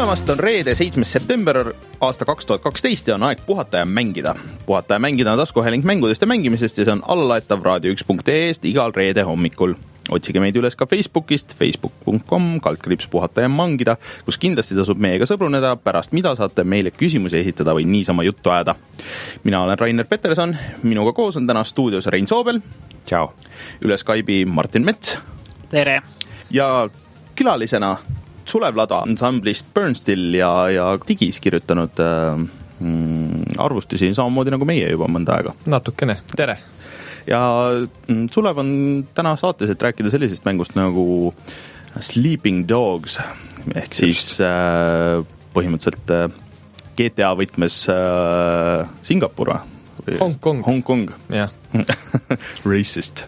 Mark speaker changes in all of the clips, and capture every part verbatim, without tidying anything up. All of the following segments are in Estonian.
Speaker 1: tulemast, on reede, seitsmes september aasta kaks tuhat kaksteist ja on aeg puhata ja mängida. Puhata ja mängida on taskuhääling mängudest ja mängimisest ja see on allalaetav raadio üks punkt ee-st igal reede hommikul. Otsige meid üles ka Facebookist, facebook punkt com, kaldkriips puhata ja mangida, kus kindlasti tasub meiega sõbruneda, pärast mida saate meile küsimusi esitada või niisama juttu ajada. Mina olen Rainer Peterson, minuga koos on täna stuudios Rein Soobel.
Speaker 2: Ciao. Üle
Speaker 1: Skype'i Martin Mets.
Speaker 3: Tere.
Speaker 1: Ja külalisena Sulev Lada ansamblist Burnstill ja, ja digis kirjutanud äh, arvustusi samamoodi nagu meie juba mõnda aega.
Speaker 2: Natukene. Tere.
Speaker 1: Ja Sulev on täna saates, et rääkida sellisest mängust nagu Sleeping Dogs ehk siis äh, põhimõtteliselt äh, G T A võtmes äh, Singapur.
Speaker 2: Hong Kong.
Speaker 1: Hong Kong.
Speaker 2: Jah.
Speaker 1: Racist.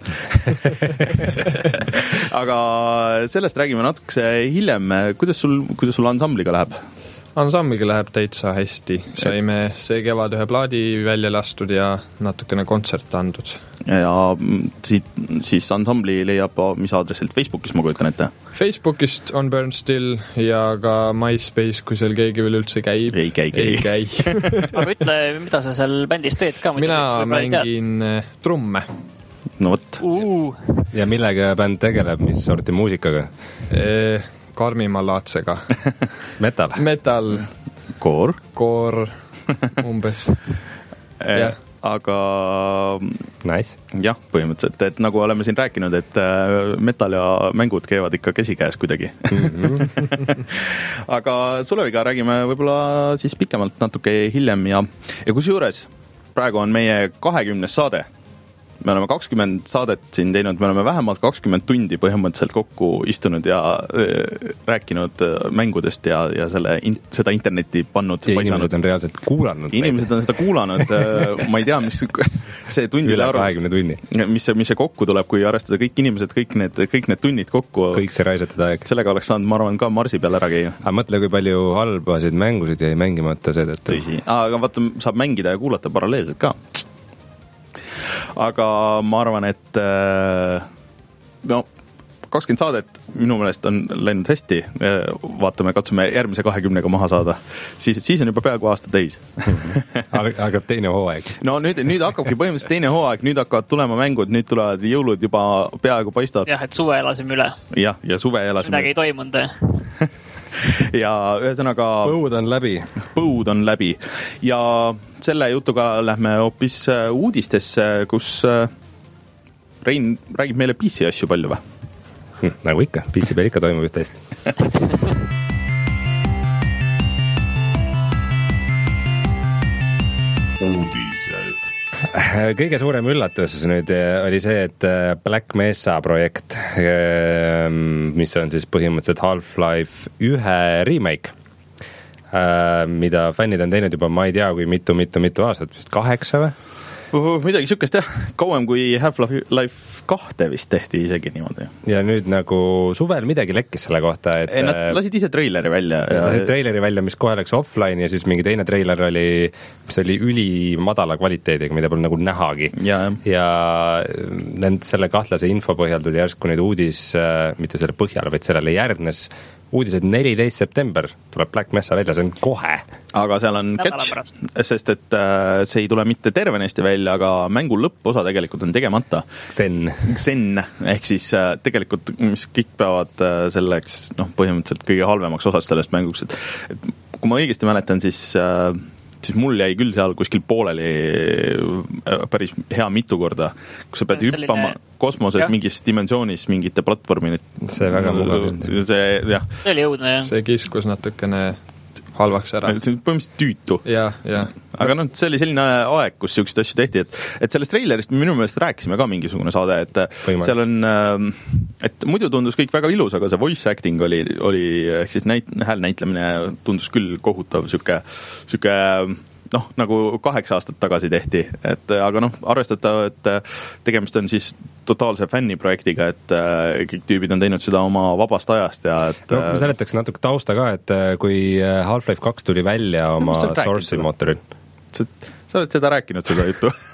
Speaker 1: Aga sellest räägime natukese hiljem. Kuidas sul, kuidas sul ansambliga läheb?
Speaker 2: Ansambliga läheb täitsa hästi. Saime see kevad ühe plaadi välja lastud ja natukene kontsert andud.
Speaker 1: Ja siit, siis ansambli leiab mis aadressilt Facebookis, ma kujutan ette?
Speaker 2: Facebookist on Burnstill ja ka MySpace, kui seal keegi veel üldse käib.
Speaker 1: Ei käi, käi.
Speaker 2: Ei käi.
Speaker 3: Aga ütle, mida sa seal bändis teed ka?
Speaker 2: Mina mängin trumme.
Speaker 1: No võt.
Speaker 3: Uh.
Speaker 4: Ja millega bänd tegeleb, mis sorti muusikaga?
Speaker 2: E, karmimallaatsega.
Speaker 4: Metal?
Speaker 2: Metal.
Speaker 1: Koor?
Speaker 2: Koor umbes.
Speaker 1: Jah. Aga
Speaker 4: nice.
Speaker 1: Jah, põhimõtteliselt, et nagu oleme siin rääkinud, et metal ja mängud käivad ikka käsikäes kuidagi. Mm-hmm. Aga Suleviga räägime võib-olla siis pikemalt natuke hiljem ja, ja kusjuures praegu on meie kahekümnes saade. Me oleme kakskümmend saadet siin teinud, me oleme vähemalt kakskümmend tundi põhimõtteliselt kokku istunud ja äh, rääkinud mängudest ja, ja selle in, seda internetti pannud.
Speaker 4: Ja inimesed on reaalselt kuulanud.
Speaker 1: Inimesed meid. On seda kuulanud, ma ei tea, mis see tundide
Speaker 4: üle kahekümne tunni.
Speaker 1: Mis see, mis see kokku tuleb, kui arvestada kõik inimesed, kõik need, kõik need tunnid kokku.
Speaker 4: Kõik see raisatud aeg.
Speaker 1: Sellega oleks saanud, ma arvan, ka Marsi peal ära käia.
Speaker 4: Aga mõtle, kui palju halbasid mängusid jäi mängimata see.
Speaker 1: Tõsi, aga vaata, saab mängida ja kuulata paralleelselt ka. Aga ma arvan, et no, kakskümmend saadet minu meelest on läinud hästi. Vaatame, katsume järgmise kahekümnega maha saada. Siis, siis on juba peaaegu aasta täis.
Speaker 4: Hakkab teine hooaeg.
Speaker 1: No nüüd, nüüd hakkabki põhimõtteliselt teine hooaeg. Nüüd hakkavad tulema mängud, nüüd tulevad jõulud juba peaaegu paistavad.
Speaker 3: Jah, et suve elasime üle.
Speaker 1: Jah, ja suve elasime.
Speaker 3: Midagi ei toimunud.
Speaker 1: Ja ühesõnaga
Speaker 4: põud on läbi.
Speaker 1: Põud on läbi. Ja selle jutuga lähme hoopis uudistesse, kus Rein räägib meile P C asju palju või?
Speaker 4: Hm, nagu ikka, P C peal ikka toimub just hästi. Uudised. Kõige suurem üllatus nüüd oli see, et Black Mesa projekt, mis on siis põhimõtteliselt Half-Life ühe remake, mida fännid on teinud juba, ma ei tea, kui mitu, mitu, mitu aastat, vist kaheksa või?
Speaker 1: Midagi sükest jah, kauem kui Half-Life kahte vist tehti isegi niimoodi.
Speaker 4: Ja nüüd nagu suvel midagi lekkis selle kohta, et
Speaker 1: ei, nad lasid ise treileri välja. Ja
Speaker 4: lasid treileri välja, mis kohe läks offline ja siis mingi teine treiler oli, mis oli üli madala kvaliteediga, mida pole nagu nähagi.
Speaker 1: Ja,
Speaker 4: ja nend, selle kahtlase info põhjal tuli järsku nüüd uudis, mitte selle põhjal, vaid sellele järgnes uudised neliteist september tuleb Black Mesa välja, see on kohe. Aga seal on catch, sest et äh, see ei tule mitte tervenesti välja, aga mängu lõpposa tegelikult on tegemata. Zen.
Speaker 1: Zen, ehk siis äh, tegelikult mis kõik peavad äh, selleks noh, põhimõtteliselt kõige halvemaks osast sellest mänguks. Et, et kui ma õigesti mäletan, siis äh, siis mul jäi küll seal kuskil pooleli päris hea mitu korda, kus sa pead selline... hüppama kosmoses jah. Mingis dimensioonis mingite platvormi.
Speaker 4: See väga mugav.
Speaker 1: See, jah.
Speaker 3: See oli jõudne, jah.
Speaker 2: See kiskus natukene halvaks ära.
Speaker 1: See on põhimõtteliselt tüütu.
Speaker 2: Ja, ja.
Speaker 1: Aga noh, see oli selline aeg, kus sellised asju tehti, et, et sellest trailerist minu meelest rääkisime ka mingisugune saade, et Võimalik. Seal on, et muidu tundus kõik väga ilus, aga see voice acting oli, oli ehk siis näit, hääl näitlemine tundus küll kohutav, süke, süke noh, nagu kaheksa aastat tagasi tehti, et aga noh, arvestatav, et tegemist on siis totaalse fänniprojektiga, et kõik tüübid on teinud seda oma vabast ajast ja et
Speaker 4: no, ma seletaks natuke tausta ka, et kui Half-Life kaks tuli välja oma no, Source'i mootoril.
Speaker 1: Sa, sa oled seda rääkinud, seda juttu?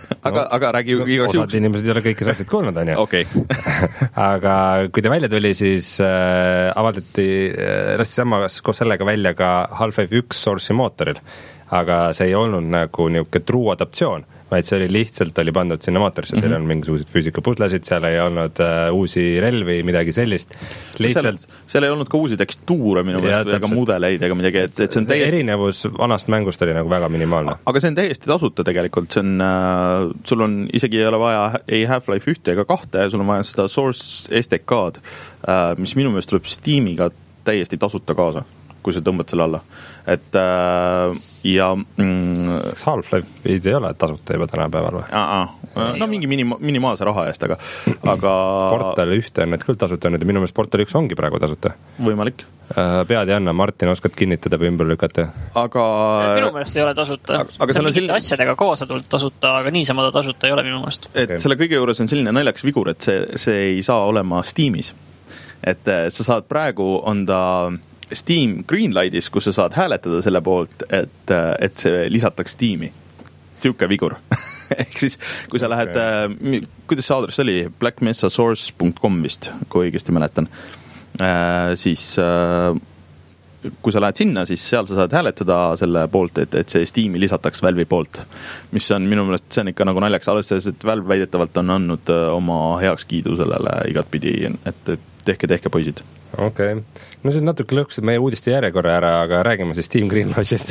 Speaker 1: aga no,, aga räägi no, igaks
Speaker 4: juhuks. Osad inimesed ei ole kõike saateid kuulnud, on ju.
Speaker 1: Okay.
Speaker 4: aga kui ta välja tuli, siis äh, avaldati äh, lasti samas koos sellega välja ka Half-Life üks Source'i mootoril. Aga see ei olnud nagu niisugune true adaptsioon, vaid see oli lihtsalt, oli pandud sinna mootorisse, mm-hmm. seal ei olnud mingisugused füüsikapuslesid, seal ei olnud uh, uusi relvi, midagi sellist. Lihtsalt...
Speaker 1: Seal, seal ei olnud ka uusi tekstuure minu meelest või ega mudeleid ega midagi, et, et see on täiesti...
Speaker 4: Erinevus vanast mängust oli nagu väga minimaalne.
Speaker 1: Aga see on täiesti tasuta tegelikult, see on, uh, sul on isegi ei ole vaja ei Half-Life ühte ega kahte, sul on vaja seda Source S D K-d, uh, mis minu meelest tuleb Steamiga täiesti tasuta kaasa, kui sa tõmbad selle alla. Et äh, ja mm,
Speaker 4: kas Half-Life ei ole tasuta juba tänapäeval või?
Speaker 1: Aa, no mingi minima, minimaalse raha eest, aga, aga
Speaker 4: Portal ühte on need küll tasuta, nüüd minu meelest Portal üks ongi praegu tasuta.
Speaker 1: Võimalik.
Speaker 4: Pead ei anna, Martin, oskad kinnitada või ümber lükata?
Speaker 3: Aga minu meelest ei ole tasuta. Aga, aga see on mingite sild... asjadega kaasa tulnud tasuta, aga niisama ta tasuta ei ole minu meelest.
Speaker 1: Et okay. Selle kõige juures on selline naljakas vigur, et see, see ei saa olema Steamis. Et sa saad praegu on ta Steam Greenlightis, kus sa saad hääletada selle poolt, et, et see lisataks Steam'i. Siuke vigur. Ehk siis, kui sa lähed, okay. kuidas see aadress oli? black mesa source dot com vist, kui õigesti mäletan. Äh, siis äh, kui sa lähed sinna, siis seal sa saad hääletada selle poolt, et, et see Steam'i lisataks Valve'i poolt. Mis on minu meelest, see on ikka nagu naljaks alles, et Valve väidetavalt on andnud oma heakskiidu sellele igatpidi, et, et tehke, tehke poisid.
Speaker 4: Okei. Okay. No siis natuke lõhkusid meie uudiste järjekorra ära, aga räägime siis Steam Greenlightis.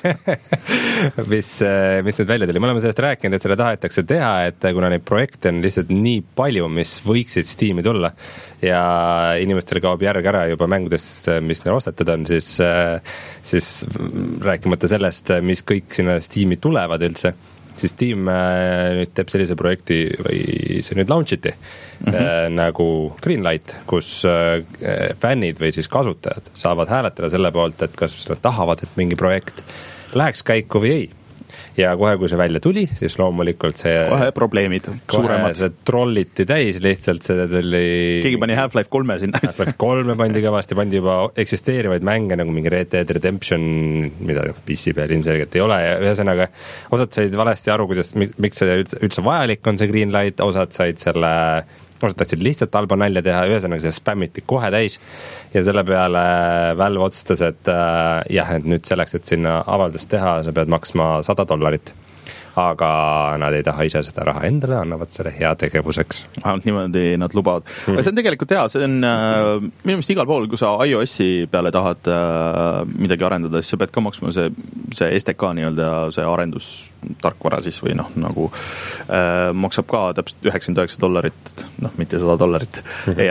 Speaker 4: mis, mis nüüd välja tuli. Me oleme sellest rääkinud, et selle tahetakse teha, et kuna neid projekte on lihtsalt nii palju, mis võiksid Steam'i tulla ja inimestel kaob järg ära juba mängudest, mis neil ostetud on, siis, siis rääkimata sellest, mis kõik sinna Steam'i tulevad üldse, siis Steam nüüd teeb sellise projekti või see nüüd launchiti mm-hmm. äh, nagu Greenlight, kus äh, fännid või siis kasutajad saavad hääletada selle poolt, et kas nad tahavad, et mingi projekt läheks käiku või ei. Ja kohe, kui see välja tuli, siis loomulikult see...
Speaker 1: Kohe probleemid, suuremad.
Speaker 4: See trolliti täis lihtsalt, see tuli...
Speaker 1: Keegi pani Half-Life kolme sinna.
Speaker 4: Half-Life kolme pandi kõvasti, pandi juba eksisteerivaid mänge, nagu mingi Red Dead Redemption, mida P C peal ilmselgelt ei ole, ja ühesõnaga osad said valesti aru, kuidas, miks see üldse, üldse vajalik on see Greenlight, osad said selle... osad tahtsid lihtsalt halba nalja teha, ühesõnaga see spämmiti kohe täis ja selle peale Valve otsustas, et äh, jah, et nüüd selleks, et sinna avaldust teha, sa pead maksma sada dollarit. Aga nad ei taha ise seda raha endale, annavad selle hea tegevuseks.
Speaker 1: Ainult niimoodi nad lubavad. Mm. See on tegelikult hea, see on äh, minu meelest igal pool, kui sa iOS-i peale tahad äh, midagi arendada, siis sa pead ka maksma see, see S D K nii-öelda see arendustarkvara siis või noh, nagu äh, maksab ka täpselt üheksakümmend üheksa dollarit, noh, mitte sada dollarit. Mm-hmm.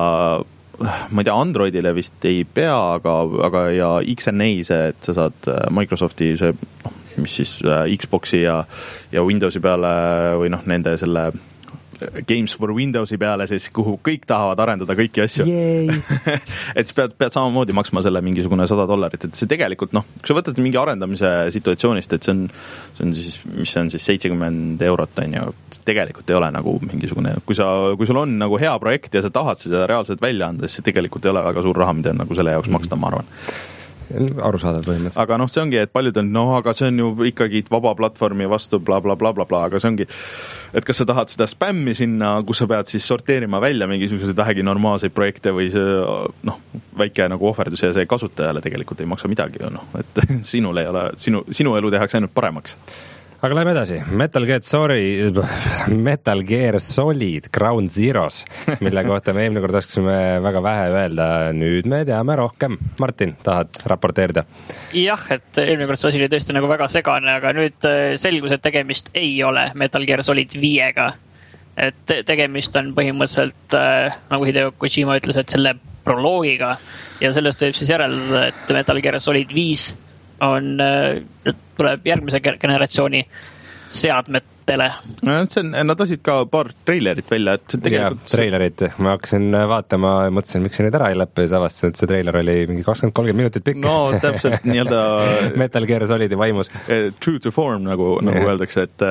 Speaker 1: Ja ma ei tea, Androidile vist ei pea, aga, aga ja X N A see, et sa saad Microsofti see, noh, mis siis Xboxi ja, ja Windowsi peale või noh, nende selle Games for Windowsi peale siis, kuhu kõik tahavad arendada kõiki asju. et sa pead, pead samamoodi maksma selle mingisugune sada dollarit, et see tegelikult noh, kui sa võtad mingi arendamise situatsioonist, et see on, see on siis, mis on siis seitsekümmend eurot, on ju, tegelikult ei ole nagu mingisugune, kui sa, kui sul on nagu hea projekt ja sa tahad seda reaalselt välja anda, siis see tegelikult ei ole väga suur raha, mida nagu selle jaoks maksta, ma arvan.
Speaker 4: Arusaadav põhimõtteliselt.
Speaker 1: Aga noh, see ongi, et paljud on, noh, aga see on ju ikkagi vaba platvormi vastu bla, bla, bla, bla, bla, aga see ongi, et kas sa tahad seda spämmi sinna, kus sa pead siis sorteerima välja mingisuguseid vähegi normaalseid projekte või see, noh, väike nagu ohverdus ja see kasutajale tegelikult ei maksa midagi, noh, et sinul ei ole, sinu, sinu elu tehakse ainult paremaks.
Speaker 4: Aga läheme edasi. Metal Gear Solid, Metal Gear Solid Ground Zeroes, mille kohta me eelmine kord oskasime väga vähe öelda. Nüüd me teame rohkem. Martin, tahad raporteerida?
Speaker 3: Jah, et eelmine kord see asi oli tõesti nagu väga segane, aga nüüd selgus, et tegemist ei ole Metal Gear Solid viiega. Et tegemist on põhimõtteliselt, nagu Hideo Kojima ütles, et selle proloogiga ja sellest võib siis järel, et Metal Gear Solid viis on, tuleb järgmise generatsiooni seadmetele.
Speaker 1: No, see on, nad lasid ka paar treilerit välja, et
Speaker 4: tegelikult... Ja, treilerit. Ma hakkasin vaatama ja mõtlesin, miks see nüüd ära ei läppe ja avastasin, et see treiler oli mingi kakskümmend kolmkümmend minutit pikk.
Speaker 1: No, täpselt nii-öelda...
Speaker 4: Metal Gear Solidi vaimus.
Speaker 1: True to form, nagu, nagu öeldakse, et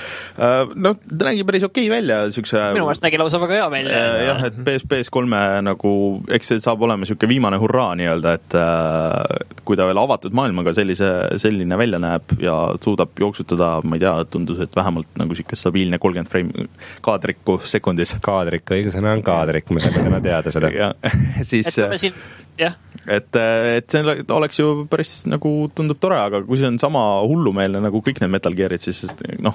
Speaker 1: no, ta nägi päris okei välja. Sükse,
Speaker 3: minu meelest nägi lausa väga hea välja.
Speaker 1: Jah, et P S P S kolme nagu, eks see saab olema süke viimane hurraa nii-öelda, et, et kui ta veel avatud maailmaga sellise, selline välja näeb ja suudab jooksutada, ma ei tea, tundus, et vähemalt vähemalt nagu siuke stabiilne kolmkümmend frame kaadrikku sekundis.
Speaker 4: Kaadrik, õige sõna on kaadrik, me saame täna teada seda.
Speaker 1: ja siis,
Speaker 3: et, siin, jah.
Speaker 1: et, et see oleks ju päris nagu tundub tore, aga kui see on sama hullumeelne nagu kõik need Metal Gearid, siis noh,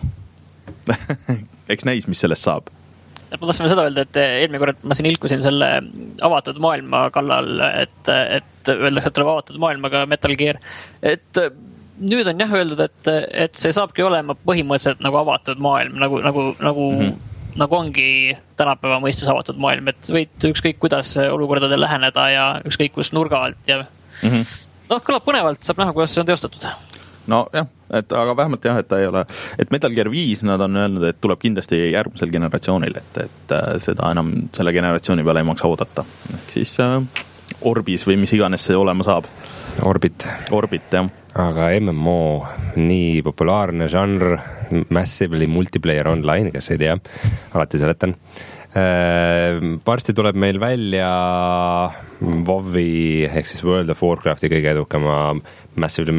Speaker 1: eks näis, mis sellest saab.
Speaker 3: Et ma tahtsin seda öelda, et eelmine kord ma siin ilkusin selle avatud maailma kallal, et, et öeldakse, et tuleb avatud maailmaga Metal Gear. Et nüüd on jah öeldud, et, et see saabki olema põhimõtteliselt nagu avatud maailm, nagu, nagu, nagu, mm-hmm. nagu ongi tänapäeva mõistes avatud maailm, et võid ükskõik kuidas olukordadel läheneda ja ükskõik kus nurga alt ja mm-hmm. noh, kõlab põnevalt, saab näha, kuidas see on teostatud.
Speaker 1: No jah, et aga vähemalt jah, et ta ei ole, et Metal Gear viis nad on öelnud, et tuleb kindlasti järgmisel generatsioonil, et, et seda enam selle generatsiooni peale ei maksa oodata. Ehk siis äh, Orbis või mis iganes see olema saab.
Speaker 4: Orbit.
Speaker 1: Orbit, jah.
Speaker 4: Aga M M O, nii populaarne žanr, massively multiplayer online, kes ei tea, alati seletan. Varsti tuleb meil välja WoW-i ehk siis World of Warcrafti kõige edukama massively,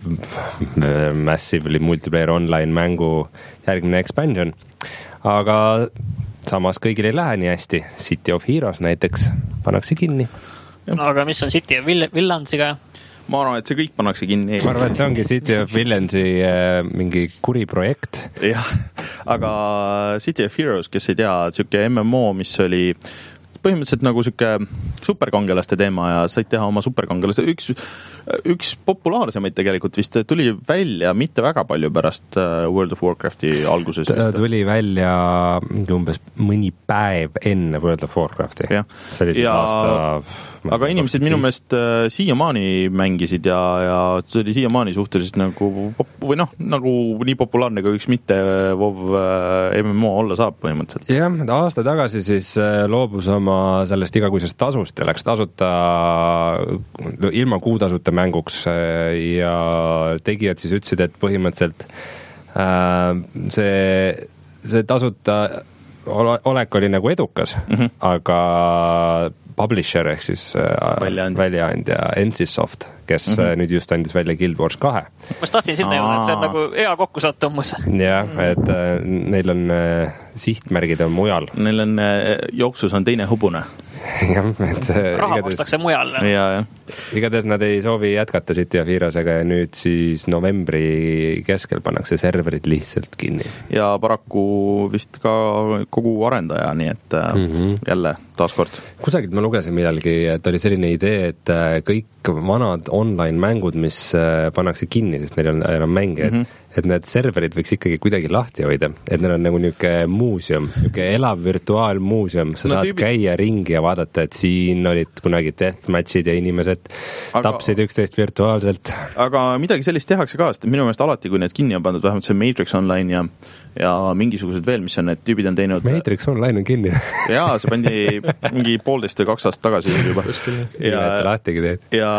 Speaker 4: massively multiplayer online mängu järgmine expansion, aga samas kõigil ei lähe nii hästi. City of Heroes näiteks pannakse kinni.
Speaker 3: No, aga mis on City of Villansiga?
Speaker 1: Ma arvan, et see kõik pannakse kinni.
Speaker 4: Ma arvan, et see ongi City of Villansi äh, mingi kuri projekt.
Speaker 1: Jah, aga City of Heroes, kes ei tea, siuke M M O, mis oli põhimõtteliselt nagu siuke superkangelaste teema ja said teha oma superkangelaste. Üks, üks populaarsemaid tegelikult vist tuli välja mitte väga palju pärast World of Warcrafti alguses.
Speaker 4: Ta tuli välja umbes mõni päev enne World of Warcrafti.
Speaker 1: Ja.
Speaker 4: See oli siis
Speaker 1: ja,
Speaker 4: aasta...
Speaker 1: Aga inimesed minu meelest äh, siiamaani mängisid ja, ja see oli siiamaani suhteliselt nagu, või noh, nagu nii populaarne kui üks mitte WoW äh, M M O olla saab põhimõtteliselt.
Speaker 4: Jah, aasta tagasi siis äh, loobus oma sellest igakuisest tasust ja läks tasuta, ilma kuutasuta mänguks äh, ja tegijad siis ütlesid, et põhimõtteliselt äh, see, see tasuta olek oli nagu edukas, mm-hmm. aga publisher ehk siis väljaandja, väljaandja NCSoft, kes mm-hmm. nüüd just andis välja Guild Wars kahe.
Speaker 3: Ma tahtsin sinna jõuda, et see on nagu hea kokkusattumus.
Speaker 4: Jah, et äh, neil on äh, sihtmärgid on mujal.
Speaker 1: Neil on äh, jooksus on teine hubune.
Speaker 4: Jah, et äh,
Speaker 3: raha makstakse mujal.
Speaker 1: Ja, ja.
Speaker 4: Igatahes nad ei soovi jätkata City of Heroesega ja nüüd siis novembri keskel pannakse serverid lihtsalt kinni. Ja
Speaker 1: paraku vist ka kogu arendaja, nii et äh, mm-hmm. jälle taaskord.
Speaker 4: Kusagilt ma lugesin midalgi, et oli selline idee, et kõik vanad online mängud, mis pannakse kinni, sest neil on enam mänge, mm-hmm. et, et need serverid võiks ikkagi kuidagi lahti hoida, et neil on nagu niuke muuseum, niuke elav virtuaalmuuseum, sa no, saad tüübi... käia ringi ja vaadata, et siin olid kunagi deathmatchid ja inimesed aga... tapsid üksteist virtuaalselt.
Speaker 1: Aga midagi sellist tehakse ka, sest minu meelest alati, kui need kinni on pandud, vähemalt see Matrix Online ja, ja mingisugused veel, mis on need tüübid on teinud.
Speaker 4: Matrix Online on kinni.
Speaker 1: Jaa, see pandi mingi poolteist või kaks aastat tagasi juba.
Speaker 4: ja,
Speaker 1: ja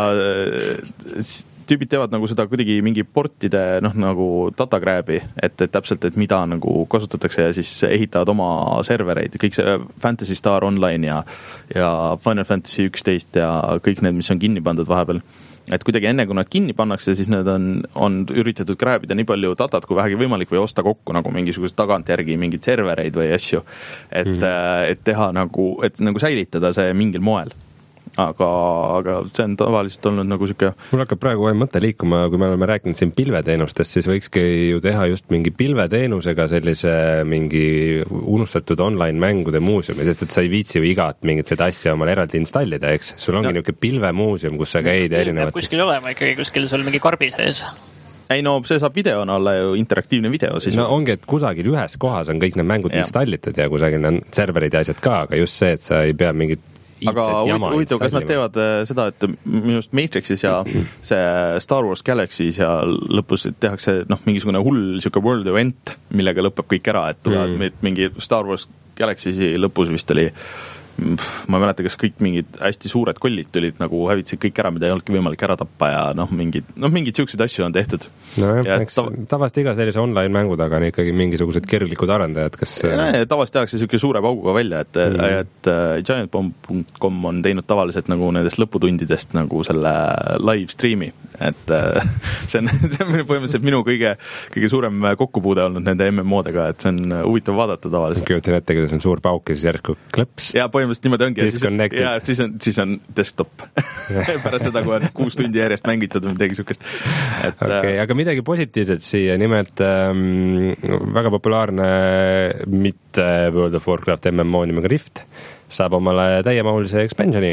Speaker 1: tüübid teevad nagu seda kuidagi mingi portide noh, nagu datagrääbi, et, et täpselt, et mida nagu kasutatakse ja siis ehitavad oma servereid, kõik see Fantasy Star Online ja, ja Final Fantasy üksteist ja kõik need, mis on kinni pandud vahepeal. Et kuidagi enne, kui nad kinni pannakse, siis need on, on üritatud grääbida nii palju datat, kui vähegi võimalik või osta kokku nagu mingisugust tagantjärgi mingid servereid või asju, et, mm. et teha nagu, et nagu säilitada see mingil moel. Aga, aga see on tavaliselt olnud nagu siuke...
Speaker 4: Mul hakkab praegu vaja mõte liikuma, kui me oleme rääkinud siin pilveteenustest, siis võikski ju teha just mingi pilveteenusega sellise mingi unustatud online mängude muuseumi, sest et sa ei viitsi ju igat mingit seda asja omal eraldi installida, eks? Sul ongi no. niuke pilvemuuseum, kus sa käid ja erinevad...
Speaker 3: Kuskil olema ikkagi, kuskil sul mingi karbi sees.
Speaker 1: Ei no, see saab videona olla ju interaktiivne video. Siis
Speaker 4: no ongi, et kusagil ühes kohas on kõik need mängud ja. Installitud ja kusagil on serverid ja asjad ka, aga just see, et sa ei pea mingit
Speaker 1: aga huvitav, kas nad teevad seda, et minust Matrixis ja see Star Wars Galaxies ja lõpus tehakse noh, mingisugune hull siuke world event, millega lõpeb kõik ära, et tulevad mm. mingi Star Wars Galaxiesi lõpus vist oli ma ei mäleta, kas kõik mingid hästi suured kollid tulid nagu hävitasid kõik ära, mida ei olnudki võimalik ära tappa ja noh, mingid, noh, mingid siukseid asju on tehtud.
Speaker 4: No jah, eks tav... tavaliselt iga sellise online mängu taga on ikkagi mingisugused kirglikud arendajad, kes
Speaker 1: ja, tavaliselt tehakse siuke suure pauguga välja, et mm., et uh, giant bomb dot com on teinud tavaliselt nagu nendest lõputundidest nagu selle live streami, et uh, see on, see on põhimõtteliselt minu kõige, kõige suurem kokkupuude olnud nende M M O-dega, et see on huvitav vaadata tavaliselt.
Speaker 4: Kujutan ette, kuidas on suur pauk ja siis järgku klõps.
Speaker 1: Ja põhimõtteliselt niimoodi ongi. Ja siis on, siis on desktop. Pärast seda, kui on kuus tundi järjest mängitud või midagi sukest.
Speaker 4: Okei, okay, aga midagi positiivset siia, nimelt ähm, väga populaarne mitte World of Warcraft M M O nimega Rift saab omale täiemahulise expansioni,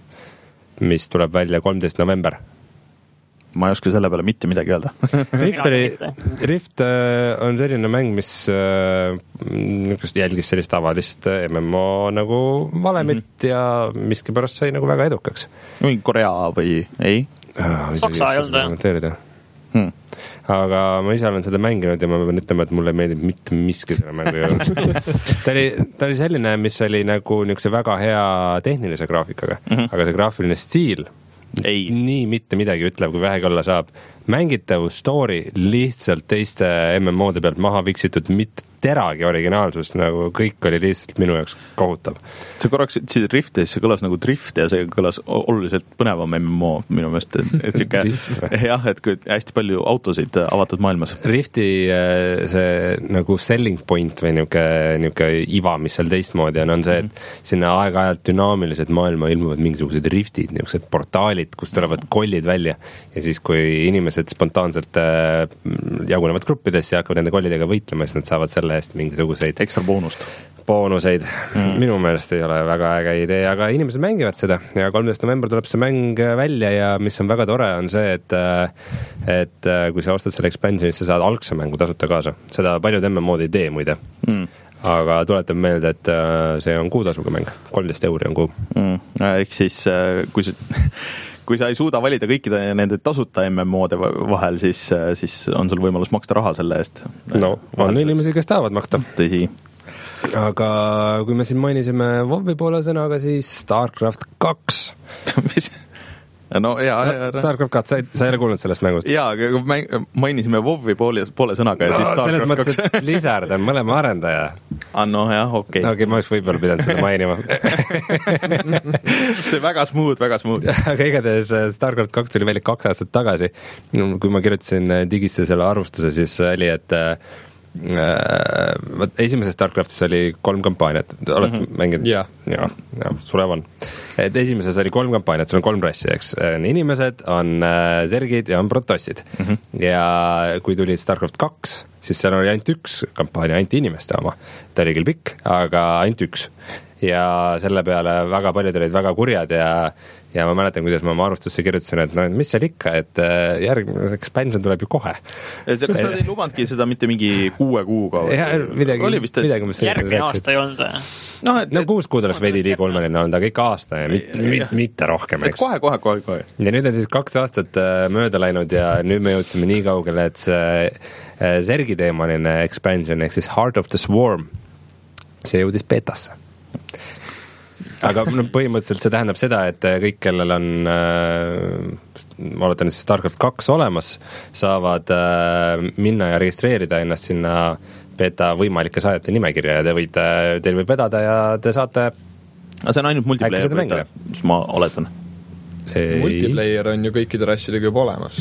Speaker 4: mis tuleb välja kolmteist november.
Speaker 1: Ma ei oska selle peale mitte midagi öelda.
Speaker 4: Rift, oli, Rift on selline mäng, mis jälgis sellist tavalist M M O nagu valemit mm-hmm. ja miskipärast sai nagu väga edukaks.
Speaker 1: Mingi Korea või ei?
Speaker 3: Saksa ei olnud.
Speaker 4: Hmm. Aga ma ise olen seda mänginud ja ma pean ütlema, et mulle meeldib mitte miski selle mängu juurde. ta, oli, ta oli selline, mis oli nagu niisuguse väga hea tehnilise graafikaga, mm-hmm. aga see graafiline stiil ei. Nii mitte midagi ütleb, kui vähegi olla saab. Mängitav story lihtsalt teiste M M O-de pealt maha viksitud, mitte teragi originaalsust, nagu kõik oli lihtsalt minu jaoks kohutav.
Speaker 1: See korraks ütlesid Riftis, see kõlas nagu Drift ja see kõlas oluliselt põnevam M M O minu meelest, et, et siuke, jah, et kui hästi palju autosid avatud maailmas.
Speaker 4: Rifti see nagu selling point või niuke, niuke iva, mis seal teistmoodi on, on see, et sinna aeg-ajalt dünaamilised maailma ilmuvad mingisugused riftid, niisugused portaalid, kus tulevad kollid välja ja siis, kui inimesed spontaanselt jagunevad gruppidesse ja hakkavad nende kollidega võitlema, siis nad saavad selle eest mingisuguseid
Speaker 1: ekstra boonust.
Speaker 4: Boonuseid. Mm. Minu meelest ei ole väga äge idee, aga inimesed mängivad seda ja kolmteist november tuleb see mäng välja ja mis on väga tore on see, et et kui sa ostad selle expansioni, sa saad algse mängu tasuta kaasa. Seda paljud M M O-d ei tee muide. Mm. Aga tuletan meelde, et see on kuutasuga mäng. kolmteist euri on kuu. Mm.
Speaker 1: Ehk siis kui see kui sa ei suuda valida kõikide nende tasuta M M O-de vahel, siis, siis on sul võimalus maksta raha selle eest.
Speaker 4: No, on inimesi, kes tahavad maksta.
Speaker 1: Tõsi.
Speaker 4: Aga kui me siin mainisime WoW-i poole sõnaga, siis StarCraft kaks.
Speaker 1: Mis? No, ja,
Speaker 4: sa, StarCraft kaks, sa, sa ei ole kuulnud sellest mängust?
Speaker 1: Jaa, mainisime WoW-i poole, poole sõnaga ja no, siis StarCraft kaks.
Speaker 4: Selles mõttes, et Blizzard on mõlema arendaja.
Speaker 1: Ah, no jah, okei.
Speaker 4: Okay. Okei, ma oleks võib-olla pidanud seda mainima.
Speaker 1: See väga smooth, väga smooth.
Speaker 4: Aga igatahes StarCraft kaks tuli välja kaks aastat tagasi. Kui ma kirjutasin digisse selle arvustuse, siis oli, et äh, esimeses StarCraftis oli kolm kampaaniat. Oled mm-hmm. mänginud?
Speaker 2: Jah.
Speaker 4: Ja, ja, sulev on. Et esimeses oli kolm kampaaniat, sul on kolm rassi, eks. Inimesed, on zergid ja on protossid. Mm-hmm. Ja kui tuli StarCraft kaks, siis seal oli ainult üks kampaania, ainult inimeste oma. Ta oli küll pikk, aga ainult üks. Ja selle peale väga paljud olid väga kurjad ja, ja ma mäletan, kuidas ma oma arvustusse kirjutasin, et no mis seal ikka, et järgmine expansion tuleb ju kohe.
Speaker 1: Kas ta ei lubandki seda mitte mingi kuue kuuga?
Speaker 4: Ja, midagi, vist, midagi, mis
Speaker 3: järgmine aasta ei olnud.
Speaker 4: No, et, no kuus kuud oleks veidi liiga olmeline olnud, aga ikka aasta ja mit, mit, mitte rohkem, eks.
Speaker 1: Kohe, kohe, kohe, kohe.
Speaker 4: Ja nüüd on siis kaks aastat mööda läinud ja nüüd me jõudsime nii kaugele, et see Zergi teemaline expansion, ehk siis Heart of the Swarm, see jõudis betasse. Aga no, põhimõtteliselt see tähendab seda, et kõik, kellel on äh, ma oletan siis StarCraft kaks olemas, saavad äh, minna ja registreerida ennast sinna beta võimalike saajate nimekirja ja te võite, teil võib vedada ja te saate
Speaker 1: aga see on ainult multiplayer võita, mis ma oletan.
Speaker 2: Ei. Multiplayer on ju kõikide rassidega juba olemas.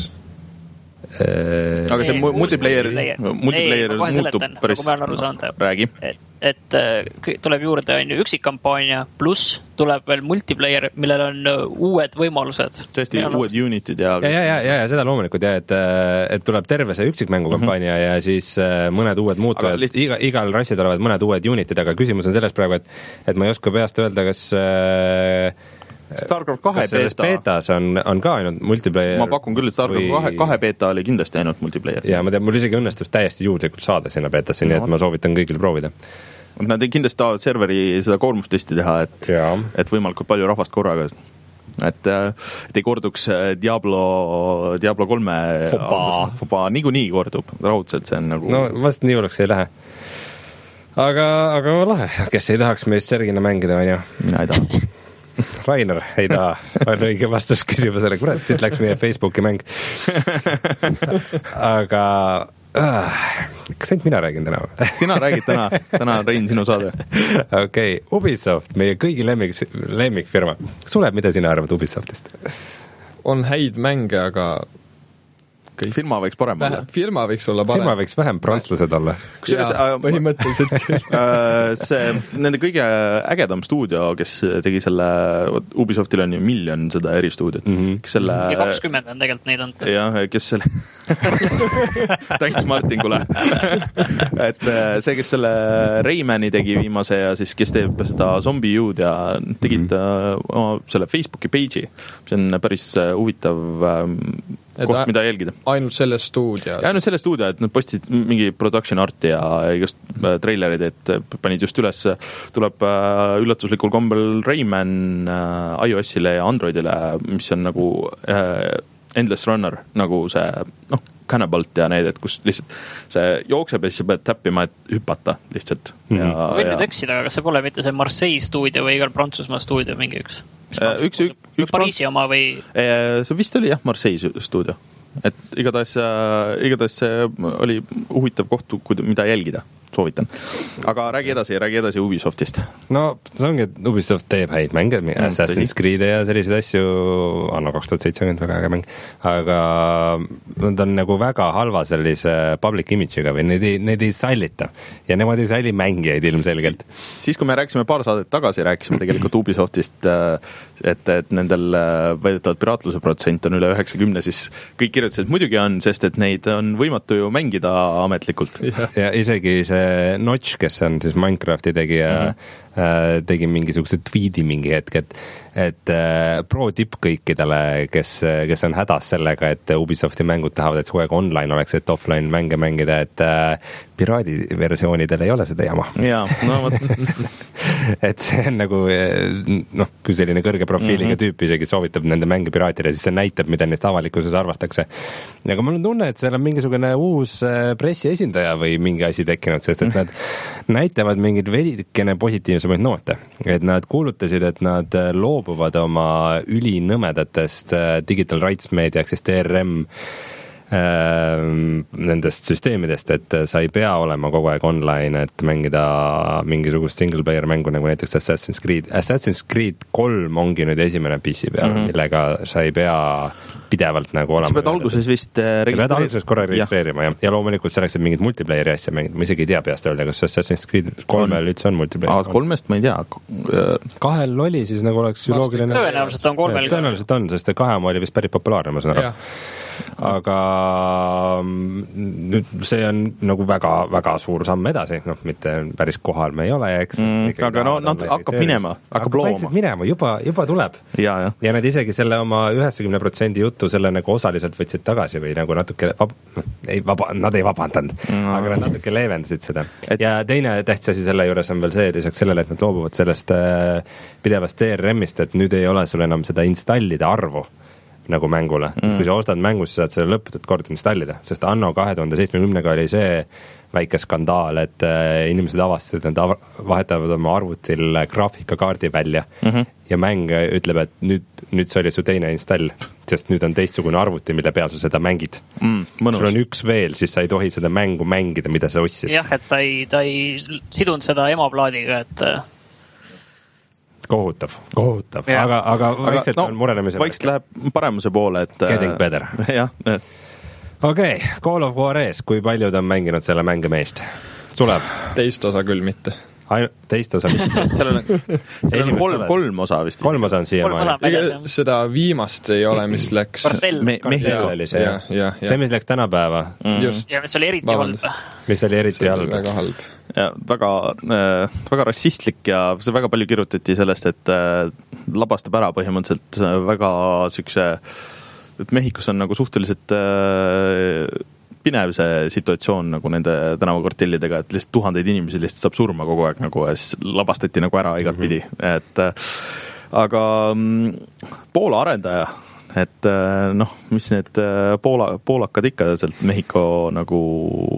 Speaker 1: Aga see ei, multiplayer, multiplayer
Speaker 3: ei,
Speaker 1: muutub
Speaker 3: seletan,
Speaker 1: päris räägi.
Speaker 3: Et, et tuleb juurde on ju üksikkampaania, pluss tuleb veel multiplayer, millel on uued võimalused.
Speaker 1: Tõesti, uued unitid ja...
Speaker 4: Ja, ja, ja, ja, ja seda loomulikult, ja, et, et tuleb terve see üksikmängukampaania mm-hmm. ja siis mõned uued muutujad. Lihtsalt... Iga, igal rassil tulevad mõned uued unitid, aga küsimus on selles praegu, et, et ma ei oska peast öelda, kas...
Speaker 1: StarCraft kahe
Speaker 4: beta. Betas on, on ka ainult multiplayer.
Speaker 1: Ma pakun küll, et StarCraft kahe, kahe beta oli kindlasti ainult multiplayer.
Speaker 4: Ja ma tean, mul isegi õnnestus täiesti juurdlikult saada sinna betasse, no. Nii et ma soovitan kõigil proovida.
Speaker 1: Nad kindlasti tahavad serveri seda koormustesti teha, et, et võimalikult palju rahvast korraga. Et, et ei korduks Diablo, Diablo kolme foba, foba niikuinii kordub raudselt, see on nagu...
Speaker 4: No vast nii oleks ei lähe. aga, aga lahe, kes ei tahaks meist Sergina mängida, on ju?
Speaker 1: Mina ei taha.
Speaker 4: Rainer ei taha, on õige vastus küsimusele, kurat, siit läks meie Facebooki mäng. Aga äh, kas ainult mina räägin täna?
Speaker 1: Sina räägid täna, täna on Rein sinu saade.
Speaker 4: Okei, okay. Ubisoft, meie kõigi lemmik, lemmikfirma. Sulev, mida sina arvad Ubisoftist?
Speaker 2: On häid mänge, aga
Speaker 1: kõik. Firma võiks parem olla.
Speaker 2: Firma võiks olla parem.
Speaker 4: Firma võiks vähem prantslased olla.
Speaker 2: Kusjuures, äh, põhimõtteliselt
Speaker 1: küll. See, nende kõige ägedam stuudio, kes tegi selle, Ubisoftil on ju miljon seda eristuudiot.
Speaker 4: Mm-hmm.
Speaker 1: Kes selle...
Speaker 3: Ja kakskümmend on tegelikult neid on.
Speaker 1: Jah, kes selle... Thanks Martin, kule. Et see, kes selle Raymani tegi viimase ja siis kes teeb seda Zombie U'd ja tegid mm-hmm. oma selle Facebooki page'i. See on päris huvitav koht, mida jälgida.
Speaker 2: Ainult selle stuudio.
Speaker 1: Ja ainult selle stuudio, et nad postid mingi production arti ja just trailerid, et panid just üles, tuleb üllatuslikul kombel Rayman iOS-ile ja Androidile, mis on nagu Endless Runner, nagu see, noh, Cannibalt ja need, et kus lihtsalt see jookseb ja siis pead täppima, et hüpata lihtsalt.
Speaker 3: Mm-hmm. Ja, võin nüüd eksida, aga kas see pole mitte see Marseille stuudio või igal Prantsusmaa stuudio mingi üks?
Speaker 1: Üks, üks, üks
Speaker 3: Pariisi oma või?
Speaker 1: See vist oli jah, Marseille stuudio. Et igatahes, igatahes see oli huvitav koht, mida jälgida. Soovitan. Aga räägi edasi, räägi edasi Ubisoftist.
Speaker 4: No, see ongi, et Ubisoft teeb häid mänge, mm, Assassin's Creed ja selliseid asju, anno kaks tuhat seitsekümmend väga äge mäng, aga nad on nagu väga halva sellise public image'iga või neid ei, neid ei sallita ja nemad ei salli mängijaid ilmselgelt.
Speaker 1: Si- siis, kui me rääkisime paar saadet tagasi, rääkisime tegelikult Ubisoftist, et, et nendel väidetavalt piraatluse protsent on üle üheksakümne, siis kõik kirjutasid, muidugi on, sest et neid on võimatu ju mängida ametlikult.
Speaker 4: Ja, ja isegi see Notch, kes on siis Minecrafti tegija, mm-hmm. tegi mingisuguse tweedi mingi hetk, et, et pro tipp kõikidele, kes, kes on hädas sellega, et Ubisofti mängud tahavad, et sueg online oleks, et offline mänge mängida, et piraadi versioonidel ei ole seda jama.
Speaker 1: Jaa, no võt.
Speaker 4: Et see on nagu, noh, kui selline kõrge profiiliga mm-hmm. tüüp isegi soovitab nende mänge piraatile, siis see näitab, mida neist avalikkuses arvastakse. Ja aga mul on tunne, et seal on mingisugune uus pressiesindaja või mingi asi tekkinud, sest et nad näitavad mingid veidikene positiivsemaid noote. Et nad kuulutasid, et nad loobuvad oma ülinõmedatest Digital Rights Media, ehk siis D R M nendest süsteemidest, et sa ei pea olema kogu aeg online, et mängida mingisugust single player mängu nagu näiteks Assassin's Creed. Assassin's Creed kolm ongi nüüd esimene P C peal, mm-hmm. millega sa ei pea pidevalt nagu olema.
Speaker 1: Sa pead alguses vist
Speaker 4: registreerima. Sa pead alguses korra registreerima ja, ja loomulikult selleks, et mingid multiplayeri asja mängida. Ma isegi ei tea peast öelda, kas Assassin's Creed kolmel üldse on multiplayer.
Speaker 1: Aa, kolmest ma ei tea.
Speaker 4: Kahel oli, siis nagu oleks ju loogiline.
Speaker 3: Tõenäoliselt on kolmel.
Speaker 4: Tõenäoliselt on, sest kahe oma oli vist päris populaarne, ma saan aru. Aga nüüd see on nagu väga, väga suur samm edasi, noh, mitte päris kohal me ei ole, eks.
Speaker 1: Mm, aga no nad hakkab minema, hakkab looma.
Speaker 4: Minema, juba, juba tuleb.
Speaker 1: Ja, ja.
Speaker 4: ja nad isegi selle oma üheksakümne protsendi juttu selle nagu osaliselt võtsid tagasi või nagu natuke, vab, ei, vaba, nad ei vabandanud, mm. aga nad natuke leevendasid seda. Et... Ja teine tähtis asi selle juures on veel see, lisaks sellele, et nad loobuvad sellest äh, pidevast D R M-ist, et nüüd ei ole sul enam seda installida arvu nagu mängule. Mm. Kui sa ostad mängus, sa saad selle lõputut kord installida, sest anno kahe tuhande seitsmekümnega oli see väike skandaal, et inimesed avastasid, et nad vahetavad oma arvutil graafikakaardi välja mm-hmm. ja mäng ütleb, et nüüd, nüüd see oli su teine install, sest nüüd on teistsugune arvuti, mille peal sa seda mängid. Mm, sul on üks veel, siis sa ei tohi seda mängu mängida, mida sa ostsid.
Speaker 3: Jah, et ta ei, ta ei sidunud seda emaplaadiga, et
Speaker 4: kohutav, kohutav, ja. aga, aga vaikselt no, on murenemise.
Speaker 1: Vaikselt läheb paremuse poole, et
Speaker 4: getting better.
Speaker 1: jah.
Speaker 4: Okei, okay, Call of Juarez, kui paljud on mänginud selle mänge meest? Sulev?
Speaker 2: Teist osa küll mitte.
Speaker 4: Ainu, teist osa mitte.
Speaker 1: seal on, seal on kolm, kolm osa vist.
Speaker 4: Kolm osa on siia maja.
Speaker 2: Seda viimast ei ole, mis läks...
Speaker 3: Me,
Speaker 4: Mehhiko oli see, ja, ja, ja. See, mis läks tänapäeva.
Speaker 2: Mm. Just.
Speaker 3: Ja mis oli eriti halb.
Speaker 4: Mis oli eriti
Speaker 2: see
Speaker 4: halb.
Speaker 2: Väga halb.
Speaker 1: Ja, väga, äh, väga rassistlik ja see väga palju kirjutati sellest, et äh, labastab ära põhimõtteliselt väga sükse, et Mehhikos on nagu suhteliselt äh, pinev see situatsioon nagu nende tänavakartellidega, et lihtsalt tuhandeid inimesi lihtsalt saab surma kogu aeg nagu ja siis labastati nagu ära igat pidi, mm-hmm. et äh, aga mm, Poola arendaja, et äh, noh, mis need äh, Poola, poolakad ikka sealt Mehhiko nagu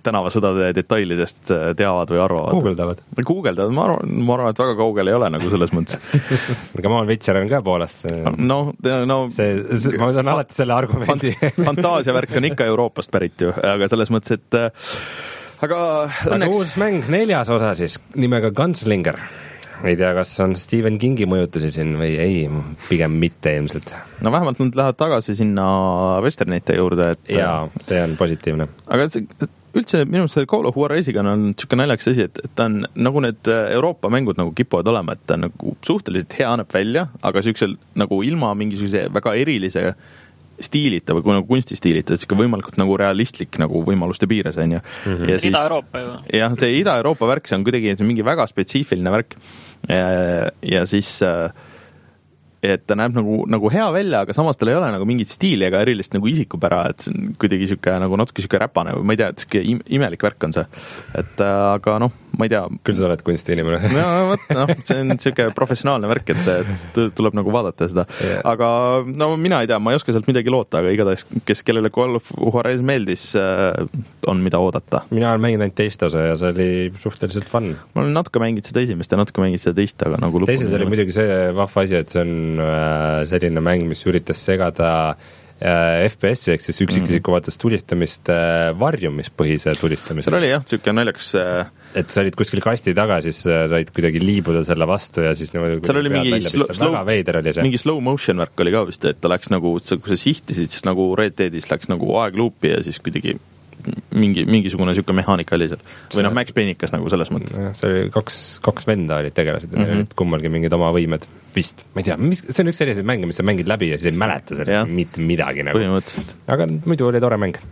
Speaker 1: tänavasõdade detailidest teavad või arvavad.
Speaker 4: Guugeldavad.
Speaker 1: Guugeldavad, ma arvan, ma arvan, et väga kaugel ei ole nagu selles mõttes.
Speaker 4: aga ma olen Witcher on ka poolest.
Speaker 1: No, no
Speaker 4: see, see, ma võtan alati selle argumendi.
Speaker 1: Fantaasiavärk on ikka Euroopast pärit ju, aga selles mõttes, et aga õnneks...
Speaker 4: uus mäng, neljas osa siis, nimega Gunslinger. Ei tea, kas on Stephen Kingi mõjutusi siin või ei, pigem mitte ilmselt.
Speaker 1: No vähemalt nad lähevad tagasi sinna westernite juurde, et
Speaker 4: jaa, see on positiivne.
Speaker 1: Aga see, üldse minu arust Call of War Race'iga on niisugune naljakas asi, et, et ta on nagu need Euroopa mängud nagu kipuvad olema, et ta nagu suhteliselt hea annab välja, aga niisugusel nagu ilma mingisuguse väga erilise stiilita või nagu kunstistiilita, et võimalikult nagu realistlik nagu võimaluste piires, on ju.
Speaker 3: Mm-hmm. Ja siis, Ida-Euroopa ju.
Speaker 1: Jah, see Ida-Euroopa värk, see on kuidagi see mingi väga spetsiifiline värk ja, ja siis et ta näeb nagu, nagu hea välja, aga samas tal ei ole nagu mingit stiili ega erilist nagu isikupära, et see on kuidagi siuke, nagu natuke siuke räpane või ma ei tea, et siuke imelik värk on see. Et aga noh, ma ei tea.
Speaker 4: Küll sa oled kunstiinimene.
Speaker 1: no võt, noh, see on siuke professionaalne värk, et, et tuleb nagu vaadata seda. Yeah. Aga no mina ei tea, ma ei oska sealt midagi loota, aga igatahes, kes kellele Call of Juarez meeldis, on mida oodata.
Speaker 4: Mina olen mänginud ainult teist osa ja see oli suhteliselt fun.
Speaker 1: Ma olen natuke mänginud seda esimest ja natuke mänginud seda teist, aga nagu
Speaker 4: teises oli muidugi see vahva asi, et see on selline mäng, mis üritas segada F P S-i ehk siis üksikisiku vaatast tulistamist varjumispõhise tulistamisel.
Speaker 1: Seal oli jah, siuke naljakas
Speaker 4: et sa olid kuskil kasti taga, siis said kuidagi liibuda selle vastu ja siis
Speaker 1: seal oli mingi slow, slow, mingi slow motion värk oli ka vist, et ta läks nagu, kui sa sihtisid, siis nagu Red Deadis läks nagu aegluupi ja siis kuidagi mingi, mingisugune siuke mehaanika oli seal. Või noh, Max Payne'ikas nagu selles mõttes.
Speaker 4: See oli kaks, kaks venda olid tegelased ja mm-hmm. kummalgi mingid oma võimed vist. Ma ei tea, mis, see on üks selliseid mänge, mis sa mängid läbi ja siis ei mäleta selle mitte midagi nagu. Aga muidu oli tore mäng.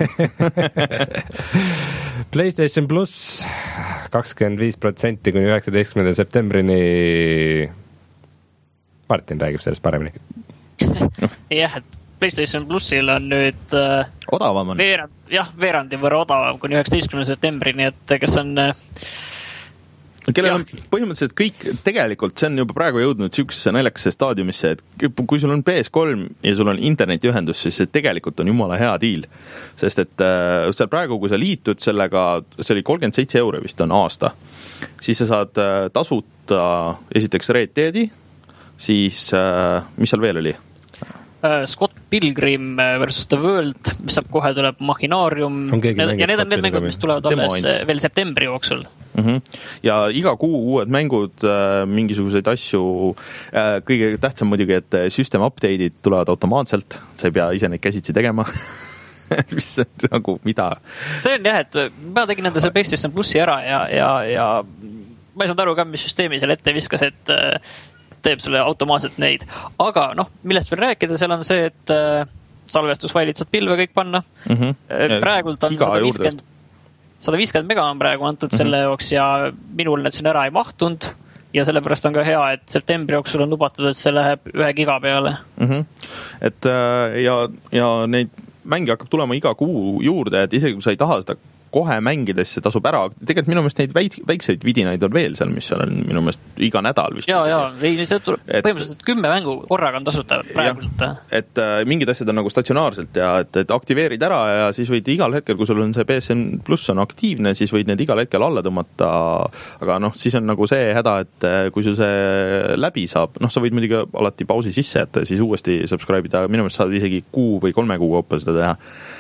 Speaker 4: PlayStation Plus kakskümmend viis protsenti kuni üheksateistkümnenda septembrini. Martin räägib sellest paremini.
Speaker 3: jah, et PlayStation Plusil on nüüd äh,
Speaker 1: odavam on.
Speaker 3: Veerand, jah, veerandi võrra odavam kuni üheksateistkümnenda septembrini, et kes on äh,
Speaker 1: kellel on põhimõtteliselt kõik, tegelikult see on juba praegu jõudnud siuksesse naljakasse staadiumisse, et kui sul on P S kolm ja sul on internetiühendus, siis see tegelikult on jumala hea diil. Sest et äh, seal praegu, kui sa liitud sellega, see oli kolmkümmend seitse euro vist on aasta, siis sa saad äh, tasuta esiteks Red Deadi, siis äh, mis seal veel oli?
Speaker 3: Scott Pilgrim versus The World, mis saab kohe tuleb Machinarium ja need on need mängud, mis tulevad alles veel septembri jooksul.
Speaker 1: Mm-hmm. Ja iga kuu uued mängud, mingisuguseid asju, kõige tähtsam muidugi, et system update'id tulevad automaatselt, sa ei pea ise neid käsitsi tegema. mis nagu mida?
Speaker 3: See on jah, et ma tegin nende selle PlayStation Plusi ära ja, ja, ja ma ei saanud aru ka, mis süsteemi seal ette viskas, et teeb sulle automaatselt neid. Aga noh, millest veel rääkida, seal on see, et äh, salvestusfailid saad pilve kõik panna. Mm-hmm. Praegult on sada viiskümmend, sada viiskümmend mega on praegu antud mm-hmm. selle jooks ja minul need siin ära ei mahtunud ja sellepärast on ka hea, et septembri jooksul on lubatud, et see läheb ühe giga peale. Mm-hmm.
Speaker 1: Et ja, ja neid mänge hakkab tulema iga kuu juurde, et isegi kui sa ei taha seda kohe mängides see tasub ära. Tegelikult minu meelest neid väik, väikseid vidinaid on veel seal, mis seal on minu meelest iga nädal vist.
Speaker 3: Jaa, jaa, ei, see tuleb põhimõtteliselt kümme mängu korraga on tasuta praegult.
Speaker 1: Ja, et äh, mingid asjad on nagu statsionaarselt ja et, et aktiveerid ära ja siis võid igal hetkel, kui sul on see P S N Plus on aktiivne, siis võid need igal hetkel alla tõmmata, aga noh, siis on nagu see häda, et kui sul see läbi saab, noh, sa võid muidugi alati pausi sisse jätta ja siis uuesti subscribe ida, minu meelest saad isegi kuu või kolme kuu kaupa seda teha.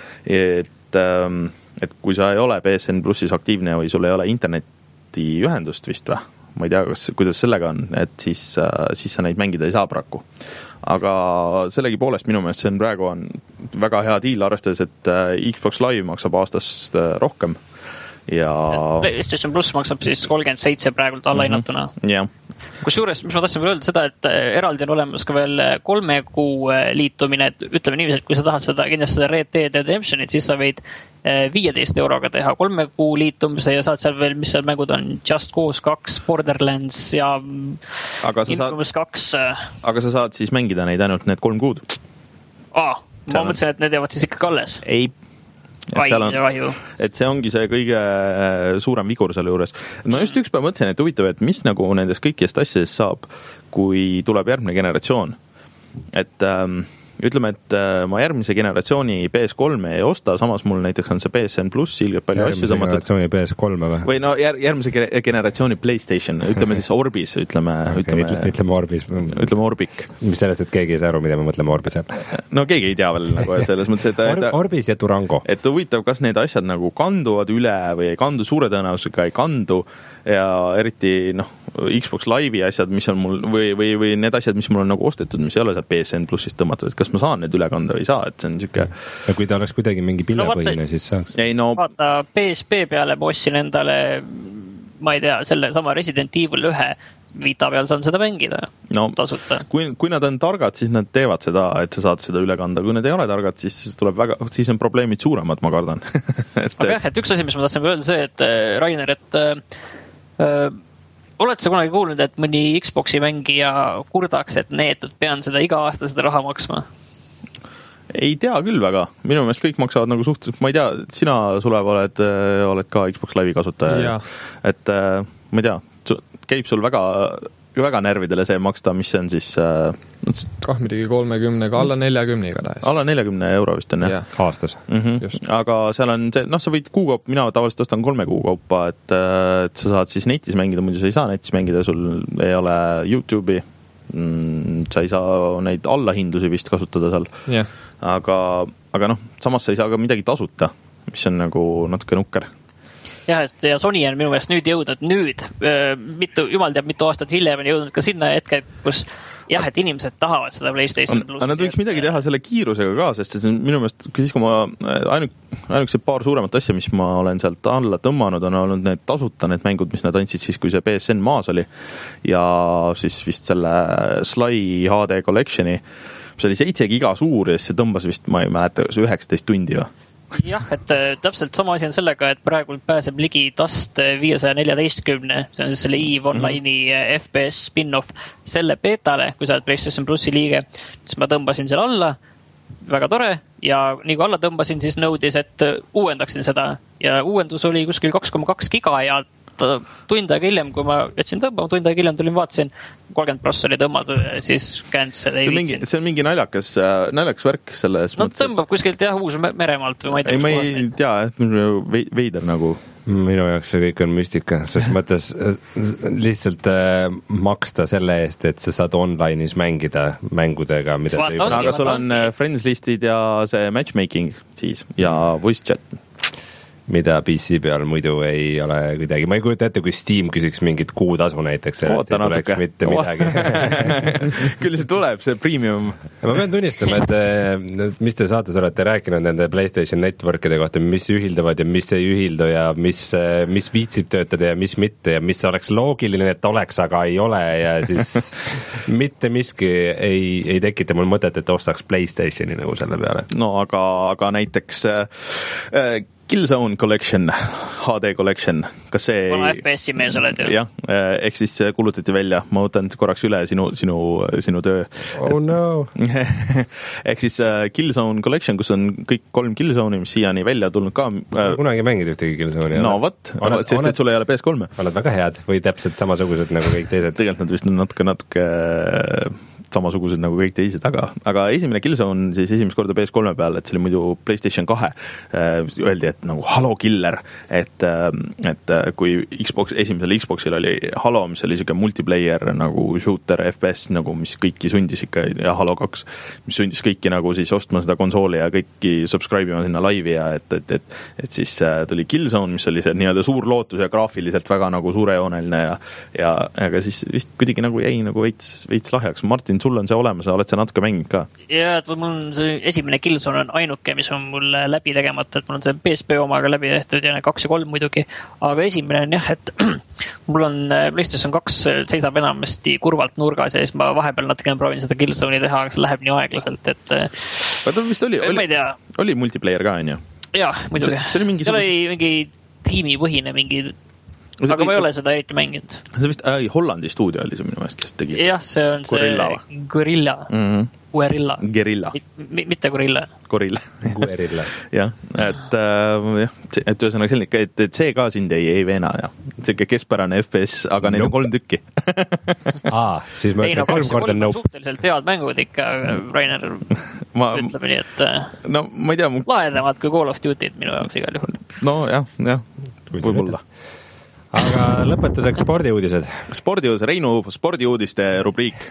Speaker 1: Et ähm, et kui sa ei ole P S N Plussis aktiivne või sul ei ole internetiühendust vist või, ma ei tea, kas, kuidas sellega on, et siis, siis sa neid mängida ei saa praegu. Aga sellegi poolest minu meelest see on praegu on väga hea deal, arvestades, et Xbox Live maksab aastast rohkem ja
Speaker 3: PlayStation Plus maksab siis kolmkümmend seitse praegult allahinnatuna.
Speaker 1: Mm-hmm. Yeah.
Speaker 3: Kusjuures, mis ma tahtsin veel öelda seda, et eraldi on olemas ka veel kolme kuu liitumine, et ütleme niiviisi, et kui sa tahad seda, kindlasti seda Red Dead Redemptionit, siis sa võid viieteist euroga teha kolme kuu liitumise ja saad seal veel, mis seal mängud on, Just Cause kaks, Borderlands ja Infamous kaks.
Speaker 1: Aga sa saad siis mängida neid ainult need kolm kuud?
Speaker 3: Aa, ma on... mõtlesin, et need jäävad siis ikka alles.
Speaker 1: Ei. Et, on, et see ongi see kõige suurem vigur seal juures. Ma just üks päev mõtlesin, et huvitav, et mis nagu nendest kõikidest asjadest saab, kui tuleb järgmine generatsioon. Et ähm, ütleme, et ma järgmise generatsiooni P S kolme ei osta, samas mul näiteks on see P S N pluss ilgelt palju asju
Speaker 4: tõmmatud. Järgmise generatsiooni P S kolme või?
Speaker 1: Või no jär, järgmise generatsiooni PlayStation, ütleme siis Orbis, ütleme,
Speaker 4: okay, ütleme, ütleme Orbis.
Speaker 1: Ütleme Orbik.
Speaker 4: Mis sellest, et keegi ei saa aru, mida me mõtleme Orbis.
Speaker 1: No keegi ei tea veel nagu, et selles mõttes, et
Speaker 4: Or, Orbis ja Durango.
Speaker 1: Et huvitav, kas need asjad nagu kanduvad üle või ei kandu, suure tõenäosusega ei kandu ja eriti noh, Xbox Live'i asjad, mis on mul või, või, või need asjad, mis mul on nagu ostetud, mis ei ole seal P S N plussist tõmmatud, et kas ma saan need üle kanda või ei saa, et see on niisugune
Speaker 4: ja kui ta oleks kuidagi mingi pillepõhine, no, siis saaks.
Speaker 1: Ei, no...
Speaker 3: vaata, P S P peale ma ostsin endale, ma ei tea, selle sama Resident Evil ühe Vita peal saan seda mängida
Speaker 1: no,
Speaker 3: tasuta.
Speaker 1: Kui, kui nad on targad, siis nad teevad seda, et sa saad seda üle kanda. Kui nad ei ole targad, siis, siis tuleb väga, siis on probleemid suuremad, ma kardan.
Speaker 3: et... Aga jah, et üks asi, mis ma tahtsin öelda see, et Rainer, et äh, oled sa kunagi kuulnud, et mõni Xboxi mängija kurdaks, et neetud pean seda iga aasta seda raha maksma?
Speaker 1: Ei tea küll väga. Minu meelest kõik maksavad nagu suhteliselt, ma ei tea, sina, Sulev, oled, oled ka Xbox Live'i kasutaja.
Speaker 2: Ja.
Speaker 1: Et ma ei tea, käib sul väga, väga närvidele see maksta, mis on siis äh,
Speaker 2: kah midagi kolmekümnega, alla neljakümne igatahes.
Speaker 1: Alla neljakümne euro vist on, jah?
Speaker 2: Ja.
Speaker 4: Aastas.
Speaker 1: Mm-hmm. Aga seal on see, noh, sa võid kuukaup, mina tavaliselt ostan kolme kuukaupa, et, et sa saad siis netis mängida, muidu sa ei saa netis mängida, sul ei ole YouTube'i, mm, sa ei saa neid allahindusi vist kasutada seal.
Speaker 2: Yeah.
Speaker 1: Aga, aga noh, samas sa ei saa ka midagi tasuta, mis on nagu natuke nukker.
Speaker 3: Jah, et ja Sony on minu meelest nüüd jõudnud, nüüd, mitu, jumal teab, mitu aastat hiljem on jõudnud ka sinna hetke, kus jah, et inimesed tahavad seda PlayStation Plus.
Speaker 1: Nad võiks midagi teha selle kiirusega ka, sest see on minu meelest, siis kui ma ainuk, ainuk see paar suuremat asja, mis ma olen sealt alla tõmmanud, on olnud need tasuta, need mängud, mis nad andsid siis, kui see P S N maas oli ja siis vist selle Sly H D Collectioni, see oli seitse giga suur ja siis see tõmbas vist, ma ei mäleta, üheksateist tundi või?
Speaker 3: Jah, et täpselt sama asi on sellega, et praegu pääseb ligi Dust viiesaja neljateistkümne, see on siis selle EVE Online'i mm-hmm. F P S spin-off selle betale, kui sa oled PlayStation Plussi liige, siis ma tõmbasin selle alla, väga tore, ja nii kui alla tõmbasin, siis nõudis, et uuendaksin seda ja uuendus oli kuskil kaks koma kaks giga ja tund aega hiljem, kui ma jätsin tõmbama, tund aega hiljem tulin, vaatasin, kolmkümmend prossa oli tõmmatud, siis cancel ei viitsin.
Speaker 1: See on mingi naljakas, naljakas värk selles
Speaker 3: no, mõttes. No tõmbab kuskilt jah, uus meremaalt või ma ei tea.
Speaker 1: Ei, ma ei tea, et veider nagu.
Speaker 4: Minu jaoks see kõik on müstika, sest mõttes lihtsalt äh, maksta selle eest, et sa saad online'is mängida mängudega, mida
Speaker 3: vaat,
Speaker 4: sa
Speaker 1: ei... Aga sul on friends listid ja see matchmaking siis ja voice chat.
Speaker 4: Mida P C peal muidu ei ole kuidagi. Ma ei kujuta ette, kui Steam küsiks mingit kuutasu näiteks, sellest ei tuleks mitte midagi.
Speaker 1: Küll see tuleb, see premium.
Speaker 4: Ma pean tunnistama, et mis te saates olete rääkinud nende PlayStation Networkide kohta, mis ühildavad ja mis ei ühildu ja mis, mis viitsib töötada ja mis mitte ja mis oleks loogiline, et oleks, aga ei ole ja siis mitte miski ei, ei tekita mul mõtet, et ostaks PlayStationi nagu selle peale.
Speaker 1: No aga, aga näiteks äh, Killzone Collection, H D Collection, kas see...
Speaker 3: Kuna F P S-i mees oled ju.
Speaker 1: Jah, ehk siis kulutati välja, ma võtan korraks üle sinu, sinu, sinu töö.
Speaker 4: Oh no!
Speaker 1: ehk siis Killzone Collection, kus on kõik kolm Killzone'i, mis siiani välja tulnud ka.
Speaker 4: Kunagi mängid ühtegi Killzone'i.
Speaker 1: No vot, sest oled, et sul ei ole P S kolme.
Speaker 4: Oled väga head või täpselt samasugused nagu kõik teised.
Speaker 1: Tegelikult nad vist natuke, natuke samasugused nagu kõik teised, aga, aga esimene Killzone siis esimest korda P S kolme peal, et see oli muidu PlayStation kahe, öeldi, et nagu Halo killer, et, et kui Xbox, esimesel Xboxil oli Halo, mis oli siuke multiplayer nagu shooter F P S, nagu mis kõiki sundis ikka, ja Halo kaks, mis sundis kõiki nagu siis ostma seda konsooli ja kõiki subscribe ima sinna laivi ja et, et, et, et siis tuli Killzone, mis oli see nii-öelda suur lootus ja graafiliselt väga nagu suurejooneline ja, ja aga siis vist kuidagi nagu jäi nagu veits, veits lahjaks. Martin, sul on see olemas, oled sa natuke mänginud ka?
Speaker 3: Ja, et mul on see esimene Killzone on ainuke, mis on mul läbi tegemata, et mul on see P S P omaga läbi tehtud ja kaks ja kolm muidugi, aga esimene on jah, et mul on PlayStation kaks seisab enamasti kurvalt nurgas ja siis ma vahepeal natuke proovin seda Killzone'i teha, aga see läheb nii aeglaselt, et
Speaker 1: Vaata, vist oli, oli, oli multiplayer ka, on ju?
Speaker 3: Jah, muidugi.
Speaker 1: See, see oli mingi,
Speaker 3: see oli mingi tiimipõhine, mingi aga või... ma ei ole seda eriti mänginud.
Speaker 1: See vist, äh, Hollandi stuudio oli see minu meelest, kes tegi.
Speaker 3: Jah, see on
Speaker 1: Gorilla.
Speaker 3: see Gorilla. Mm-hmm. Guerilla.
Speaker 1: Gerilla.
Speaker 3: M- mitte Gorilla.
Speaker 1: Gorilla.
Speaker 4: Guerilla.
Speaker 1: jah, et äh, jah, et ühesõnaga selline, et, et see ka sind ei, ei veena ja selline keskpärane F P S, aga neid nope. on kolm tükki.
Speaker 4: Aa, siis ma ütlen no, kolm korda nope.
Speaker 3: Suhteliselt head mängud ikka, Rainer ma, ütleme nii, et
Speaker 1: no ma ei tea mu...
Speaker 3: lahedamad kui Call of Duty'd minu jaoks igal juhul.
Speaker 1: No jah, jah, võib-olla.
Speaker 4: Aga lõpetuseks spordiuudised.
Speaker 1: Spordiuudis, Reinu spordiuudiste rubriik.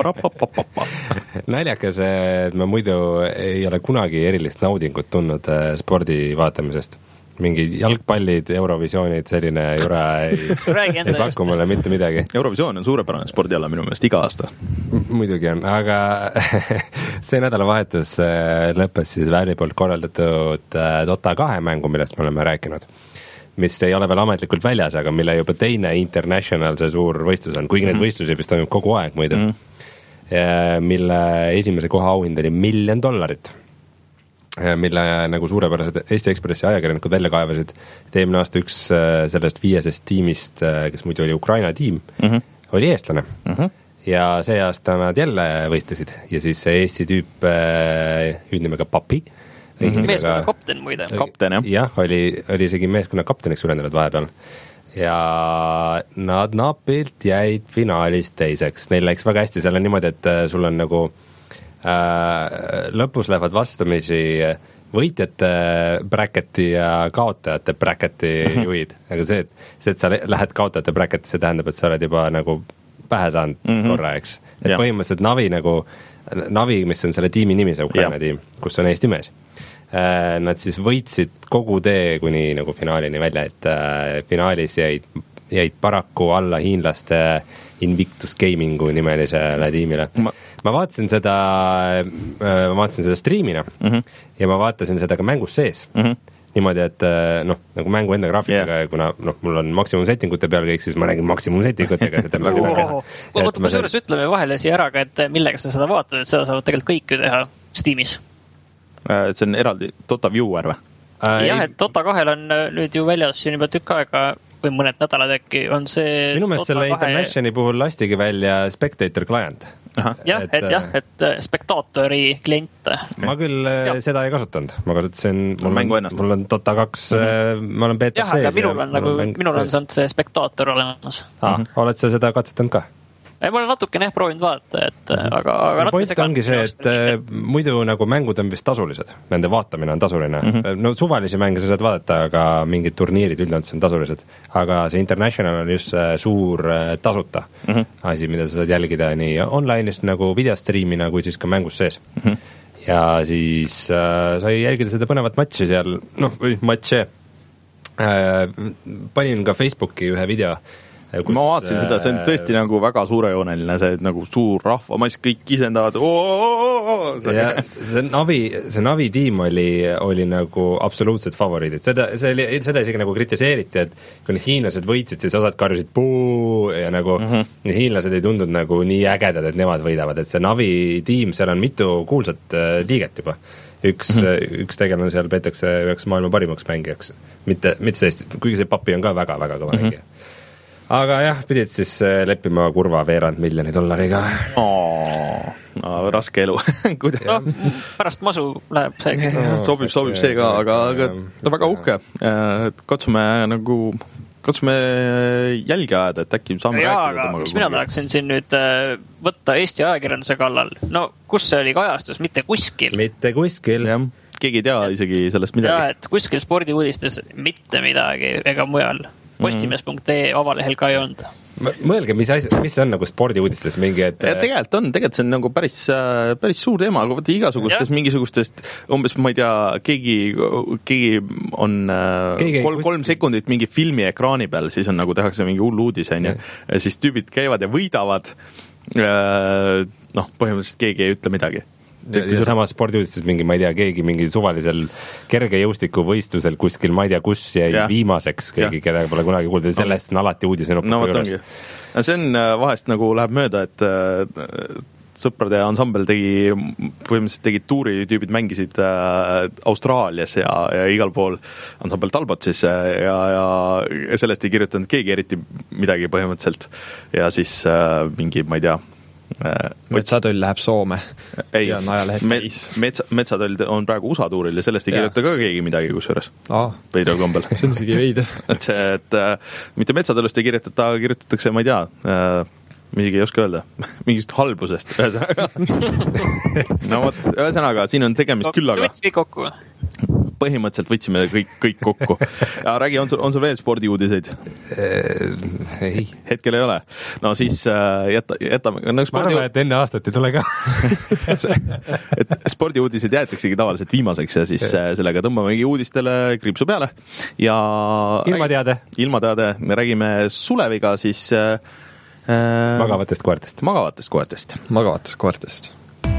Speaker 4: Naljakas, et ma muidu ei ole kunagi erilist naudingut tundnud spordi vaatamisest. Mingi jalgpallid, Eurovisioonid, selline jura ei, ei paku mulle mitte midagi.
Speaker 1: Eurovisioon on suurepärane spordiala minu meelest iga aasta.
Speaker 4: M- muidugi on, aga see nädalavahetus lõppes siis Valve'i poolt korraldatud Dota kahe mängu, millest me oleme rääkinud. Mis ei ole veel ametlikult väljas, aga mille juba teine international see suur võistlus on, kuigi mm-hmm. neid võistlusi vist toimub kogu aeg muidu, mm-hmm. mille esimese koha auhind oli miljon dollarit, mille nagu suurepärased Eesti Ekspressi ajakirjanikud välja kaevasid, et eelmine aasta üks sellest viiesest tiimist, kes muidu oli Ukraina tiim, mm-hmm. oli eestlane. Mm-hmm. Ja see aasta nad jälle võistlesid ja siis see Eesti tüüp hüüdnimega Papi,
Speaker 3: Mm-hmm. meeskonna kapten muide.
Speaker 1: Kapten, jah.
Speaker 4: Jah, oli, oli isegi meeskonna kapteniks ülendanud vahepeal. Ja nad napilt jäid finaalis teiseks. Neil läks väga hästi, seal on niimoodi, et sul on nagu äh, lõpus lähevad vastamisi võitjate bracketi ja kaotajate bracketi mm-hmm. juhid. Aga see, et, see, et sa lähed kaotajate bracketi, see tähendab, et sa oled juba nagu pähe saanud mm-hmm. korra, eks. Et ja. Põhimõtteliselt Navi nagu, Navi, mis on selle tiimi nimi, see Ukraina ja. Tiim, kus on Eesti mees. Nad siis võitsid kogu tee kuni nagu finaalini välja, et äh, finaalis jäid, jäid paraku alla hiinlaste Invictus Gamingu nimelisele tiimile. Ma, ma vaatasin seda, ma vaatasin seda striimina mm-hmm. ja ma vaatasin seda ka mängus sees. Mm-hmm. Niimoodi, et noh, nagu mängu enda graafikaga yeah. kuna noh, mul on maksimum settingute peal kõik, siis ma räägin maksimum settingutega.
Speaker 3: Oota, kui suures ütleme vahele siia ära, et millega sa seda vaatad, et seda saavad tegelikult kõik ju teha Steamis.
Speaker 1: See on eraldi Dota Viewer või?
Speaker 3: Äh, jah, et Dota kahel on nüüd ju väljas siin juba tükk aega või mõned nädalad äkki on see
Speaker 4: minu meelest selle kahe... Internationi puhul lastigi välja Spectator Client.
Speaker 3: Aha. Jah, et, et jah, et Spectatori klient.
Speaker 4: Ma küll ja. Seda ei kasutanud. Ma kasutasin, mul,
Speaker 1: mängu
Speaker 4: on, mul on Dota kaks, mm-hmm. ma olen beetas sees.
Speaker 3: Jah, aga minul on, nagu, minul on saanud see Spectator olemas.
Speaker 4: Ah, mm-hmm. Oled sa seda katsetanud ka?
Speaker 3: Ei, ma olen natukene jah proovinud vaata, et mm-hmm. aga, aga
Speaker 4: no, point ongi see, et äh, muidu nagu mängud on vist tasulised, nende vaatamine on tasuline. Mm-hmm. No suvalisi mänge sa saad vaadata, aga mingid turniirid üldse on tasulised. Aga see International on just suur äh, tasuta mm-hmm. asi, mida sa saad jälgida nii online'ist nagu videostreamina kui siis ka mängus sees. Mm-hmm. Ja siis äh, sai jälgida seda põnevat matši seal, noh, või matše. Äh, panin ka Facebooki ühe video,
Speaker 1: Kus, ma vaatasin seda, see on tõesti nagu väga suurejooneline, see nagu suur rahvamass, kõik kisendavad.
Speaker 4: See Navi, see Navi tiim oli, oli nagu absoluutselt favoriidid. Seda, see oli, seda isegi nagu kritiseeriti, et kui need hiinlased võitsid, siis osad karjusid puu ja nagu mm-hmm. hiinlased ei tundunud nagu nii ägedad, et nemad võidavad. Et see Navi tiim, seal on mitu kuulsat liiget juba. Üks, mm-hmm. üks tegelane seal peetakse üheks maailma parimaks mängijaks. Mitte, mitte sellist, kuigi see Papi on ka väga-väga kõva mm-hmm. mängija. Aga jah, pidid siis leppima kurva veerand miljoni dollariga.
Speaker 1: Oh, no, raske elu.
Speaker 3: no, pärast masu läheb see.
Speaker 1: sobib, sobib see ka, aga, aga ta väga uhke. Katsume nagu, katsume jälgi ajada, et äkki saame
Speaker 3: ja, rääkida. Aga mis mina tahaksin siin nüüd võtta Eesti ajakirjanduse kallal? No, kus see oli kajastus? Mitte kuskil.
Speaker 4: Mitte kuskil.
Speaker 1: Jah, keegi ei tea isegi sellest midagi.
Speaker 3: Ja, et kuskil spordiuudistes mitte midagi ega mujal. Postimees punkt ee avalehel ka ei olnud.
Speaker 4: Mõelge, mis, asi, mis on nagu spordiuudistes mingi, et...
Speaker 1: Ja, tegelikult on, tegelikult see on nagu päris, päris suur teema, aga võtta igasugustest, ja. Mingisugustest, umbes ma ei tea, keegi, keegi on keegi kolm, kolm sekundit mingi filmi ekraani peal, siis on nagu tehakse mingi hull uudis, on ju. Ja siis tüübid käivad ja võidavad, noh, põhimõtteliselt keegi ei ütle midagi.
Speaker 4: Ja, ja samas spordiuudistes mingi, ma ei tea, keegi mingi suvalisel kergejõustiku võistlusel kuskil, ma ei tea, kus jäi ja. Viimaseks keegi, keda pole kunagi kuulda, sellest on alati uudise nuppu
Speaker 1: no, juures. No see on vahest nagu läheb mööda, et sõprade ansambel tegi, põhimõtteliselt tegid tuuri, tüübid mängisid äh, Austraalias ja, ja igal pool ansambel Talbot siis ja, ja, ja sellest ei kirjutanud keegi eriti midagi põhimõtteliselt ja siis äh, mingi, ma ei tea äh,
Speaker 2: Metsatöll läheb Soome
Speaker 1: ei,
Speaker 2: ja on ajalehed
Speaker 1: me,
Speaker 2: täis.
Speaker 1: Metsa, Metsatöll on praegu U S A tuuril ja sellest ei ja, kirjuta ka keegi midagi kusjuures
Speaker 2: ah,
Speaker 1: veidral kombel.
Speaker 2: See on isegi veider.
Speaker 1: et see, et äh, mitte Metsatöllust ei kirjutata, kirjutatakse, ma ei tea äh, midagi ei oska öelda, mingist halbusest, ühesõnaga. no vot, ühesõnaga, siin on tegemist no, küllaga.
Speaker 3: See võttis kõik kokku?
Speaker 1: Põhimõtteliselt võtsime kõik, kõik kokku. Ja räägi, on sul, on sul veel spordiuudiseid?
Speaker 4: ei.
Speaker 1: Hetkel ei ole. No siis äh, jäta, jätame... No, spordi...
Speaker 4: Ma arvan, et enne aastat ei tule ka.
Speaker 1: et spordiuudised jäetaksegi tavaliselt viimaseks ja siis äh, sellega tõmbamegi uudistele kriipsu peale. Ja
Speaker 4: ilmateade.
Speaker 1: Ilmateade. Me räägime Suleviga siis... Äh,
Speaker 4: magavatest koertest.
Speaker 1: Magavatest koertest.
Speaker 2: Magavatest koertest.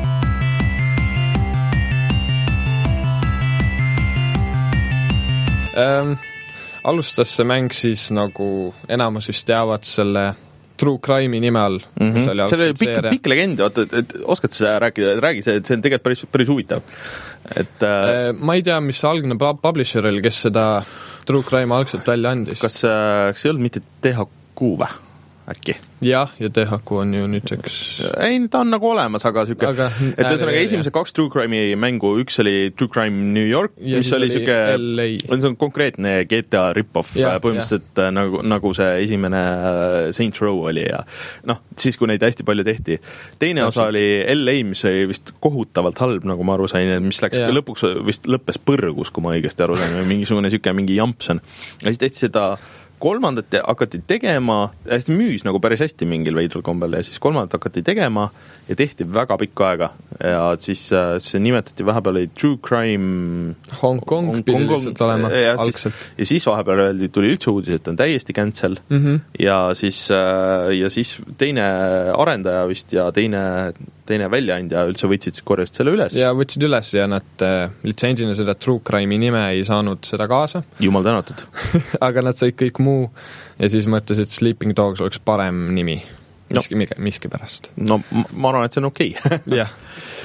Speaker 2: Ähm, alustas see mäng siis nagu enamus vist teavad selle True Crime'i nime all.
Speaker 1: Mm -hmm. See oli pikk, pikk legend, oota, et, et oskad sa rääkida, räägi see, et see on tegelikult päris, päris huvitav. Et,
Speaker 2: äh, ma ei tea, mis algne publisher oli, kes seda True Crime algselt välja andis.
Speaker 1: Kas, kas ei olnud mitte T H Q või? Äkki?
Speaker 2: Jah, ja T H Q on ju nüüdseks...
Speaker 1: Ei, ta on nagu olemas, aga süke... Aga, et ühesõnaga esimesed kaks True Crime'i mängu, üks oli True Crime New York, ja mis oli süke... On see konkreetne G T A rip-off, ja, põhimõtteliselt ja. Nagu, nagu see esimene Saints Row oli ja noh, siis kui neid hästi palju tehti. Teine Täpselt. Osa oli L A, mis oli vist kohutavalt halb, nagu ma aru sain, mis läks ja. Lõpuks vist lõppes põrgus, kui ma õigesti aru sain, mingisugune süke, mingi jampson. Ja siis tehti seda kolmandat hakati tegema, hästi müüs nagu päris hästi mingil veidral kombel ja siis kolmandat hakati tegema ja tehti väga pikka aega ja siis see nimetati vahepeal oli True Crime
Speaker 2: Hong Kong Hong pidi lihtsalt olema
Speaker 1: ja
Speaker 2: algselt.
Speaker 1: Siis, ja siis vahepeal öeldi, tuli üldse uudis, et on täiesti cancel mm -hmm. ja, siis, ja siis teine arendaja vist ja teine, teine väljaandja üldse võtsid korjast selle üles.
Speaker 2: Ja võtsid üles ja nad äh, litsentsina seda True Crime'i nime ei saanud seda kaasa.
Speaker 1: Jumal tänatud.
Speaker 2: aga nad said kõik muu ja siis mõtlesid, et Sleeping Dogs oleks parem nimi. Miski, no. miski pärast.
Speaker 1: No ma arvan, et see on okei. Okay.
Speaker 2: jah.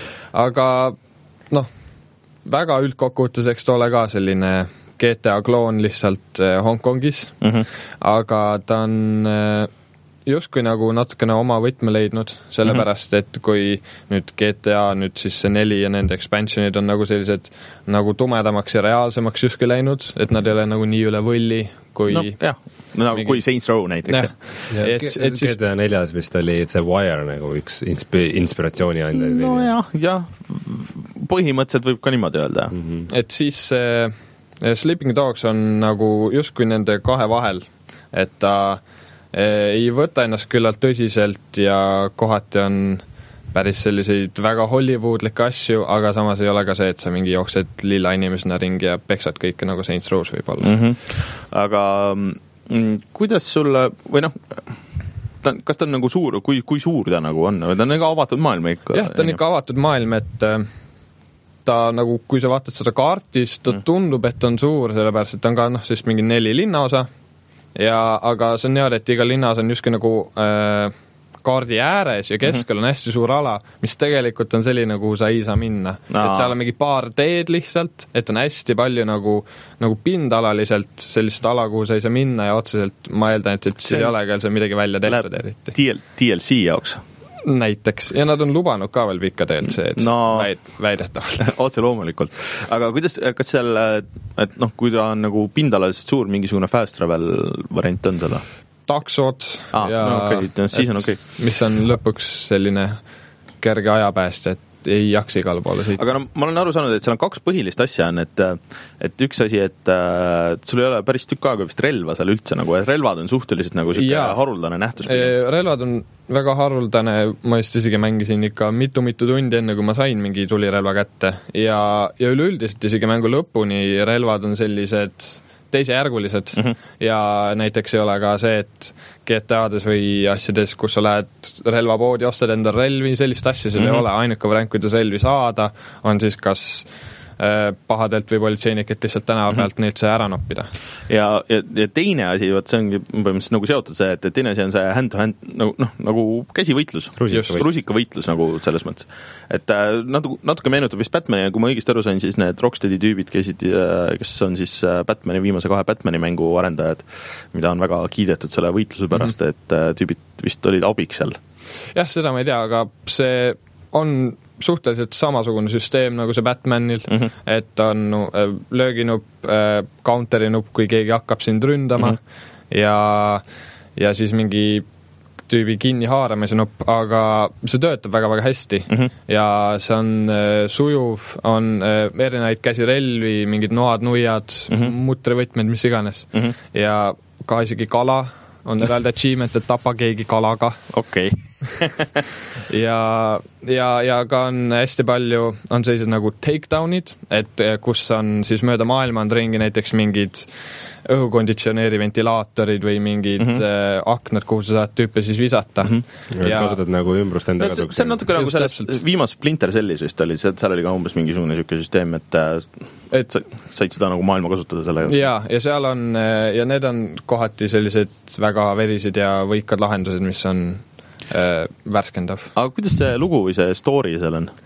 Speaker 2: Aga noh, väga üldkokkuvõttes eks ta ole ka selline G T A kloon lihtsalt Hongkongis, mm -hmm. aga ta on justkui nagu natukene oma võtme leidnud, sellepärast, et kui nüüd G T A, nüüd siis see neli ja nende expansionid on nagu sellised nagu tumedamaks ja reaalsemaks justkui läinud, et nad ei ole nagu nii üle võlli, kui
Speaker 1: no jah, nagu mingi... kui Saints Row näiteks.
Speaker 4: Et, et siis... G T A neljas vist oli The Wire nagu üks insp- inspiratsiooni anda.
Speaker 1: No jah, jah, põhimõtteliselt võib ka niimoodi öelda.
Speaker 2: Mm -hmm. Et siis äh, Sleeping Dogs on nagu justkui nende kahe vahel, et ta ei võta ennast küllalt tõsiselt ja kohati on päris selliseid väga hollywoodlikke asju, aga samas ei ole ka see, et sa mingi jooksed lilla inimesena ringi ja peksad kõike nagu Saints Rows võib olla. Mm -hmm.
Speaker 1: Aga mm, kuidas sulle, või noh, ta, kas ta on nagu suur, kui, kui suur ta nagu on? Ta on nagu avatud maailm ikka?
Speaker 2: Jah, ta on ikka avatud maailm, et ta nagu, kui sa vaatad seda kaartist, ta mm. tundub, et on suur, sellepärast, et ta on ka noh, siis mingi neli linnaosa. Ja, aga see on niimoodi, et iga linnas on justkui nagu äh, kaardi ääres ja keskel on hästi suur ala, mis tegelikult on selline, kuhu sa ei saa minna. No. Et seal on mingi paar teed lihtsalt, et on hästi palju nagu, nagu pindalaliselt sellist ala, kuhu sa ei saa minna ja otseselt ma eeldan, et, et see ei ole ka seal midagi välja tehtud eriti.
Speaker 1: D L C jaoks?
Speaker 2: Näiteks, ja nad on lubanud ka veel pikka D L C-d no, väid, väidetavalt.
Speaker 1: Otse loomulikult. Aga kuidas, kas seal, et noh, kui ta on nagu pindalaliselt suur, mingisugune fast travel variant on seda?
Speaker 2: Taksod
Speaker 1: ah, ja no, okay. siis on okay.
Speaker 2: mis on lõpuks selline kerge ajapääst, et ei jaksa igale poole sõita.
Speaker 1: Aga no ma olen aru saanud, et seal on kaks põhilist asja on, et, et üks asi, et, et sul ei ole päris tükk aega vist relva seal üldse nagu, et relvad on suhteliselt nagu selline haruldane nähtus.
Speaker 2: Relvad on väga haruldane, ma just isegi mängisin ikka mitu-mitu tundi enne, kui ma sain mingi tulirelva kätte ja, ja üleüldiselt isegi mängu lõpuni relvad on sellised teisejärgulised mm -hmm. ja näiteks ei ole ka see, et G T A-des või asjades, kus sa lähed relvapoodi, ostad endal relvi, sellist asja seal mm -hmm. ei ole, ainuke variant, kuidas relvi saada, on siis kas pahadelt või politseinik, et lihtsalt tänava pealt mm-hmm. neilt see ära noppida.
Speaker 1: Ja, ja, ja teine asi, võt, see ongi põhimõtteliselt nagu seotud see, et teine asi on see hand-to-hand, nagu, noh, nagu käsivõitlus, rusikavõitlus nagu selles mõttes. Et äh, natuke, natuke meenutab vist Batmani ja kui ma õigesti aru sain, siis need Rocksteadi tüübid käisid, kes on siis Batmani, viimase kahe Batmani mängu arendajad, mida on väga kiidetud selle võitluse pärast, mm-hmm. et äh, tüübid vist olid abiks seal.
Speaker 2: Jah, seda ma ei tea, aga see on suhteliselt samasugune süsteem nagu see Batmanil, mm-hmm. et on lööginupp, counteri-nupp, kui keegi hakkab sind ründama mm-hmm. ja, ja siis mingi tüübi kinni haaramise nupp, aga see töötab väga-väga hästi mm-hmm. ja see on äh, sujuv, on äh, erinevaid käsirelvi, mingid noad, nuiad, mm-hmm. mutrivõtmed, mis iganes mm-hmm. ja ka isegi kala on eraldi achievement, et tapa keegi kalaga.
Speaker 1: Okei.
Speaker 2: Okay. ja, ja, ja ka on hästi palju, on sellised nagu takedownid, et kus on siis mööda maailma on ringi näiteks mingid õhukonditsioneeri ventilaatorid või mingid mm-hmm. äh, aknad, kuhu sa saad tüüpe siis visata.
Speaker 4: Mm-hmm. Ja kasutad nagu ümbrust enda
Speaker 1: no, kasuks. See on natuke nagu selles viimas Splinter Cellis vist oli, seal oli ka umbes mingisugune niisugune süsteem, et, et said seda nagu maailma kasutada sellega.
Speaker 2: Ja, ja seal on, ja need on kohati sellised väga verised ja võikad lahendused, mis on äh, värskendav.
Speaker 1: Aga kuidas see lugu või see story seal on?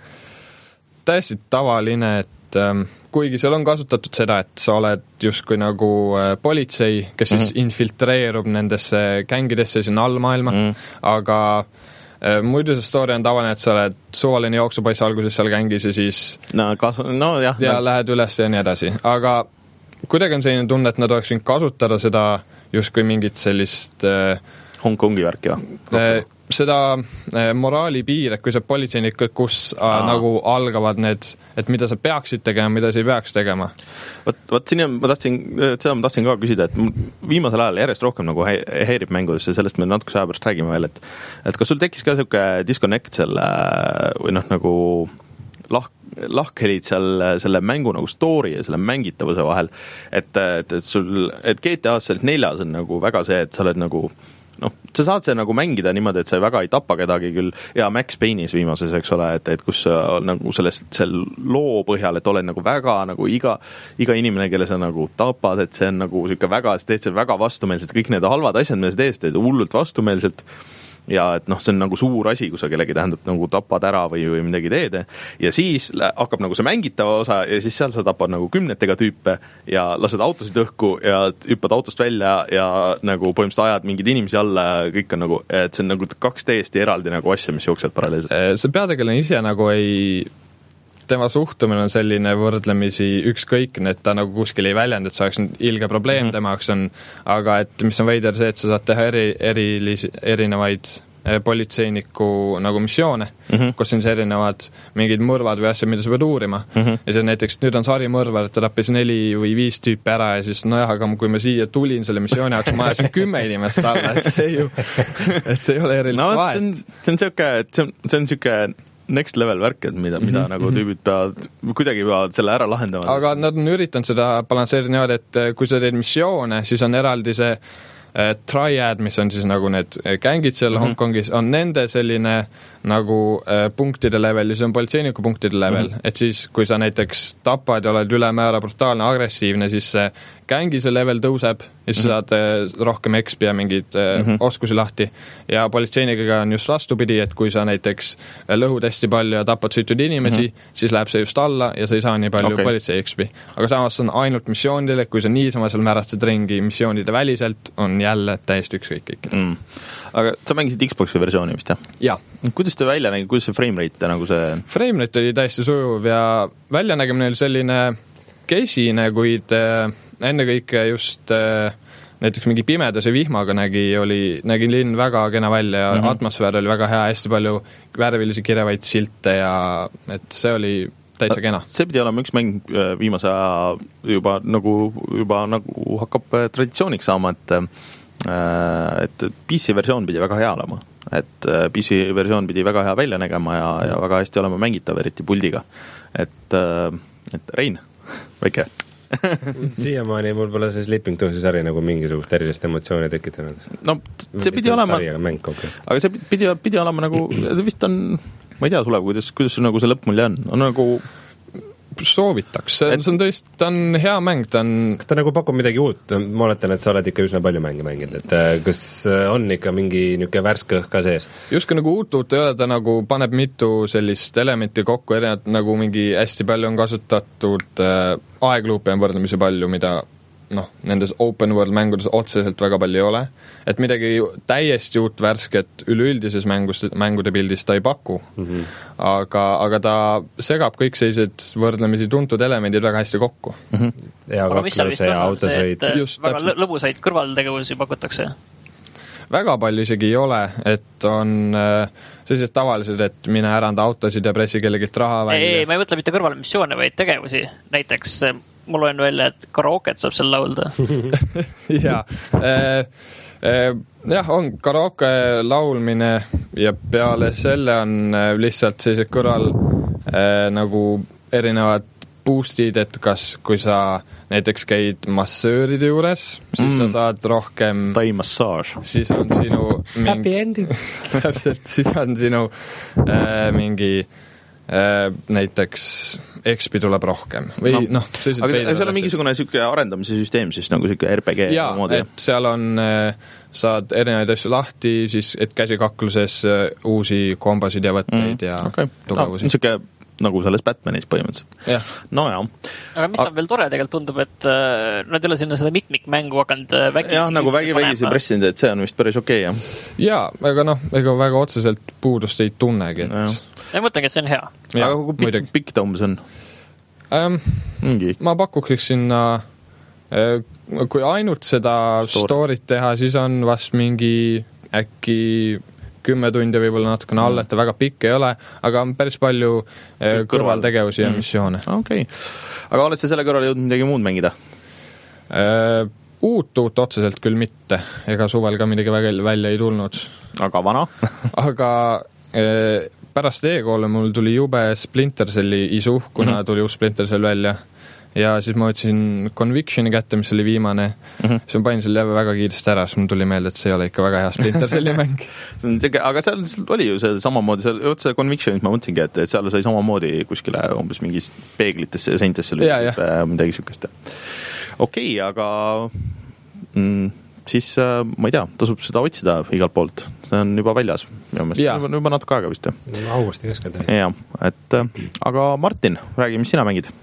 Speaker 2: Täiesti tavaline, et ähm, kuigi seal on kasutatud seda, et sa oled justkui nagu äh, politsei, kes siis mm-hmm. infiltreerub nendesse gängidesse sinna allmaailma, mm-hmm. aga äh, muidu see story on tavaline, et sa oled suvaline jooksupoiss alguses seal gängis ja siis
Speaker 1: no, kas, no, jah,
Speaker 2: ja
Speaker 1: no.
Speaker 2: lähed üles ja nii edasi. Aga kuidagi on selline tunne, et nad oleks võinud kasutada seda justkui mingit sellist äh,
Speaker 1: Hongkongi värki või?
Speaker 2: Äh, seda äh, moraali piir, et kui sa politseinik, kus äh, nagu algavad need, et mida sa peaksid tegema, mida sa ei peaks tegema.
Speaker 1: Võt, võt siin ma tahtsin, seda ma tahtsin ka küsida, et viimasel ajal järjest rohkem nagu heerib mängudesse, sellest me natuke aja pärast räägime veel, et, et kas sul tekkis ka selline disconnect selle või noh, nagu lahk, lahkhelid seal selle mängu nagu story ja selle mängitavuse vahel, et, et, et sul, et G T A sealt neljas on nagu väga see, et sa oled nagu noh, sa saad see nagu mängida niimoodi, et sa väga ei tapa kedagi küll ja Max Payne'is viimases, eks ole, et, et kus nagu sellest, selle loo põhjal, et oled nagu väga nagu iga, iga inimene, kelle sa nagu tapad, et see on nagu siuke väga, sa teed see väga vastumeelselt, kõik need halvad asjad, mida sa teed, teed hullult vastumeelselt ja et noh, see on nagu suur asi, kui sa kellegi tähendab nagu tapad ära või, või midagi teed ja siis hakkab nagu see mängitava osa ja siis seal sa tapad nagu kümnetega tüüpe ja lased autosid õhku ja hüppad autost välja ja nagu põhimõtteliselt ajad mingid inimesi alla ja kõik on nagu, et see on nagu kaks täiesti eraldi nagu asja, mis jooksevad paralleelselt.
Speaker 2: See peategelane ise nagu ei tema suhtumine on selline võrdlemisi ükskõikne, et ta nagu kuskil ei väljend, et see oleks ilge probleem mm-hmm. tema jaoks on, aga et mis on veider see, et sa saad teha eri, eri, erinevaid politseiniku nagu missioone, mm-hmm. kus on erinevad mingid mõrvad või asjad, mida sa pead uurima mm-hmm. ja see on näiteks, nüüd on sarimõrvar, et ta tappis neli või viis tüüpi ära ja siis nojah, aga kui ma siia tulin selle missiooni jaoks, ma ajasin kümme inimest alla, et see ju et see ei ole erilist
Speaker 1: no,
Speaker 2: vahet.
Speaker 1: See on siuke, see on, see on siuke next level värk, et mida, mida mm-hmm. nagu tüübid peavad, kuidagi peavad selle ära lahendama.
Speaker 2: Aga nad on üritanud seda balansseerida niimoodi, et kui sa teed missioone, siis on eraldi see äh, triad, mis on siis nagu need gängid seal mm-hmm. Hongkongis, on nende selline nagu äh, punktide level ja see on politseiniku punktide level, mm-hmm. et siis kui sa näiteks tapad ja oled ülemäära brutaalne, agressiivne, siis see gängi see level tõuseb ja siis mm-hmm. saad äh, rohkem X P ja mingeid äh, mm-hmm. oskusi lahti ja politseiniga on just vastupidi, et kui sa näiteks lõhud hästi palju ja tapad süütud inimesi, mm-hmm. siis läheb see just alla ja sa ei saa nii palju okay. politsei X P. Aga samas on ainult missioonidele, kui sa niisama seal määrastad ringi missioonide väliselt, on jälle täiesti ükskõik kõik.
Speaker 1: Mm. Aga sa mängisid Xboxi versiooni vist, jah?
Speaker 2: Jaa.
Speaker 1: Kuidas ta välja nägi, kuidas see frame rate nagu see?
Speaker 2: Frame rate oli täiesti sujuv ja väljanägemine oli selline kesine, kuid äh, ennekõike just äh, näiteks mingi pimedase vihmaga nägi, oli, nägi linn väga kena välja ja mm-hmm. atmosfäär oli väga hea, hästi palju värvilisi kirevaid silte ja et see oli täitsa kena.
Speaker 1: See pidi olema üks mäng viimase aja juba nagu, juba nagu hakkab traditsiooniks saama, et et P C versioon pidi väga hea olema, et P C versioon pidi väga hea välja nägema ja, ja väga hästi olema mängitav, eriti puldiga, et, et Rein, väike
Speaker 4: siiamaani mul pole see Sleeping Dogsi sari nagu mingisugust erilist emotsiooni tekitanud.
Speaker 1: No see pidi olema, aga see pidi, pidi olema nagu, vist on, ma ei tea, Sulev, kuidas, kuidas nagu see lõpp mulje on, on nagu
Speaker 2: soovitaks, see on, see on tõesti, ta on hea mäng, ta on
Speaker 4: kas ta nagu pakub midagi uut? Ma oletan, et sa oled ikka üsna palju mänge mänginud, et kas on ikka mingi niisugune värske õhk ka sees?
Speaker 2: Justkui nagu uut uut ei ole, ta nagu paneb mitu sellist elementi kokku, erinevat nagu mingi hästi palju on kasutatud äh, aegluupi on võrdlemisi palju, mida noh, nendes open world mängudes otseselt väga palju ei ole, et midagi täiesti uut värsket üleüldises mängus, mängude pildis ta ei paku, mm-hmm. aga, aga ta segab kõik sellised võrdlemisi tuntud elemendid väga hästi kokku.
Speaker 3: Mm-hmm.
Speaker 4: ja kakluse ja autosõit.
Speaker 3: Väga täpselt. Lõbusaid kõrvaltegevusi pakutakse.
Speaker 2: Väga palju isegi ei ole, et on äh, sellised tavalised, et mine äranda autosid ja pressi kellegilt raha välja.
Speaker 3: Ei, ma ei mõtle mitte kõrvalmissioone, vaid tegevusi. Näiteks ma loen välja, et karooket saab seal laulda.
Speaker 2: ja, äh, äh, jah, on karooke laulmine ja peale selle on äh, lihtsalt sellised kõrval äh, nagu erinevad boostid, et kas, kui sa näiteks käid massööride juures, siis mm. sa saad rohkem
Speaker 1: tai massaaž.
Speaker 2: Siis on sinu mingi...
Speaker 4: Happy ending.
Speaker 2: Täpselt, siis on sinu äh, mingi äh, näiteks X P tuleb rohkem või noh no,
Speaker 1: aga seal on mingisugune siuke arendamise süsteem siis nagu siuke R P G
Speaker 2: jaa, moodi. Et seal on saad erinevaid asju lahti siis, et käsikakluses uusi kombasid ja võtteid mm. ja okay. tugevusi
Speaker 1: no, siuke nagu selles Batmanis põhimõtteliselt
Speaker 2: ja.
Speaker 1: no jah
Speaker 3: aga mis on veel tore tegelikult tundub, et uh, nad ei ole sinna seda mitmikmängu hakanud uh, vägisi
Speaker 1: jah, nagu vägi, vägisi pressinud, et see on vist päris okei okay, jah
Speaker 2: jaa, aga noh, ega väga otseselt puudust ei tunnegi, et ja.
Speaker 3: Ja mõtlengi, et see on hea.
Speaker 1: Ja, aga kui pikk, pikk tõmbus on?
Speaker 2: Ähm, Mingi. Ma pakuks sinna, äh, kui ainult seda Story. storyt teha, siis on vast mingi äkki kümme tundi võib-olla natukene all, et ta väga pikk ei ole, aga on päris palju äh, kõrvaltegevusi ja mm. missioone.
Speaker 1: Okei. Okay. Aga oled sa selle kõrval jõudnud midagi muud mängida?
Speaker 2: Äh, uut uut otseselt küll mitte, ega suvel ka midagi väga välja ei tulnud.
Speaker 1: Aga vana? aga
Speaker 2: äh, pärast e-koole mul tuli jube Splinter Celli isu, kuna mm-hmm. tuli uus Splinter Cell välja ja siis ma võtsin Convictioni kätte, mis oli viimane mm-hmm. siis ma panin selle väga kiiresti ära, siis mul tuli meelde, et see ei ole ikka väga hea Splinter Celli mäng
Speaker 1: aga seal oli ju see samamoodi, seal otse Convictionis ma mõtlesingi, et, et seal sai samamoodi kuskile umbes mingis peeglitesse ja seintesse lüüb midagi sükest okei, okay, aga mm, siis ma ei tea, tasub seda otsida igalt poolt, see on juba väljas juba, juba natuke aega vist
Speaker 4: augusti keskelt
Speaker 1: jah, et aga Martin, räägi, mis sina mängid?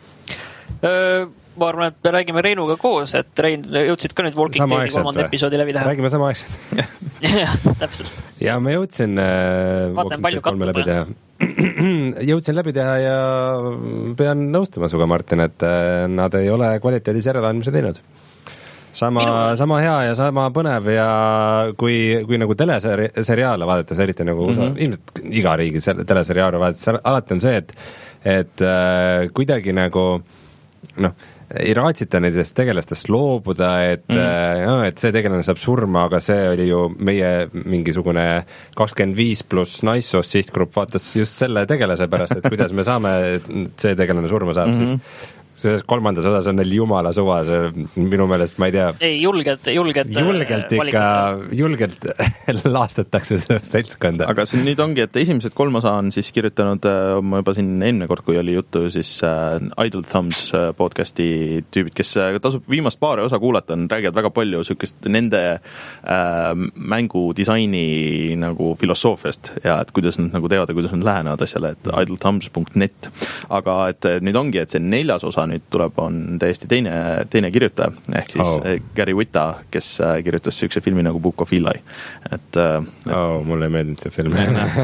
Speaker 3: Ma arvan, et me räägime Reinuga koos, et Rein jõudsid ka nüüd Walking Deadi kolmanda episoodi läbi teha
Speaker 4: räägime sama aegselt
Speaker 3: jah, täpselt
Speaker 4: ja ma jõudsin äh,
Speaker 3: Vaatan, Walking Dead kolme läbi teha
Speaker 4: jõudsin läbi teha ja pean nõustuma suga, Martin, et nad ei ole kvaliteedis järeleandmise teinud sama, sama hea ja sama põnev ja kui, kui nagu teleseriaale vaadates, eriti nagu mm-hmm. ilmselt iga riigi teleseriaale vaadates, alati on see, et, et äh, kuidagi nagu noh, ei raatsita nendest tegelastest loobuda, et mm. äh, et see tegelane saab surma, aga see oli ju meie mingisugune kakskümmend viis pluss naissoost sihtgrupp vaatas just selle tegelase pärast, et kuidas me saame, see tegelane surma saab mm-hmm. siis selles kolmandas osas on neil jumala suva, see minu meelest, ma ei tea
Speaker 3: ei, julgelt, julgelt
Speaker 4: julgelt ikka, julgelt laastatakse seda seltskonda.
Speaker 1: Aga see nüüd ongi, et esimesed kolm osa on siis kirjutanud, ma juba siin eelmine kord, kui oli juttu, siis äh, Idle Thumbs podcasti tüübid, kes tasub viimast paari osa kuulata, on räägivad väga palju sükest nende äh, mängudisaini nagu filosoofiast ja et kuidas nad nagu teavad ja kuidas nad lähenevad asjale, et idlethumbs punkt net. Aga et nüüd ongi, et see neljas osa nüüd tuleb, on täiesti teine, teine kirjutaja, ehk siis oh. Gary Whitta, kes kirjutas sükse filmi nagu Book of Eli. Et, et
Speaker 4: oh, mulle ei meeldinud see film.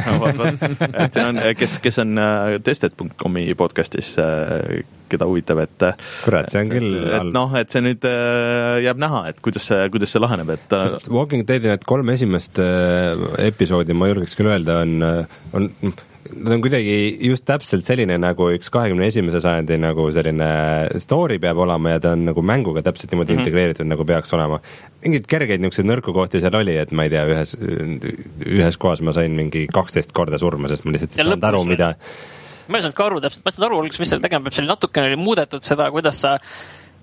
Speaker 1: et see on, kes, kes on tested punkt comi podcastis, keda huvitab, et
Speaker 4: kurat, see on küll
Speaker 1: et, et noh, et see nüüd jääb näha, et kuidas see, kuidas see laheneb, et
Speaker 4: sest Walking Deadi need kolm esimest episoodi, ma julgeks küll öelda, on, on nad on kuidagi just täpselt selline, nagu üks kahekümne esimese sajandi nagu selline story peab olema ja ta on nagu mänguga täpselt niimoodi mm-hmm. integreeritud, nagu peaks olema. Mingid kergeid niisuguseid nõrku kohti seal oli, et ma ei tea, ühes, ühes kohas ma sain mingi kaksteist korda surma, sest ma lihtsalt ei saanud aru, mida
Speaker 3: ma ei saanud ka aru täpselt, ma ei saanud aru, mis seal tegema peab, seal natukene oli muudetud seda, kuidas sa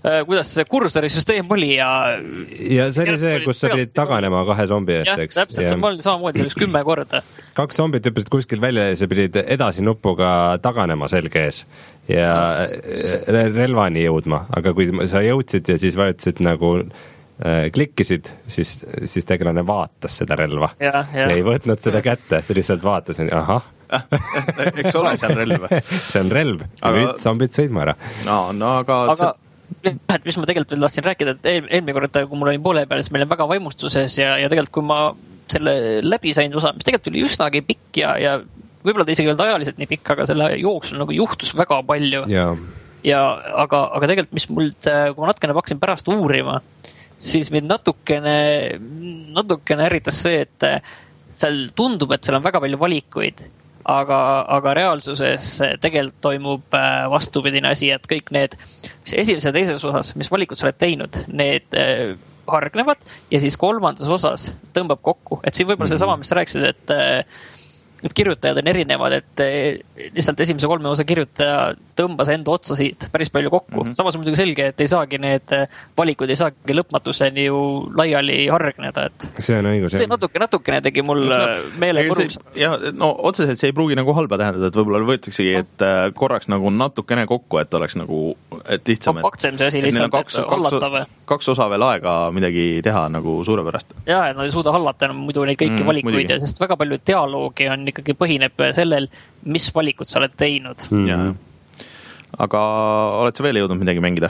Speaker 3: kuidas see kursorisüsteem oli ja
Speaker 4: ja see oli see, kus sa pidid taganema kahe zombi eest, eks?
Speaker 3: Jah, täpselt, see oli samamoodi, see oli kümme korda.
Speaker 4: Kaks zombit hüppasid kuskil välja ja sa pidid edasi nupuga taganema selge ees ja relvani jõudma, aga kui sa jõudsid ja siis vajutasid nagu äh, klikkisid, siis, siis tegelane vaatas seda relva
Speaker 3: ja, ja.
Speaker 4: ja ei võtnud seda kätte, ta lihtsalt vaatas, ahah
Speaker 1: eks ole, see on relv.
Speaker 4: see on relv, nüüd zombid sõidma ära.
Speaker 1: No, no aga...
Speaker 3: aga... et mis ma tegelikult veel tahtsin rääkida, et eelmine kord, kui mul oli poole peal, siis meil on väga vaimustuses ja, ja tegelikult kui ma selle läbi sain osa, mis tegelikult oli üsnagi pikk ja, ja võib-olla ta isegi ei olnud ajaliselt nii pikk, aga selle jooksul nagu juhtus väga palju.
Speaker 4: Ja,
Speaker 3: ja aga, aga tegelikult, mis mul, kui ma natukene hakkasin pärast uurima, siis mind natukene, natukene ärritas see, et seal tundub, et seal on väga palju valikuid. Aga, aga reaalsuses tegelikult toimub vastupidine asi, et kõik need esimese ja teises osas, mis valikud sa oled teinud, need hargnevad ja siis kolmandas osas tõmbab kokku. Et siin võib-olla see sama, mis sa rääkisid, et, et kirjutajad on erinevad, et lihtsalt esimese kolme osa kirjutaja tõmbas enda otsasid päris palju kokku. Mm-hmm. Samas on muidugi selge, et ei saagi need valikud ei saagi lõpmatuseni ju laiali hargneda. Et
Speaker 4: see on õigus.
Speaker 3: See natuke, natukene tegi mul no, meele korus.
Speaker 1: Ja, no otseselt see ei pruugi nagu halba tähendada, et võib-olla võetaksegi, et korraks nagu natukene kokku, et oleks nagu, et lihtsam,
Speaker 3: et, see asi lihtsalt,
Speaker 1: kaks, et hallatav. Kaks osa veel aega midagi teha nagu suurepärast.
Speaker 3: Ja, et nad ei suuda hallata enam muidu neid kõiki mm, valikuid, muidugi. Sest väga palju dialoogi on ikkagi põhineb sellel, mis valikud sa oled teinud.
Speaker 1: Mm. Ja. Aga oled sa veel jõudnud midagi mängida?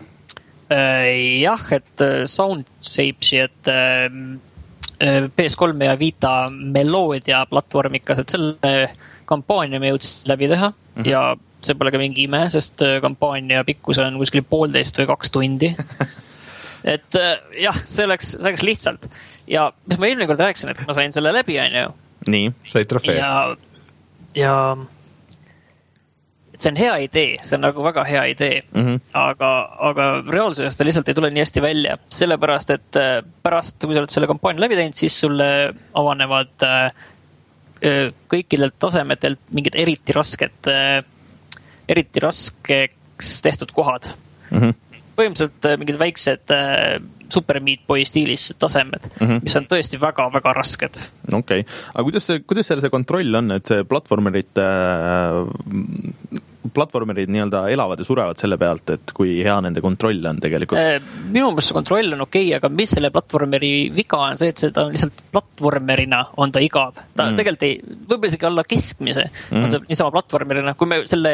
Speaker 3: Jah, et Soundsapesi, et P S kolm ja Vita meloodia platvormikas, et selle kampaania me jõudsin läbi teha mm-hmm. ja see pole ka mingi ime, sest kampaania pikkus on kuskil poolteist või kaks tundi. Et jah, see oleks, see oleks lihtsalt. Ja mis ma eelmine kord rääksin, et ma sain selle läbi, on ju.
Speaker 1: Nii, said trofee.
Speaker 3: Ja, ja see on hea idee, see on nagu väga hea idee, mm-hmm. aga, aga reaalsuses ta lihtsalt ei tule nii hästi välja. Sellepärast, et pärast, kui sa oled selle kampaania läbi teinud, siis sulle avanevad kõikidelt tasemetelt mingid eriti rasked, eriti raskeks tehtud kohad. Mm-hmm. Põhimõtteliselt mingid väiksed Super Meat Boy stiilis tasemed, mm-hmm. mis on tõesti väga-väga rasked.
Speaker 1: Okei, okay. Aga kuidas, see, kuidas seal see kontroll on, et see platvormerid, platvormerid nii-öelda elavad ja surevad selle pealt, et kui hea nende kontroll on tegelikult?
Speaker 3: Minu mõttes see kontroll on okei, okay, aga mis selle platvormeri viga on see, et seda on lihtsalt platvormerina on ta igav. Ta mm. tegelikult ei, võib-olla isegi alla keskmise mm. on see niisama platvormerina, kui me selle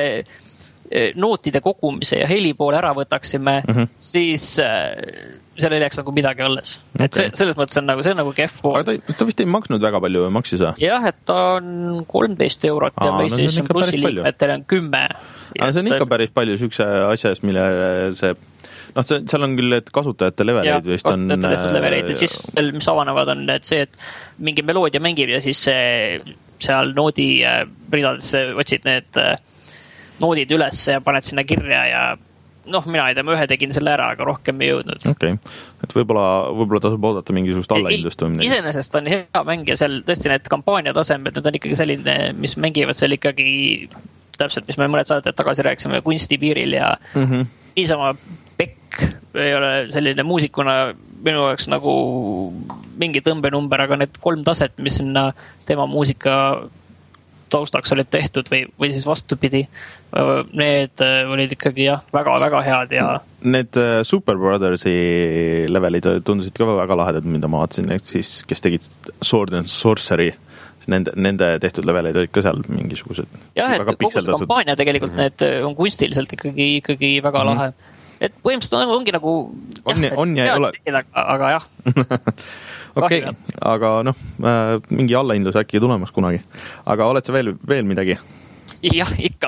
Speaker 3: nootide kogumise ja heli poole ära võtaksime, mm-hmm. siis äh, seal ei jääks nagu midagi alles. Okay. Et see, selles mõttes on nagu, see on nagu kehv pool.
Speaker 1: Aga ta, ta vist ei maksnud väga palju, maksis sa?
Speaker 3: Jah, et ta on kolmteist eurot Aa, ja PlayStation no, Plusi liikmetel on kümme.
Speaker 1: Aga see on ikka päris palju sükse asjas, mille see, noh, see, seal on küll, et kasutajate leveleid vist on...
Speaker 3: Jah, kasutajate leveleid ja siis veel, mis avanevad on, et see, et mingi meloodia mängib ja siis see, seal noodi ridadesse otsid need noodid üles ja paned sinna kirja ja noh, mina ei tea, ma ühe tegin selle ära, aga rohkem ei jõudnud.
Speaker 1: Okei, okay. Et võib-olla, võib-olla tasub oodata mingisugust allahindlust või midagi.
Speaker 3: Iseenesest on hea mäng ja seal tõesti need kampaaniatasemed, need on ikkagi selline, mis mängivad seal ikkagi täpselt, mis me mõned saadet tagasi rääkisime, kunstipiiril ja mm-hmm. niisama pekk ei ole selline muusikuna minu jaoks nagu mingi tõmbenumber, aga need kolm taset, mis sinna tema muusika taustaks olid tehtud või, või siis vastupidi, need olid ikkagi jah, väga-väga head ja
Speaker 1: need Super Brothersi levelid tundusid ka väga lahedad, mida ma vaatasin, ehk siis kes tegid Sword and Sorcery, nende, nende tehtud leveleid olid ka seal mingisugused
Speaker 3: jah, et kogu see kampaania tegelikult mm-hmm. need on kunstiliselt ikkagi, ikkagi väga mm-hmm. lahe, et põhimõtteliselt on, ongi nagu
Speaker 1: on, jah, on ja ei ole
Speaker 3: aga, aga jah
Speaker 1: okei, okay, aga noh, mingi allahindlus äkki tulemas kunagi. Aga oled sa veel, veel midagi?
Speaker 3: Jah, ikka.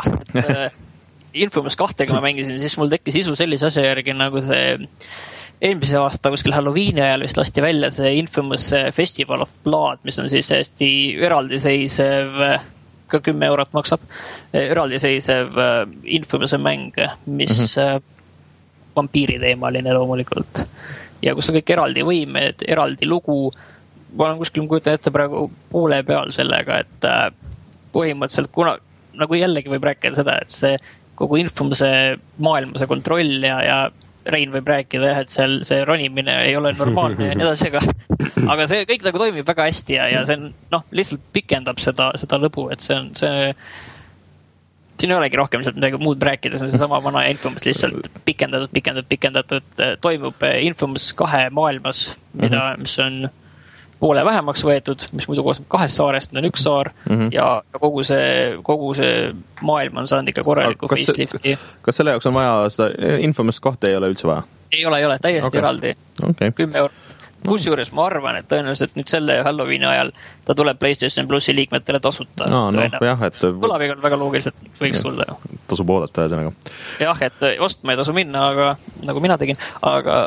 Speaker 3: Infamous kahte, kui ma mängisin, siis mul tekkis isu sellise asja järgi, nagu see eelmise aasta kuskil Halloweeni ajal vist lasti välja see Infamous Festival of Blood, mis on siis hästi eraldiseisev, ka kümme eurot maksab, eraldiseisev Infamous mäng, mis mm-hmm. vampiiri teemaline loomulikult. Ja kus on kõik eraldi võimed, eraldi lugu, ma olen kuskil kujutan ette praegu poole peal sellega, et põhimõtteliselt kuna, nagu jällegi võib rääkida seda, et see kogu Infamuse maailma, see kontroll ja, ja Rein võib rääkida jah, et seal see ronimine ei ole normaalne ja nii edasi, aga, aga see kõik nagu toimib väga hästi ja, ja see on, noh, lihtsalt pikendab seda, seda lõbu, et see on, see siin ei olegi rohkem midagi muud rääkida, see on see sama vana Infamous lihtsalt pikendatud, pikendatud, pikendatud, toimub Infamous kahe maailmas, mida, mis on poole vähemaks võetud, mis muidu koosneb kahest saarest, on üks saar mm-hmm. ja kogu see, kogu see maailm on saanud ikka korraliku facelifti.
Speaker 1: Kas selle jaoks on vaja seda Infamous kohta ei ole üldse vaja?
Speaker 3: Ei ole, ei ole, täiesti okay. eraldi.
Speaker 1: Okay.
Speaker 3: kümme eurot. Kus juures ma arvan, et tõenäoliselt nüüd selle Halloweeni ajal ta tuleb PlayStation Plusi liikmetele tasuta.
Speaker 1: No, no, jah, et...
Speaker 3: Kõlavi on väga loogiliselt, võiks sulle.
Speaker 1: Tasub oodata ühesõnaga.
Speaker 3: Jah, et ostma ei tasu minna, aga nagu mina tegin, aga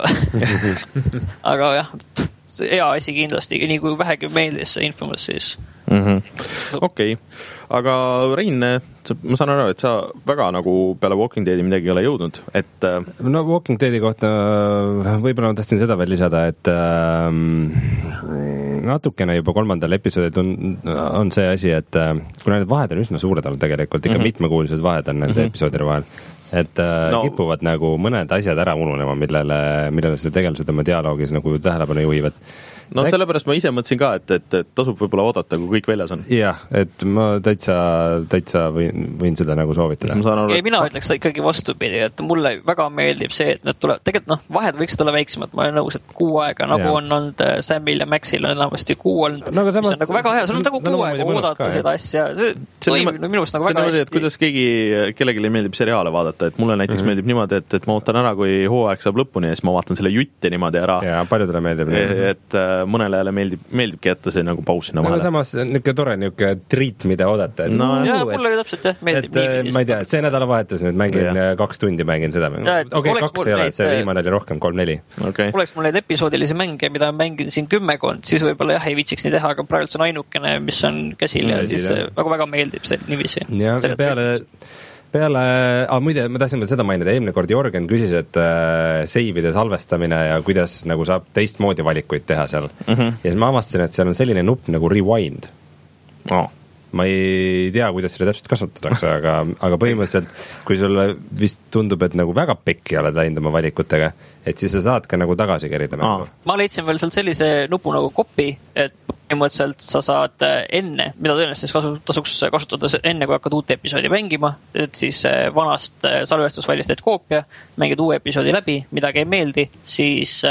Speaker 3: aga jah, hea asi kindlasti, nii kui vähegi meeldis see Infamous siis.
Speaker 1: Mm-hmm. Okei, okay. Aga Rein, ma saan aru, et sa väga nagu peale Walking Deadi midagi ei ole jõudnud, et...
Speaker 4: No Walking Deadi kohta võib-olla ma tahtsin seda veel lisada, et äh, natukene juba kolmandal episoodil on, on see asi, et äh, kuna need vahed on üsna suured olnud tegelikult, ikka mm-hmm. mitmekuulised vahed on nende mm-hmm. episoodide vahel, et äh, no. kipuvad nagu mõned asjad ära ununema, millele, millele see tegelased oma dialoogis nagu tähelepanu juhivad.
Speaker 1: No Äk... sellepärast ma ise mõtlesin ka, et, et, et tasub võib-olla oodata, kui kõik väljas on.
Speaker 4: Jah, et ma täitsa, täitsa võin, võin seda nagu soovitada.
Speaker 3: Aru, ei, mina ütleks ikkagi vastupidi, et mulle väga meeldib see, et need tuleb, tegelikult noh, vahed võiks olla väiksemad, ma olen nõus, et kuu aega, nagu ja. on olnud Samil ja Maxil on enamasti kuu olnud, no, samas, mis on nagu väga hea, see on nagu kuu aega oodata seda asja, see, see toimib minu arust nagu väga
Speaker 1: hästi. Et kuidas keegi, kellelegi meeldib seriaale vaadata, et mulle näiteks mm-hmm. meeldib niimoodi, et, et ma ootan ära, kui hooaeg saab lõpuni ja siis ma vaatan selle jutte niimoodi ära.
Speaker 4: Ja, paljudele meeldib.
Speaker 1: Et mõnele jälle meeldib meeldibki jätta see nagu paus sinna vahele.
Speaker 4: Aga samas niisugune tore niisugune treat, mida oodata.
Speaker 3: Et, no, jah, mulle ju täpselt jah, meeldib.
Speaker 4: Et, ma ei tea, et see nädalavahetus nüüd mängin ja. kaks tundi mängin seda. Okei, okay, kaks ei ole, see viimane oli rohkem, kolm-neli.
Speaker 1: Okay.
Speaker 3: Oleks mul neid episoodilisi mänge, mida mängin siin kümmekond, siis võib-olla jah, ei viitsiks nii teha, aga praegu see on ainukene, mis on käsil ja, ja siis väga-väga meeldib see nivisi.
Speaker 4: Ja peale... Peale, ah, muide, ma tahtsin veel seda mainida, eelmine kord Jorgen küsis, et äh, seivide salvestamine ja kuidas nagu saab teistmoodi valikuid teha seal. Mm-hmm. Ja siis ma avastasin, et seal on selline nupp nagu rewind. Oh. Ma ei tea, kuidas selle täpselt kasutatakse, aga, aga põhimõtteliselt, kui sulle vist tundub, et nagu väga pekki oled läinud oma valikutega, et siis sa saad ka nagu tagasi kerida mängu.
Speaker 3: Ah. Ma leidsin veel seal sellise nupu nagu copy, et põhimõtteliselt sa saad enne, mida tõenäoliselt kasu, tasuks kasutada enne, kui hakkad uut episoodi mängima, et siis vanast salvestusväljast teed koopia, mängid uue episoodi läbi, midagi ei meeldi, siis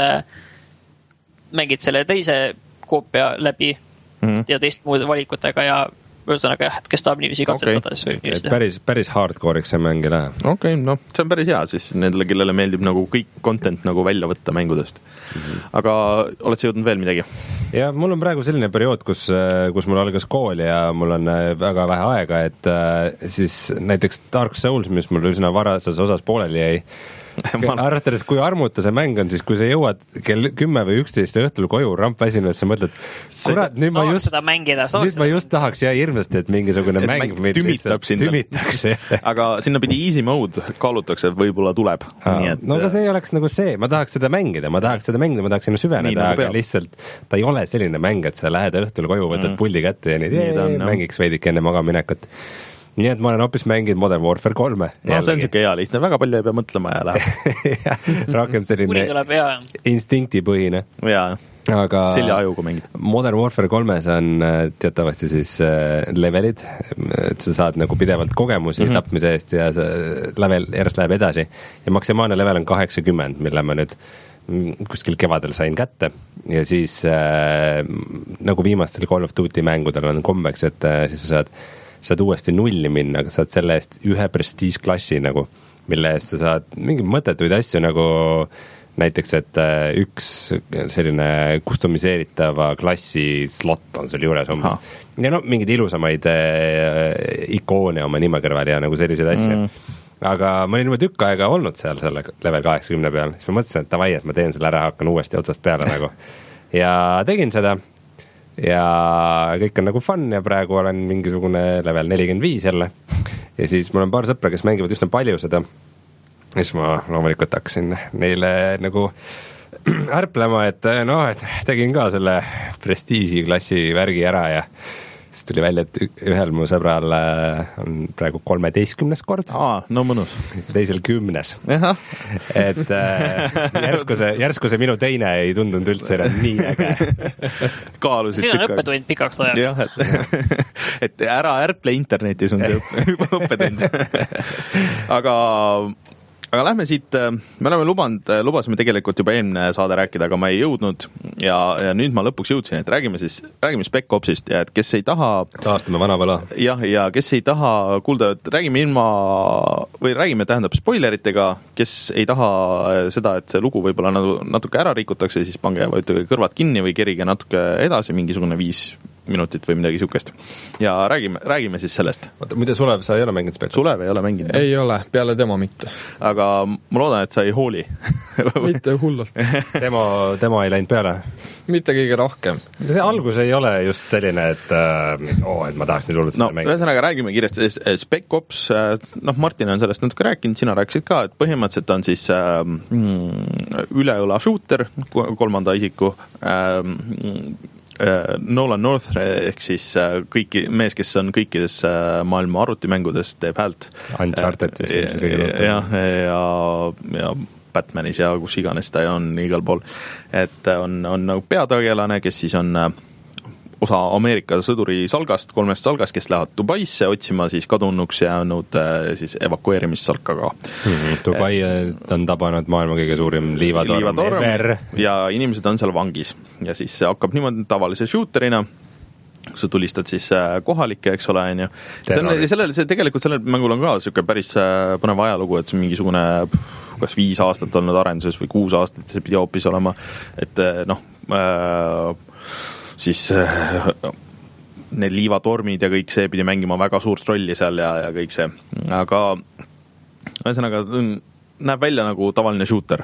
Speaker 3: mängid selle teise koopia läbi mm-hmm. ja teist muude valikutega ja ühesõnaga jah, et kes tahab niiviisi katsetada okay. siis võib niiviisi teha.
Speaker 4: Päris, päris hardcore'iks see mäng ei lähe.
Speaker 1: Okei, okay, no see on päris hea siis nendele, kellele meeldib nagu kõik content nagu välja võtta mängudest. Mm-hmm. Aga oled sa jõudnud veel midagi?
Speaker 4: Ja mul on praegu selline periood, kus, kus mul algas kool ja mul on väga vähe aega, et siis näiteks Dark Souls, mis mul üsna varasas osas pooleli jäi, arvestades, kui armuta see mäng on, siis kui sa jõuad kell kümme või üksteist õhtul koju rampväsinud, sa mõtled, kurat, nüüd ma just,
Speaker 3: mängida,
Speaker 4: nüüd ma just tahaks ja hirmsasti, et mingisugune et mäng
Speaker 1: mäng tümitab
Speaker 4: tümitaks.
Speaker 1: Aga sinna pidi easy mode kaalutakse, võib-olla tuleb. Nii et...
Speaker 4: No aga see ei oleks nagu see, ma tahaks seda mängida, ma tahaks seda mängida, ma tahaks sinna süveneda, nii, aga peab. Lihtsalt ta ei ole selline mäng, et sa lähed õhtul koju, võtad mm. puldi kätte ja nii, nii on, mängiks veidike enne magaminekut. Nii et ma olen hoopis mänginud Modern Warfare kolme.
Speaker 1: No see on siuke hea lihtne, väga palju ei pea mõtlema ja läheb.
Speaker 4: Rohkem selline instinktipõhine.
Speaker 1: Jaa,
Speaker 4: aga
Speaker 1: selja ajuga mängid.
Speaker 4: Modern Warfare kolmes on teatavasti siis levelid, et sa saad nagu pidevalt kogemusi mm-hmm. tapmise eest ja see level järjest läheb edasi. Ja maksimaalne level on kaheksakümmend, mille ma nüüd kuskil kevadel sain kätte ja siis äh, nagu viimastel Call of Duty mängudel on kombeks, et äh, siis sa saad saad uuesti nulli minna, aga saad selle eest ühe prestiižklassi nagu, mille eest sa saad mingi mõttetuid asju nagu näiteks, et üks selline kustomiseeritava klassi slot on seal juures umbes. Ha. Ja no mingid ilusamaid äh, ikoone oma nime kõrval ja nagu selliseid asju. Mm. Aga ma olin juba tükk aega olnud seal selle level kaheksakümne peal, siis ma mõtlesin, et davai, et ma teen selle ära, hakkan uuesti otsast peale nagu. Ja tegin seda ja kõik on nagu fun ja praegu olen mingisugune level nelikümmend viis jälle ja siis mul on paar sõpra, kes mängivad üsna palju seda ja siis ma loomulikult hakkasin neile nagu ärplema, et noh, et tegin ka selle prestiiži klassi värgi ära ja siis tuli välja, et ühel mu sõbral on praegu kolmeteistkümnes kord.
Speaker 1: Aa, no mõnus.
Speaker 4: Teisel kümnes. Et äh, järsku, see, järsku see minu teine ei tundunud üldse nii äge.
Speaker 1: Kaalusid
Speaker 3: siin on õppetund pikaks ajaks.
Speaker 1: Jah, et, et ära ärple internetis on see õppetund. aga Aga lähme siit, me oleme lubanud, lubasime tegelikult juba eelmine saade rääkida, aga ma ei jõudnud ja, ja nüüd ma lõpuks jõudsin, et räägime siis, räägime Spec Opsist ja et kes ei taha...
Speaker 4: Taastame vana võla.
Speaker 1: Jah, ja kes ei taha kuulda, et räägime ilma, või räägime tähendab spoileritega, kes ei taha seda, et see lugu võib-olla natuke ära rikutakse, siis pange vajutage kõrvad kinni või kerige natuke edasi, mingisugune viis minutit või midagi sihukest. Ja räägime, räägime siis sellest.
Speaker 4: Oota, muide, Sulev, sa ei ole mänginud Spec Ops?
Speaker 1: Sulev ei ole mänginud.
Speaker 2: Ei ole, peale demo mitte.
Speaker 1: Aga ma loodan, et sa ei hooli.
Speaker 2: Mitte hullult.
Speaker 4: Demo, demo ei läinud peale?
Speaker 2: Mitte kõige rohkem.
Speaker 4: See algus ei ole just selline, et äh, oo, et ma tahaks nüüd hullult
Speaker 1: no, seda mängida. Ühesõnaga räägime kiiresti. Spec Ops, noh, Martin on sellest natuke rääkinud, sina rääkisid ka, et põhimõtteliselt on siis äh, üleõla shooter, kolmanda isiku äh, Nolan North ehk siis kõiki, mees, kes on kõikides maailma arvutimängudes, teeb häält.
Speaker 4: Uncharted siis.
Speaker 1: Ja, ja, ja Batmanis ja kus iganes ta on igal pool. Et on, on nagu peategelane, kes siis on osa Ameerika sõduri salgast, kolmest salgast, kes lähevad Dubaisse otsima siis kadunuks jäänud siis evakueerimissalkaga.
Speaker 4: Mm-hmm. Dubai on tabanud maailma kõige suurim liivatorm, liivatorm ever.
Speaker 1: Ja inimesed on seal vangis. Ja siis see hakkab niimoodi tavalise shooterina, sa tulistad siis kohalikke, eks ole, on ju. Sellel, see tegelikult sellel mängul on ka siuke päris põnev ajalugu, et see mingisugune kas viis aastat olnud arenduses või kuus aastat, see pidi hoopis olema, et noh, äh, siis äh, need liivatormid ja kõik see pidi mängima väga suurt rolli seal ja, ja kõik see. Aga ühesõnaga näeb välja nagu tavaline shooter.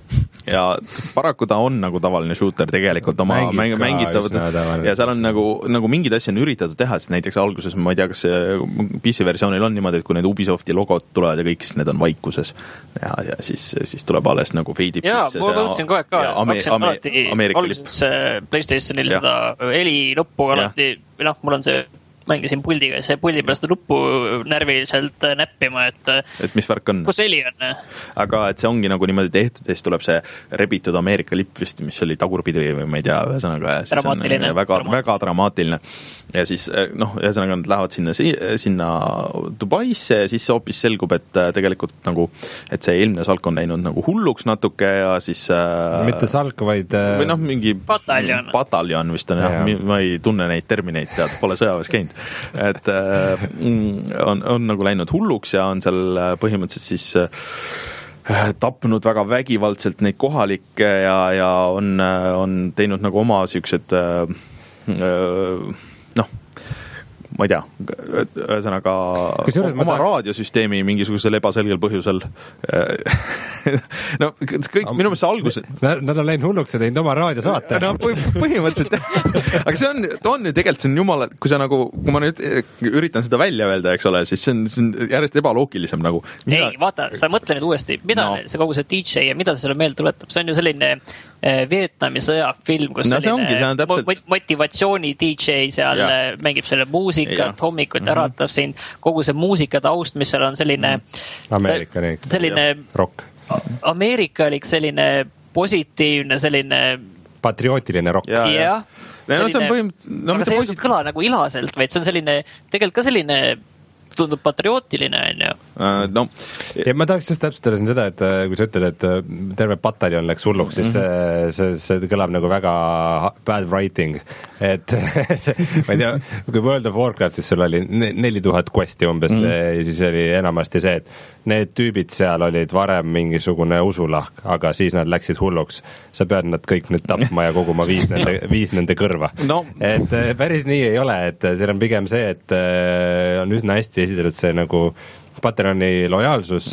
Speaker 1: Ja paraku ta on nagu tavaline shooter tegelikult oma mängib mängitavad ja seal on nagu, nagu mingid asja on üritatud teha, siis näiteks alguses ma ei tea, kas P C versioonil on niimoodi, et kui need Ubisofti logod tulevad ja kõik, siis need on vaikuses ja, ja siis, siis tuleb alles nagu feidib
Speaker 3: jaa, ma mõtlesin kogu aeg ka, hakkasin alati alguses PlayStationil seda heli nuppu alati, või noh, mul on see mängisin puldiga, see puldi pärast nuppu närviliselt näppima, et
Speaker 1: et mis värk on?
Speaker 3: Kus heli on?
Speaker 1: Aga et see ongi nagu niimoodi tehtud ja siis tuleb see rebitud Ameerika lipp vist, mis oli tagurpidi või ma ei tea, ühesõnaga
Speaker 3: dramaatiline.
Speaker 1: Väga, väga dramaatiline. Ja siis noh, ühesõnaga nad lähevad sinna, sinna Dubaisse ja siis hoopis selgub, et tegelikult nagu, et see eelmine salk on läinud nagu hulluks natuke ja siis
Speaker 4: mitte salk, vaid
Speaker 1: või noh, mingi
Speaker 3: pataljon,
Speaker 1: pataljon vist on, jah, ja. Ma ei tunne neid termineid, tead, pole sõjaväes käinud. Et äh, on, on nagu läinud hulluks ja on seal põhimõtteliselt siis äh, tapnud väga vägivaldselt neid kohalikke ja, ja on, on teinud nagu oma siuksed äh, äh, noh, ma ei tea, ühesõnaga oma tahaks... raadiosüsteemi mingisugusel ebaselgel põhjusel. No kõik, minu meelest see algus...
Speaker 4: Nad on läinud hulluks ja teinud oma raadiosaate.
Speaker 1: No põhimõtteliselt. Aga see on, on ju tegelikult see on jumala, kui sa nagu, kui ma nüüd üritan seda välja öelda, eks ole, siis see on, see on järjest ebaloogilisem nagu.
Speaker 3: Mida... Ei, vaata, sa mõtle nüüd uuesti, mida no. see kogu see D J ja mida see selle meelde tuletab, see on ju selline Vietnami sõja film, kus no, selline ongi, täpselt... motivatsiooni D J seal ja. Mängib selle muusikat, hommikut mm-hmm. äratab siin kogu see muusikataust, mis seal on selline
Speaker 4: Ameerikalik
Speaker 3: selline
Speaker 4: rock.
Speaker 3: Ameerikalik selline positiivne, selline
Speaker 4: patriotiline rock.
Speaker 3: Ja, ja.
Speaker 1: No, see on põhimõtteliselt...
Speaker 3: No, aga see ei kõla nagu ilaselt, vaid see on selline, tegelikult ka selline tundub patriootiline, on ju.
Speaker 1: Uh, no.
Speaker 4: Ja ma tahaks just täpsustada siin seda, et kui sa ütled, et terve pataljon läks hulluks, siis mm-hmm. see, see, see kõlab nagu väga bad writing. Et ma ei tea, kui World of Warcraftis sul oli neli tuhat questi umbes mm-hmm. ja siis oli enamasti see, et need tüübid seal olid varem mingisugune usulahk, aga siis nad läksid hulluks. Sa pead nad kõik nüüd tapma ja koguma viis nende, viis nende kõrva. No. Et päris nii ei ole, et seal on pigem see, et on üsna hästi esitatud see nagu Patroni lojaalsus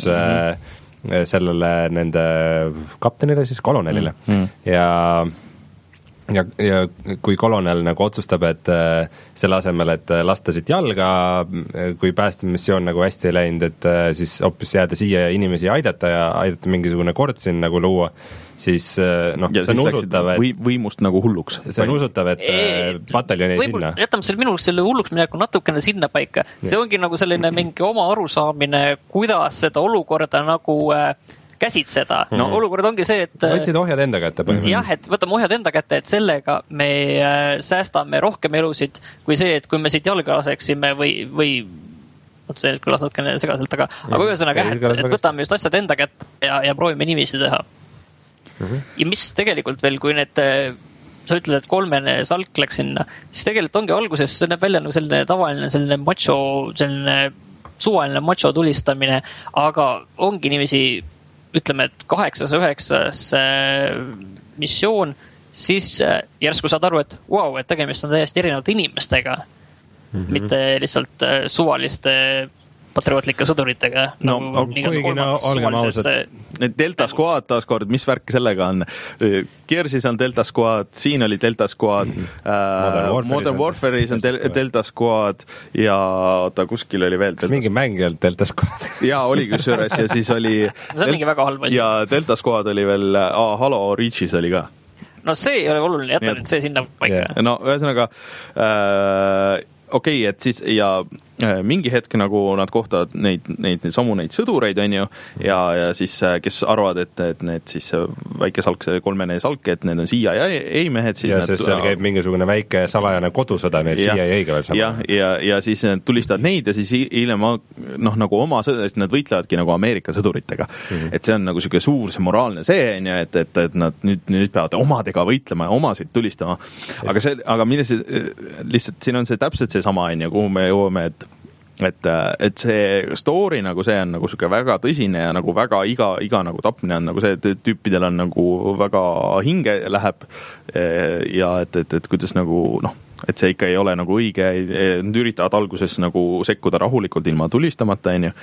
Speaker 4: mm-hmm. sellele nende kaptenile, siis kolonelile mm-hmm. ja ja, ja kui kolonel nagu otsustab, et äh, selle asemel, et lasta siit jalga, kui päästemissioon nagu hästi ei läinud, et äh, siis hoopis jääda siia ja inimesi aidata ja aidata mingisugune kord siin nagu luua, siis äh, noh, see on usutav, et
Speaker 1: või, võimust nagu hulluks.
Speaker 4: See on usutav, et äh, pataljon ei sinna.
Speaker 3: Jätame selle minul selle hulluks mineku natukene sinna paika. See ongi nagu selline mingi oma arusaamine, kuidas seda olukorda nagu äh, käsitseda. No mm-hmm. olukord ongi see, et
Speaker 4: võtsid ohjad enda kätte põhimõtteliselt.
Speaker 3: Jah, et võtame ohjad enda kätte, et sellega me säästame rohkem elusid kui see, et kui me siit jalga laseksime või, või oot see kõlas natukene segaselt, aga, mm. aga ühesõnaga, et, et võtame just asjad enda kätte ja, ja proovime niiviisi teha. Mm-hmm. Ja mis tegelikult veel, kui need sa ütled, et kolmene salk läks sinna, siis tegelikult ongi alguses, see näeb välja nagu selline tavaline selline macho, selline suvaline macho tulistamine, aga ongi niiviisi ütleme, et kaheksas, üheksas äh, missioon, siis äh, järsku saad aru, et wow, et tegemist on täiesti erinevate inimestega, mm-hmm. mitte lihtsalt äh, suvaliste patriotlike sõduritega.
Speaker 1: No, no kuigi no, olgem ausad. Delta Squad taaskord, mis värk sellega on? Gearsis on Delta Squad, siin oli Delta Squad, mm-hmm. äh, Modern, Modern Warfare'is on del- Delta Squad ja ta kuskil oli veel.
Speaker 4: Kas mingi mäng ei olnud Delta Squad?
Speaker 1: Jaa, oli kusjuures ja siis oli
Speaker 3: see on mingi väga halb asi.
Speaker 1: Ja Delta Squad oli veel, ah, Halo Reachis oli ka.
Speaker 3: No see ei ole oluline, jätta nüüd see sinna paika.
Speaker 1: Yeah. No ühesõnaga äh, okei, okay, et siis ja mingi hetk nagu nad kohtavad neid, neid, neid samu neid sõdureid, on ju, ja, ja siis kes arvad, et, et need siis väike salk, see kolmene salk, et need on C I A ei mehed. Siis
Speaker 4: ja sest seal käib mingisugune väike salajane kodusõda, need C I A eiga veel sama.
Speaker 1: Ja, ja, ja siis need tulistavad neid ja siis hiljem noh, nagu oma sõdurid, nad võitlevadki nagu Ameerika sõduritega. Mm-hmm. Et see on nagu siuke suur see moraalne see, on ju, et, et, et nad nüüd, nüüd peavad omadega võitlema ja omasid tulistama. Aga see, aga milles lihtsalt siin on see täpselt see sama, on ju, kuhu me jõuame, et et, et see story nagu see on nagu siuke väga tõsine ja nagu väga iga, iga nagu tapmine on nagu see, et tüüpidel on nagu väga hinge läheb ja et, et, et kuidas nagu noh, et see ikka ei ole nagu õige, nad üritavad alguses nagu sekkuda rahulikult ilma tulistamata, on ju.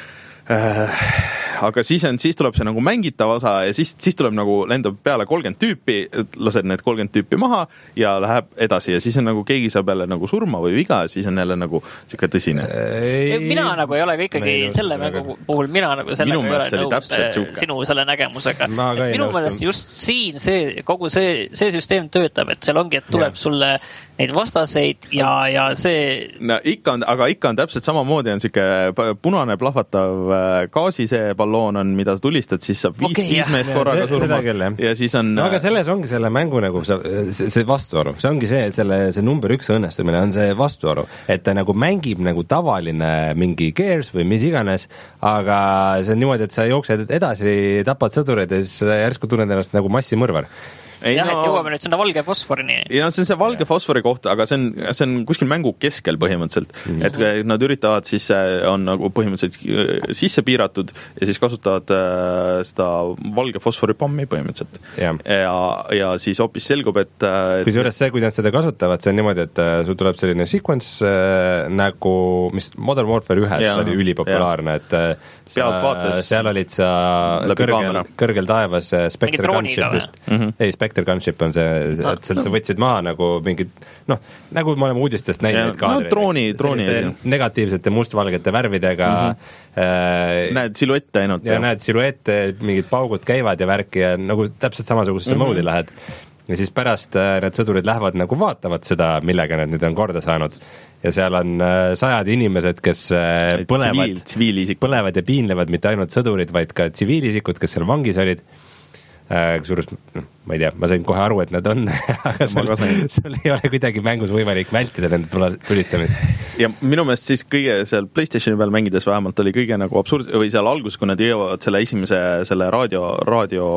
Speaker 1: Aga siis, on, siis tuleb see nagu mängitav osa ja siis, siis tuleb nagu lendab peale kolmkümmend tüüpi, lased need kolmkümmend tüüpi maha ja läheb edasi ja siis on nagu keegi saab jälle nagu surma või viga ja siis on jälle nagu siuke tõsine.
Speaker 3: Mina nagu ei ole ka ikkagi ei, selle mängu puhul, mina nagu sellega ei ole nõus sinu selle nägemusega. Minu meelest just siin see, kogu see, see süsteem töötab, et seal ongi, et tuleb ja. Sulle neid vastaseid ja, ja see
Speaker 1: no, ikka on, aga ikka on täpselt samamoodi on siuke punane plahvatav gaasi see balloon on, mida tulistad, siis saab viis, okay, viis meest korraga surma ja siis on
Speaker 4: no, aga selles ongi selle mängu nagu see, see vastuaru, see ongi see, selle, see number üks õnnestumine on see vastuaru, et ta nagu mängib nagu tavaline mingi Gears või mis iganes, aga see on niimoodi, et sa jooksed edasi, tapad sõdureid ja siis järsku tunned ennast nagu massimõrvar.
Speaker 3: Ei, jah, no, et jõuame nüüd sinna valge fosforini.
Speaker 1: Ja see on see valge fosfori kohta, aga see on, see on kuskil mängu keskel põhimõtteliselt. Mm-hmm. Et nad üritavad siis, on nagu põhimõtteliselt sisse piiratud ja siis kasutavad äh, seda valge fosfori pommi põhimõtteliselt. Ja, ja, ja siis hoopis selgub, et... et
Speaker 4: kui juures see, kui nad seda kasutavad, see on niimoodi, et äh, sul tuleb selline sequence äh, nagu, mis Modern Warfare ühes ja, oli ülipopulaarne, et äh, sa, seal olid sa kõrgel, kõrgel taevas Spectre Gunshipist. Mm-hmm. Ei, Spectre Gunship on see, et sealt sa võtsid maha nagu mingid, noh, nagu me oleme uudistest näinud kaadreid.
Speaker 1: No drooni, drooni.
Speaker 4: Negatiivsete mustvalgete värvidega.
Speaker 1: Mm-hmm. Äh, näed siluette ainult.
Speaker 4: Ja, ja näed siluette, mingid paugud käivad ja värki ja nagu täpselt samasugusesse mm-hmm. moodi lähed. Ja siis pärast äh, need sõdurid lähevad nagu vaatavad seda, millega need nüüd on korda saanud. Ja seal on äh, sajad inimesed, kes äh, põlevad,
Speaker 1: tsiviil,
Speaker 4: põlevad ja piinlevad mitte ainult sõdurid, vaid ka tsiviilisikud, kes seal vangis olid. Kusjuures, ma ei tea, ma sain kohe aru, et nad on, aga sul, sul ei ole kuidagi mängus võimalik vältida nende tulistamist.
Speaker 1: Ja minu meelest siis kõige seal PlayStationi peal mängides vähemalt oli kõige nagu absurd, või seal alguses, kui nad jõuavad selle esimese selle raadio, raadio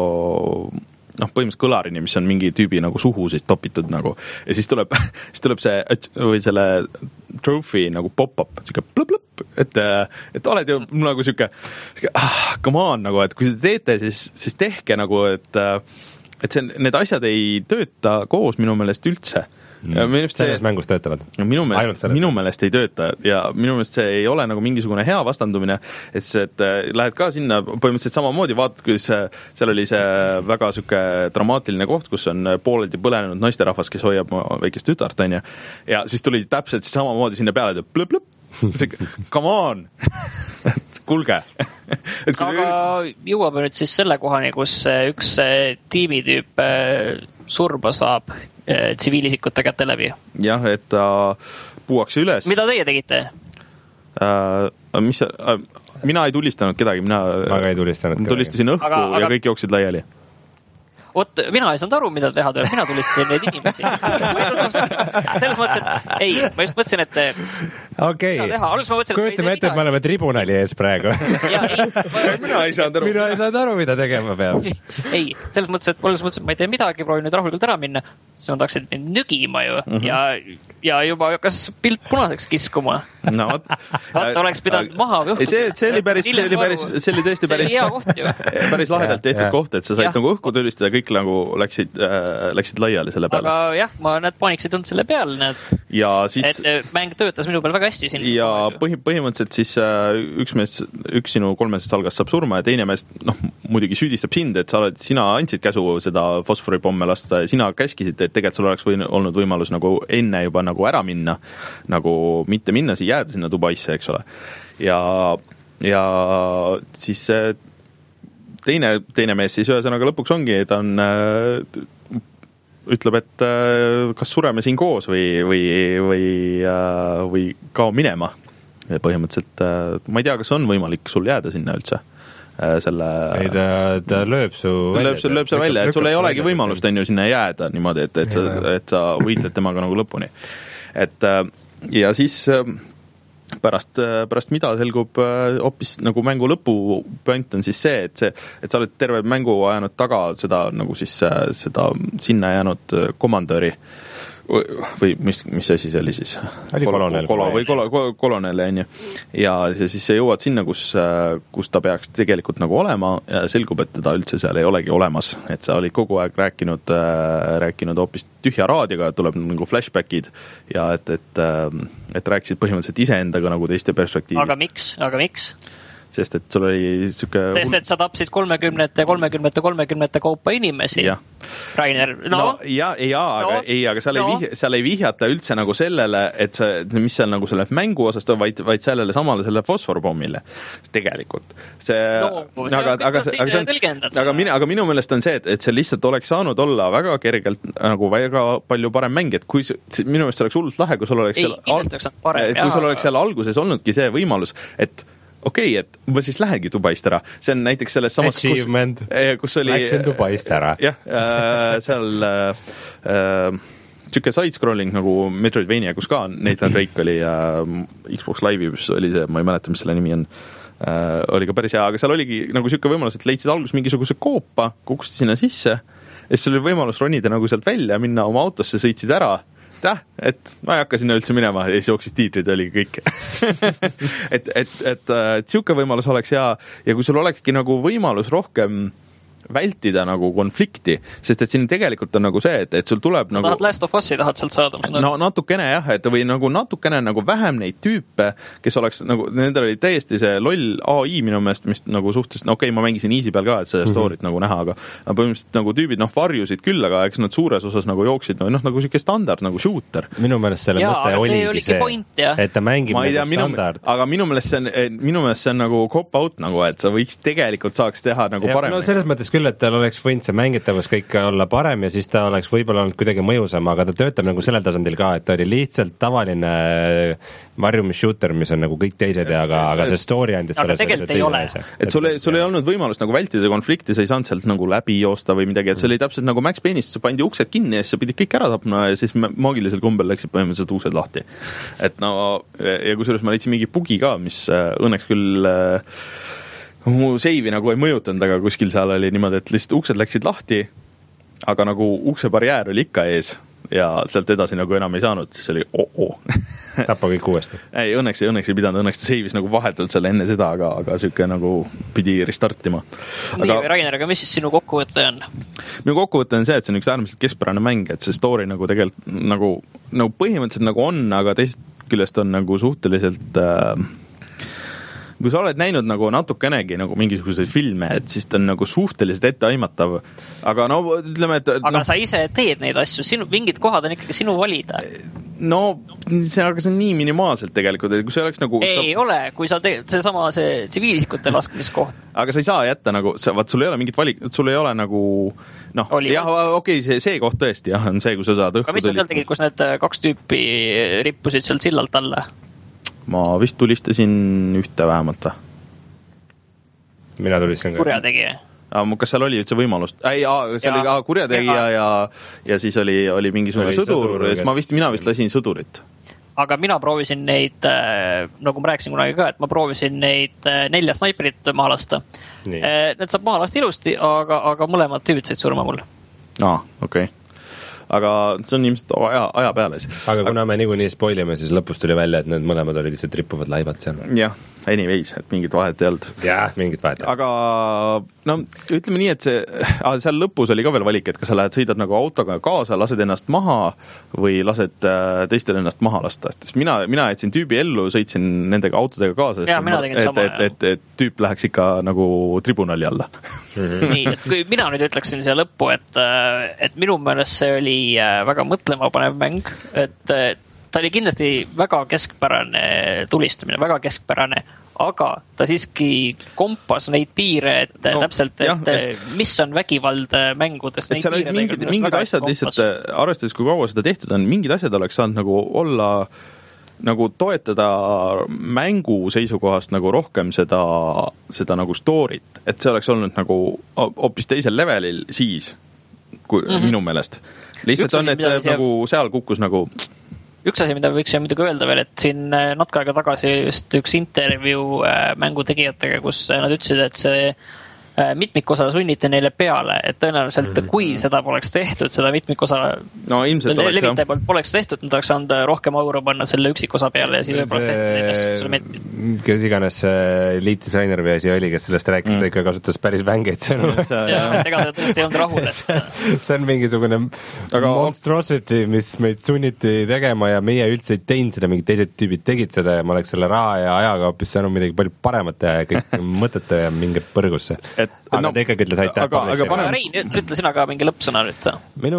Speaker 1: noh, põhimõtteliselt kõlarini, mis on mingi tüübi nagu suhu siis topitud nagu ja siis tuleb, siis tuleb see või selle trophy nagu pop-up, siuke plõp-plõp, et, et oled ju nagu siuke ah, come on nagu, et kui te teete, siis, siis tehke nagu, et et see, need asjad ei tööta koos minu meelest üldse.
Speaker 4: Mm. selles see, mängus töötavad?
Speaker 1: Minu meelest, minu meelest ei tööta ja minu meelest see ei ole nagu mingisugune hea vastandumine, et see, et lähed ka sinna põhimõtteliselt samamoodi, vaatad, kuidas seal oli see väga süke dramaatiline koht, kus on pooleldi põlenenud naisterahvas, kes hoiab väikest tütart, on ju, ja siis tuli täpselt samamoodi sinna peale, et plõp-plõp, come on, kulge.
Speaker 3: Aga jõuame nüüd siis selle kohani, kus üks tiimitüüp surma saab tsiviilisikute kätte läbi.
Speaker 1: Jah, et ta puuakse üles.
Speaker 3: Mida teie tegite?
Speaker 1: Äh, mis, äh, mina ei tulistanud kedagi, mina
Speaker 4: aga ei tulistanud
Speaker 1: tulistasin õhku aga, aga... ja kõik jooksid laiali.
Speaker 3: Oot, mina ei saanud aru, mida teha tuleb, mina tulistasin neid inimesi. Selles mõttes, et ei, ma just mõtlesin, et
Speaker 4: okei, kujutame ette, et me oleme tribunali ees praegu.
Speaker 3: Ja, ei,
Speaker 1: mina ei saanud aru.
Speaker 4: Mina ei saanud aru, mida tegema peab.
Speaker 3: Ei, selles mõttes, et selles mõttes, et ma ei tee midagi, proovin nüüd rahulikult ära minna, siis nad hakkasid mind nügima ju mm -hmm. ja, ja juba hakkas pilt punaseks kiskuma.
Speaker 1: No,
Speaker 3: vaata, oleks pidanud maha õhku.
Speaker 1: See, see oli päris, see oli päris, see oli tõesti päris, päris lahedalt tehtud koht, et sa said nagu õhku tulistada, kõik nagu läksid, äh, läksid laiali selle peale.
Speaker 3: Aga jah, ma need paaniks ei tulnud selle peale, need,
Speaker 1: ja siis,
Speaker 3: et mäng töötas minu peal väga hästi siin.
Speaker 1: Ja põhi, põhimõtteliselt siis äh, üks mees, üks sinu kolmesest salgast saab surma ja teine mees, noh, muidugi süüdistab sind, et sa oled, sina andsid käsu seda fosforipomme lasta ja sina käskisid, et tegelikult sul oleks võin, olnud võimalus nagu enne juba nagu ära minna, nagu mitte minna, siis jääda sinna Dubaisse, eks ole. Ja, ja siis teine, teine mees siis ühesõnaga lõpuks ongi, ta on, äh, ütleb, et äh, kas sureme siin koos või, või, või, äh, või kao minema. Ja põhimõtteliselt, äh, ma ei tea, kas on võimalik sul jääda sinna üldse. Äh, selle,
Speaker 4: ei, ta, ta lööb su
Speaker 1: välja. Lööb, lööb see välja, et sul ei olegi võimalust on ju sinna jääda niimoodi, et, et, sa, et sa võitled temaga nagu lõpuni. Et, äh, ja siis... Äh, pärast, pärast mida selgub hoopis nagu mängu lõpu point on siis see, et see, et sa oled terve mängu ajanud taga seda nagu siis seda sinna jäänud komandöri või mis, mis asi see oli siis?
Speaker 4: Oli kolonel.
Speaker 1: Kolo, või kolo, kolonel, on ju. Ja siis sa jõuad sinna, kus, kus ta peaks tegelikult nagu olema ja selgub, et teda üldse seal ei olegi olemas. Et sa olid kogu aeg rääkinud, rääkinud hoopis tühja raadiga, tuleb nagu flashbackid ja et, et, et rääkisid põhimõtteliselt iseendaga nagu teiste perspektiivist.
Speaker 3: Aga miks? Aga miks?
Speaker 1: Sest et sul oli siuke...
Speaker 3: Sest et sa tapsid kolmekümnete, kolmekümnete, kolmekümnete kaupa inimesi. Rainer, no?
Speaker 1: no ja, ja, no. Aga, ei, aga seal, no. ei vih, seal ei vihjata üldse nagu sellele, et sa, mis seal nagu selle mängu osast on, vaid, vaid sellele samale selle fosforpommile. Tegelikult. See,
Speaker 3: no, see aga, on, aga, aga, see on,
Speaker 1: aga, minu, aga minu meelest on see, et, et see lihtsalt oleks saanud olla väga kergelt nagu väga palju parem mäng, et kui minu meelest oleks hullult lahe, kui sul oleks,
Speaker 3: ei,
Speaker 1: seal, al, parem, kui sul oleks seal alguses olnudki see võimalus, et okei, okay, et ma siis lähengi Dubaist ära. See on näiteks selles samas,
Speaker 4: Achievement.
Speaker 1: kus, kus oli...
Speaker 4: Läksin Dubaist ära.
Speaker 1: Jah, äh, seal äh, siuke side-scrolling nagu Metroidvania, kus ka Nathan Drake oli ja Xbox Live'is oli see, ma ei mäleta, mis selle nimi on, äh, oli ka päris hea, aga seal oligi nagu siuke võimalus, et leidsid alguses mingisuguse koopa, kukkusid sinna sisse ja siis oli võimalus ronida nagu sealt välja, minna oma autosse, sõitsid ära, täh, et ma ei hakka sinna üldse minema ja siis jooksid tiitrid, oligi kõik. et, et, et, et siuke võimalus oleks hea ja kui sul olekski nagu võimalus rohkem vältida nagu konflikti, sest et siin tegelikult on nagu see, et, et sul tuleb
Speaker 3: sa
Speaker 1: nagu...
Speaker 3: tahad Last of Us'i tahad sealt saada?
Speaker 1: No natukene jah, et või nagu natukene nagu vähem neid tüüpe, kes oleks nagu, nendel oli täiesti see loll A I minu meelest, mis nagu suhtes, no okei okay,, ma mängisin easy peal ka, et seda story't mm -hmm. nagu näha, aga põhimõtteliselt nagu tüübid noh varjusid küll, aga eks nad suures osas nagu jooksid, no noh, nagu siuke standard nagu shooter.
Speaker 4: Minu meelest selle
Speaker 3: ja,
Speaker 4: mõte oligi
Speaker 3: oli
Speaker 4: see,
Speaker 3: point,
Speaker 4: et ta mängib
Speaker 1: ma
Speaker 4: nagu
Speaker 1: tea,
Speaker 4: standard.
Speaker 1: Minu, aga minu meelest see on, minu meelest see on nagu cop-out nagu, et sa võiks tegelikult saaks teha nagu
Speaker 4: ja,
Speaker 1: paremini.
Speaker 4: No selles mõttes küll, et tal oleks võinud see mängitavus kõik olla parem ja siis ta oleks võib-olla olnud kuidagi mõjusam, aga ta töötab nagu sellel tasandil ka, et ta oli lihtsalt tavaline varjumisshooter, mis on nagu kõik teised ja aga, aga see story andis
Speaker 3: aga tegelikult ei ole.
Speaker 1: Et sul ei, sul ei olnud võimalust nagu vältida konflikti, sa ei saanud sealt nagu läbi joosta või midagi, et see oli täpselt nagu Max Payne'ist, sa pandi uksed kinni ja siis sa pidid kõik ära tapma ja siis maagilisel kombel läksid põhimõtteliselt uksed lahti. Et no, ja kusjuures ma leidsin mingi bugi ka, mis õnneks küll mu seivi nagu ei mõjutanud, aga kuskil seal oli niimoodi, et lihtsalt uksed läksid lahti, aga nagu ukse barjäär oli ikka ees ja sealt edasi nagu enam ei saanud, siis oli oh-oh.
Speaker 4: Tappa kõik uuesti.
Speaker 1: Ei, õnneks, õnneks ei pidanud, õnneks ta seivis nagu vahetult seal enne seda, aga, aga süke nagu pidi restartima.
Speaker 3: Aga... Nii, Rainer, aga mis siis sinu kokkuvõte on?
Speaker 1: Minu kokkuvõte on see, et see on üks äärmiselt keskpärane mäng, et see story nagu tegelikult nagu, nagu põhimõtteliselt nagu on, aga teisest küljest on nagu suhteliselt äh, kui sa oled näinud nagu natukenegi nagu mingisuguseid filme, et siis ta on nagu suhteliselt etteaimatav. Aga no ütleme, et...
Speaker 3: Aga
Speaker 1: no,
Speaker 3: sa ise teed neid asju, sinu, mingid kohad on ikkagi sinu valida.
Speaker 1: No, see, aga see on nii minimaalselt tegelikult, et kui see oleks nagu...
Speaker 3: Ei sa... ole, kui sa teed see sama see tsiviilisikute laskmiskoht.
Speaker 1: Aga sa ei saa jätta nagu, vaat sul ei ole mingit valik, sul ei ole nagu... Noh, oli, jah, okei, okay, see, see koht tõesti jah, on see, kui sa saad õhku...
Speaker 3: Aga mis sa seal tegid, kus need kaks tüüpi rippusid seal sillalt alla?
Speaker 1: Ma vist tulistasin ühte vähemalt või?
Speaker 4: Mina tulistasin ka.
Speaker 3: Kurjategija.
Speaker 1: Kas seal oli üldse võimalust? Ei, see ja, oli kurjategija ja, ja siis oli, oli mingisugune sõdur, sõdur ja ma vist, mina vist lasin sõdurit.
Speaker 3: Aga mina proovisin neid, nagu ma rääkisin kunagi ka, et ma proovisin neid nelja snaiperit maha lasta. Need saab maha lasta ilusti, aga, aga mõlemad tüübid said surma mul.
Speaker 1: Aa, okei. Okay. Aga see on ilmselt aja, aja peale.
Speaker 4: Aga kuna me niikuinii spoilime, siis lõpus tuli välja, et need mõlemad olid lihtsalt rippuvad laibad seal.
Speaker 1: Jah, anyways, et mingit vahet ei olnud.
Speaker 4: Jah, mingit vahet ei olnud.
Speaker 1: Aga no ütleme nii, et see, seal lõpus oli ka veel valik, et kas sa lähed, sõidad nagu autoga kaasa, lased ennast maha või lased teistel ennast maha lasta. Mina, mina jätsin tüübi ellu, sõitsin nendega autodega kaasa,
Speaker 3: ja, ma, et, sama,
Speaker 1: et, et, et tüüp läheks ikka nagu tribunali alla.
Speaker 3: Nii, et kui mina nüüd ütleksin siia lõppu, et, et minu meelest see oli väga mõtlema panev mäng, et ta oli kindlasti väga keskpärane tulistamine, väga keskpärane, aga ta siiski kompas neid piire, et no, täpselt, et jah, mis on vägivald mängudes.
Speaker 1: Et seal olid mingid, mingid asjad lihtsalt, arvestades kui kaua seda tehtud on, mingid asjad oleks saanud nagu olla, nagu toetada mängu seisukohast nagu rohkem seda, seda nagu story't, et see oleks olnud nagu hoopis teisel levelil siis, kui mm-hmm. minu meelest. Lihtsalt on, et siia... nagu seal kukkus nagu...
Speaker 3: Üks asi, mida võiks muidugi öelda veel, et siin natuke aega tagasi just üks intervjuu mängu tegijatega, kus nad ütlesid, et see mitmikosa sunniti neile peale, et tõenäoliselt mm-hmm. kui seda poleks tehtud, seda mitmikosa
Speaker 1: no,
Speaker 3: levitaja poolt poleks tehtud, nad oleks saanud rohkem auru panna selle üksikosa peale ja siis võib poleks tehtud neile selle meetmid.
Speaker 4: Kes iganes liitdisainer või asi oli, kes sellest rääkis, mm. ta ikka kasutas päris vängeid sõnu.
Speaker 3: ja, ega ta tõesti ei olnud rahul.
Speaker 4: see on mingisugune aga... monstrosity, mis meid sunniti tegema ja meie üldse ei teinud seda, mingid teised tüübid tegid seda ja ma oleks selle raha ja ajaga hoopis saanud midagi palju paremat ja kõik mõtete ja mingi põrgusse. Et, aga no, ta ikkagi ütles aitäh.
Speaker 3: Aga, aga panem... Rein, ütle sina ka mingi lõppsõna nüüd.
Speaker 4: Minu,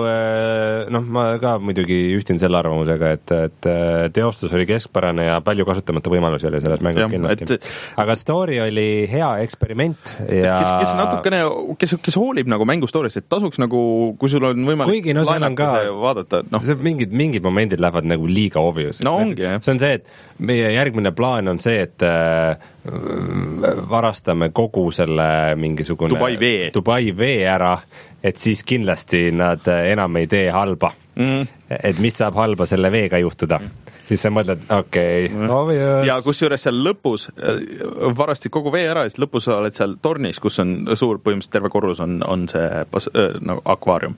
Speaker 4: noh, ma ka muidugi ühtin selle arvamusega, et, et teostus oli keskpärane ja palju kasutamata võimalusi oli selles mängus kindlasti. Et... Aga story oli hea eksperiment ja...
Speaker 1: Kes, kes natukene, kes, kes hoolib nagu mängu story'st, et tasuks nagu, kui sul on võimalik
Speaker 4: kuigi, no, ka, vaadata. No. Mingid, mingid momendid lähevad nagu liiga obvious.
Speaker 1: No ongi, jah.
Speaker 4: See on see, et meie järgmine plaan on see, et varastame kogu selle mingisugune
Speaker 1: Dubai vee,
Speaker 4: Dubai vee ära, et siis kindlasti nad enam ei tee halba. Mm. Et mis saab halba selle veega juhtuda. Mm. Siis sa mõtled, okei, okay, obvious.
Speaker 1: Ja kus juures seal lõpus varastid kogu vee ära ja siis lõpus oled seal tornis, kus on suur, põhimõtteliselt terve korrus on, on see pas, äh, nagu akvaarium.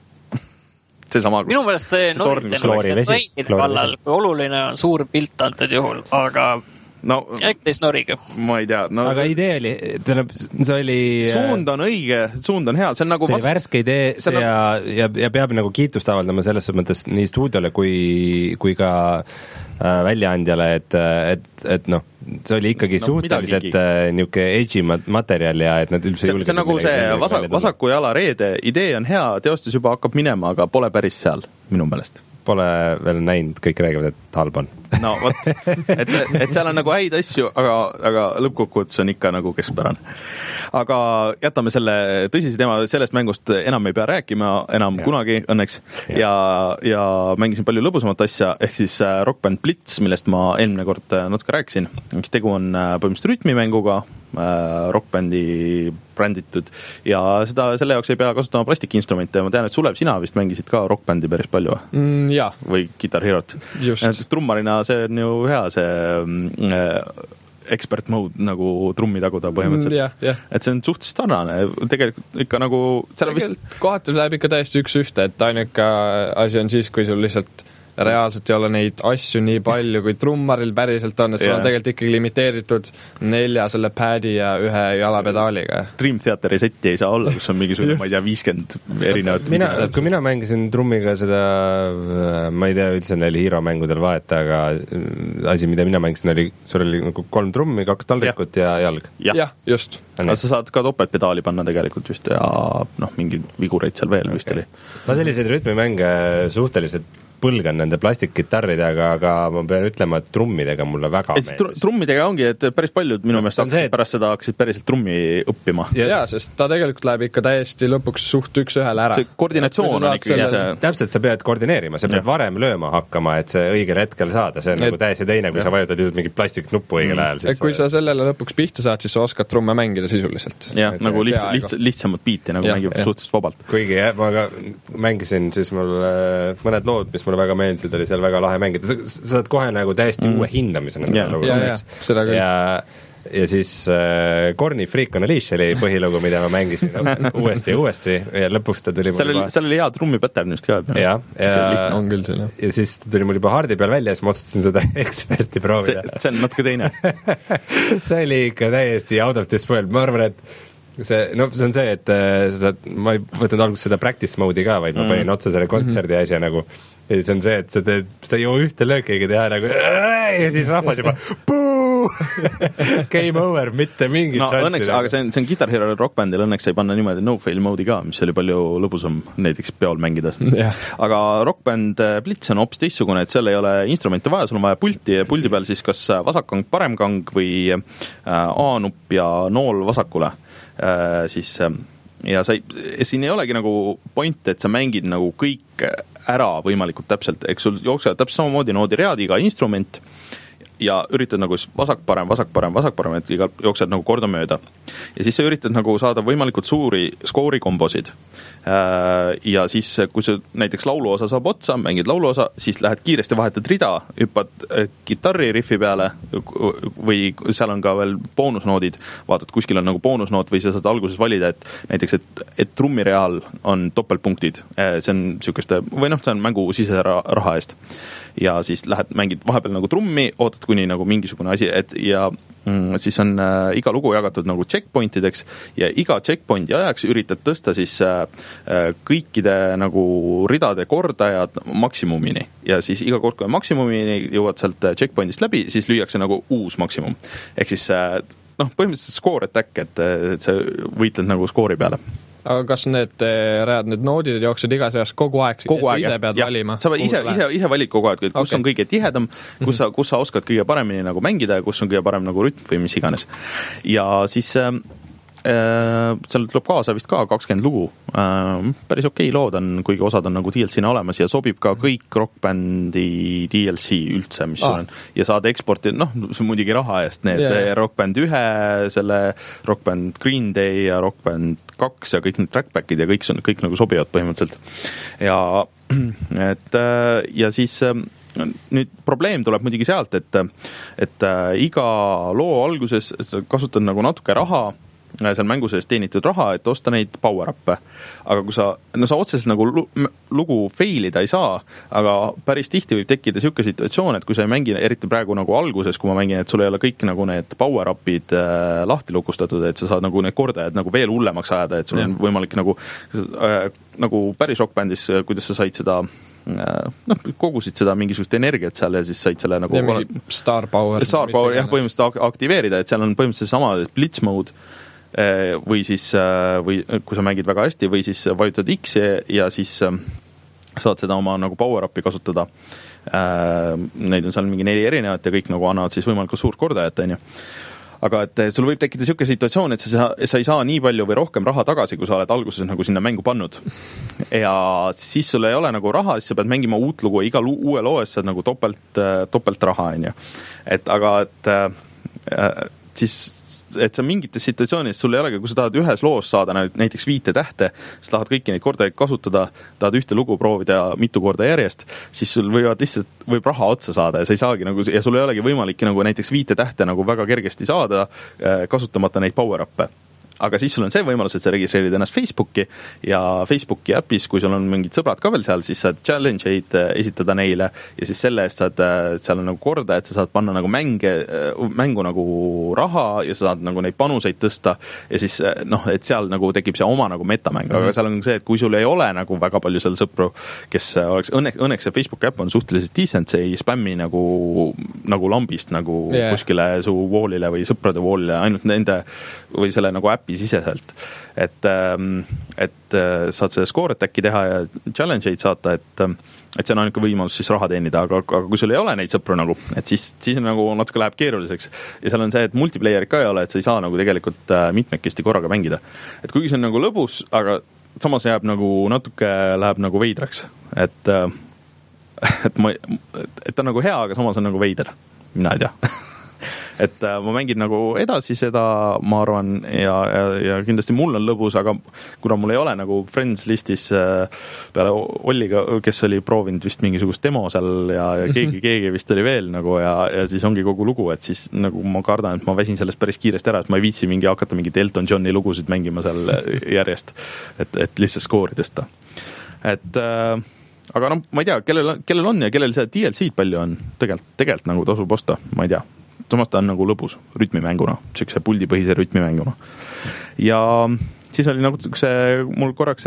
Speaker 1: See sama,
Speaker 3: minu meelest noorite kallal, kui oluline on suur pilt antud juhul, aga
Speaker 1: no,
Speaker 3: äkki teist Noriga.
Speaker 1: Ma ei tea. No,
Speaker 4: aga idee oli, tähendab, see oli...
Speaker 1: Suund on õige, suund on hea. See on nagu...
Speaker 4: See vas... värske idee see ja, ja, ja peab nagu kiitust avaldama selles mõttes nii stuudiole kui, kui ka äh, väljaandjale, et, et, et noh, see oli ikkagi no, suhteliselt äh, niuke edgy materjal ja et nad üldse
Speaker 1: see, see nagu see vasak, vasaku jala reede idee on hea, teostus juba hakkab minema, aga pole päris seal, minu meelest.
Speaker 4: Pole veel näinud, kõik räägivad, et halb on.
Speaker 1: No vot, et, et seal on nagu häid asju, aga, aga lõppkokkuvõttes on ikka nagu keskpärane. Aga jätame selle tõsise teema, sellest mängust enam ei pea rääkima, enam ja. kunagi õnneks. Ja. ja, ja mängisin palju lõbusamat asja, ehk siis Rock Band Blitz, millest ma eelmine kord natuke rääkisin. Mis tegu on põhimõtteliselt rütmimänguga, rockbändi bränditud ja seda, selle jaoks ei pea kasutama plastikinstrumente. Ma tean, et Sulev, sina vist mängisid ka rockbändi päris palju
Speaker 2: mm, jah.
Speaker 1: või Guitar Herot. Trummarina see on ju hea see expert mode nagu trummi taguda põhimõtteliselt
Speaker 2: yeah,. Yeah.
Speaker 1: et see on suhteliselt sarnane, tegelikult ikka nagu
Speaker 2: tegelikult vist... kohati läheb ikka täiesti üks ühte, et ainuke asi on siis, kui sul lihtsalt reaalselt ei ole neid asju nii palju, kui trummaril päriselt on, et see yeah. on tegelikult ikkagi limiteeritud nelja selle pad'i ja ühe jalapedaaliga.
Speaker 1: Dream Theateri setti ei saa olla, kus on mingisugune, ma ei tea, viiskümmend erinevat.
Speaker 4: Mina, kui mina mängisin trummiga seda, ma ei tea, üldse neil Hero mängudel vahet, aga asi, mida mina mängisin, oli, sul oli nagu kolm trummi, kaks taldrikut ja, ja jalg.
Speaker 2: jah, ja, just.
Speaker 1: Aga sa saad ka topeltpedaali panna tegelikult vist ja noh, mingi vigureid seal veel okay. vist oli.
Speaker 4: Ma selliseid rütmimänge suhteliselt põlgan nende plastikkitarridega, aga ma pean ütlema, et trummidega mulle väga
Speaker 1: meeldis. Tr- trummidega ongi, et päris paljud minu meelest hakkasid see... pärast seda hakkasid päriselt trummi õppima.
Speaker 2: Ja, ja, sest ta tegelikult läheb ikka täiesti lõpuks suht üks ühele ära.
Speaker 1: See koordinatsioon on ikkagi
Speaker 4: selle... see... Täpselt, sa pead koordineerima, sa pead ja. varem lööma hakkama, et see õigel hetkel saada. See on et... nagu täiesti teine, kui ja. sa vajutad just mingi plastiknuppu õigel ajal.
Speaker 2: Et kui sa sellele lõpuks pihta saad, siis sa oskad trumme mängida sisuliselt.
Speaker 1: Ja, et nagu lihts, lihts, lihtsamad biiti nagu ja, mängib suhteliselt vabalt.
Speaker 4: Kuigi jah, ma ka mängisin siis mul mõned lood, mis mulle väga meeldisid, oli seal väga lahe mängida. Sa, sa saad kohe nagu täiesti mm. uue hindamise.
Speaker 2: Ja, ja, ja, seda küll.
Speaker 4: Ja, ja siis äh, Korni Freak on Unleash oli põhilugu, mida ma mängisin uuesti ja uuesti ja lõpuks ta tuli
Speaker 1: seal,
Speaker 4: mul
Speaker 1: juba... seal oli hea trummi pattern just ka.
Speaker 4: Ja, ja,
Speaker 2: on küll selle.
Speaker 4: Ja siis ta tuli mul juba hardi peal välja ja siis ma otsustasin seda eksperti proovida.
Speaker 1: See, see on natuke teine.
Speaker 4: see oli ikka täiesti out of this world. Ma arvan, et see, no see on see, et sa, ma ei võtnud alguses seda practice mode'i ka, vaid ma mm. panin otsa selle kontserdi mm-hmm. asja nagu ja siis on see, et sa teed, sa ei jõua ühte löökigi teha nagu ja siis rahvas juba puu game over, mitte mingit
Speaker 1: no, õnneks, aga see on, see on Guitar Hero Rock Bandil, õnneks sai panna niimoodi no fail mode'i ka, mis oli palju lõbusam näiteks peol mängides yeah. aga Rock Band Blitz on hoopis teistsugune, et seal ei ole instrumente vaja, sul on vaja pulti ja puldi peal siis kas vasakang, paremkang või A-nupp ja nool vasakule Äh, siis ja sa ei, siin ei olegi nagu point, et sa mängid nagu kõik ära võimalikult täpselt, eks sul jooksevad täpselt samamoodi noodi read iga instrument ja üritad nagu vasak parem, vasak parem, vasak parem, et igal jooksed nagu korda mööda. Ja siis sa üritad nagu saada võimalikult suuri skoorikombosid. Ja siis, kui sa näiteks lauluosa saab otsa, mängid lauluosa, siis lähed kiiresti vahetad rida, hüppad kitarri riffi peale või seal on ka veel boonusnoodid, vaatad, kuskil on nagu boonusnoot või sa saad alguses valida, et näiteks, et, et trummireal on topeltpunktid. See on sükeste, või noh, see on mängu siseraha eest. Ja siis lähed, mängid vahepeal nagu trummi, ootad kuni nagu mingisugune asi, et ja mm, siis on äh, iga lugu jagatud nagu checkpointideks ja iga checkpointi ajaks üritad tõsta siis äh, kõikide nagu ridade kordajad maksimumini ja siis iga kord, kui maksimumini jõuad sealt checkpointist läbi, siis lüüakse nagu uus maksimum. Ehk siis äh, noh, põhimõtteliselt score attack, et, et sa võitled nagu skoori peale.
Speaker 2: Aga kas need read, need noodid jooksid igas reas kogu aeg,
Speaker 1: kogu aeg
Speaker 2: ise pead
Speaker 1: ja,
Speaker 2: valima?
Speaker 1: Sa ise, ise, ise valid kogu aeg, kus okay. on kõige tihedam, kus sa, kus sa oskad kõige paremini nagu mängida ja kus on kõige parem nagu rütm või mis iganes. Ja siis äh, seal tuleb kaasa vist ka kakskümmend lugu. Äh, päris okei lood on, kuigi osad on nagu D L C-na olemas ja sobib ka kõik Rock Bandi D L C üldse, mis ah. on. Ja saad eksporti, noh, see on muidugi raha eest, need yeah. Rock Band ühe, selle Rock Band Green Day ja Rock Band kaks ja kõik need trackbackid ja kõik, kõik nagu sobivad põhimõtteliselt. Ja, et, ja siis nüüd probleem tuleb muidugi sealt, et, et iga loo alguses kasutad nagu natuke raha, seal mängu sees teenitud raha, et osta neid power-up'e. Aga kui sa, no sa otseselt nagu lugu failida ei saa, aga päris tihti võib tekkida siuke situatsioon, et kui sa ei mängi, eriti praegu nagu alguses, kui ma mängin, et sul ei ole kõik nagu need power-up'id äh, lahti lukustatud, et sa saad nagu need kordajad nagu veel hullemaks ajada, et sul on võimalik nagu, äh, nagu päris rockbandis, kuidas sa said seda noh, kogusid seda mingisugust energiat seal ja siis said selle nagu
Speaker 2: ja mingi star power
Speaker 1: star power, jah, põhimõtteliselt aktiveerida, et seal on põhimõtteliselt sama blitz mode või siis, või kui sa mängid väga hästi või siis vajutad X ja siis saad seda oma nagu power-up'i kasutada. Neid on seal mingi neli erinevat ja kõik nagu annavad siis võimalikult suurt kordajat, on ju. Aga et sul võib tekkida siuke situatsioon, et sa, sa ei saa nii palju või rohkem raha tagasi, kui sa oled alguses nagu sinna mängu pannud. Ja siis sul ei ole nagu raha, siis sa pead mängima uut lugu ja iga uue loo eest saad nagu topelt, topelt raha, on ju. Et aga, et äh, siis et sa mingites situatsioonides sul ei olegi, kui sa tahad ühes loos saada näiteks viite tähte, siis tahad kõiki neid kordajaid kasutada, tahad ühte lugu proovida mitu korda järjest, siis sul võivad lihtsalt, võib raha otsa saada ja sa ei saagi nagu, ja sul ei olegi võimalik nagu näiteks viite tähte nagu väga kergesti saada, kasutamata neid power-up'e. Aga siis sul on see võimalus, et sa registreerid ennast Facebooki ja Facebooki äpis, kui sul on mingid sõbrad ka veel seal, siis saad challenge-eid esitada neile ja siis selle eest saad, seal on nagu korda, et sa saad panna nagu mänge, mängu nagu raha ja sa saad nagu neid panuseid tõsta ja siis noh, et seal nagu tekib see oma nagu metamäng, mm-hmm. aga seal on see, et kui sul ei ole nagu väga palju seal sõpru, kes oleks, õnneks, õnneks see Facebooki äpp on suhteliselt decent, see ei spämmi nagu, nagu lambist nagu yeah. kuskile su wallile või sõprade wallile, ainult nende või selle nagu äpp siseselt, et, et saad selle score attacki teha ja challenge-eid saata, et, et see on ainuke võimalus siis raha teenida, aga, aga kui sul ei ole neid sõpru nagu, et siis, siis nagu natuke läheb keeruliseks ja seal on see, et multiplayerit ka ei ole, et sa ei saa nagu tegelikult mitmekesti korraga mängida. Et kuigi see on nagu lõbus, aga samas jääb nagu natuke, läheb nagu veidraks, et, et, ma, et ta on nagu hea, aga samas on nagu veider, mina ei tea et ma mängin nagu edasi seda, ma arvan, ja, ja, ja kindlasti mul on lõbus, aga kuna mul ei ole nagu Friends listis peale Olliga, kes oli proovinud vist mingisugust demo seal ja, ja keegi, keegi vist oli veel nagu ja, ja siis ongi kogu lugu, et siis nagu ma kardan, et ma väsin sellest päris kiiresti ära, et ma ei viitsi mingi hakata mingit Elton Johni lugusid mängima seal järjest, et, et lihtsalt skoori tõsta. Et äh, aga noh, ma ei tea, kellel, kellel on ja kellel see D L C-d palju on, tegelikult, tegelikult nagu tasub osta, ma ei tea. Samas ta on nagu lõbus rütmimänguna, siukse puldipõhise rütmimänguna. Ja siis oli nagu see, mul korraks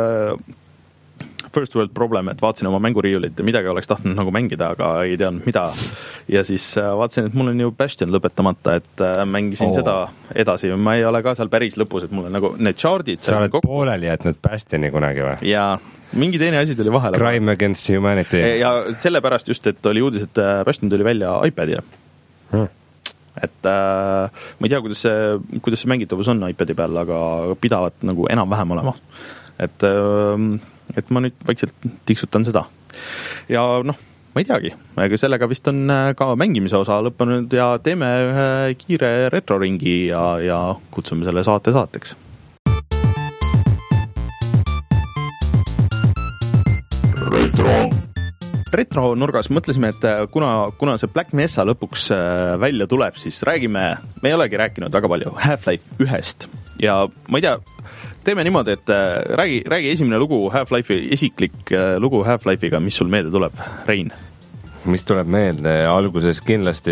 Speaker 1: see first world problem, et vaatasin oma mänguriiulit ja midagi oleks tahtnud nagu mängida, aga ei teadnud mida. Ja siis vaatasin, et mul on ju Bastion lõpetamata, et mängisin oh. seda edasi. Ma ei ole ka seal päris lõpus, et mul on nagu need chartid.
Speaker 4: Sa oled kokku... pooleli jätnud Bastioni kunagi või?
Speaker 1: Ja mingi teine asi tuli vahele.
Speaker 4: Crime Against Humanity.
Speaker 1: Ja sellepärast just, et oli uudis, et Bastion tuli välja iPadile. Hmm. Et äh, ma ei tea, kuidas see, kuidas see mängitavus on iPadi peal, aga pidavat nagu enam-vähem olema. Et, äh, et ma nüüd vaikselt tiksutan seda. Ja noh, ma ei teagi, aga sellega vist on ka mängimise osa lõppenud ja teeme ühe kiire retroringi ja, ja kutsume selle saate saateks. Retro Retro nurgas mõtlesime, et kuna, kuna see Black Mesa lõpuks välja tuleb, siis räägime, me ei olegi rääkinud väga palju Half-Life ühest ja ma ei tea, teeme niimoodi, et räägi, räägi esimene lugu Half-Life'i, isiklik lugu Half-Life'iga, mis sul meelde tuleb, Rein?
Speaker 4: Mis tuleb meelde, alguses kindlasti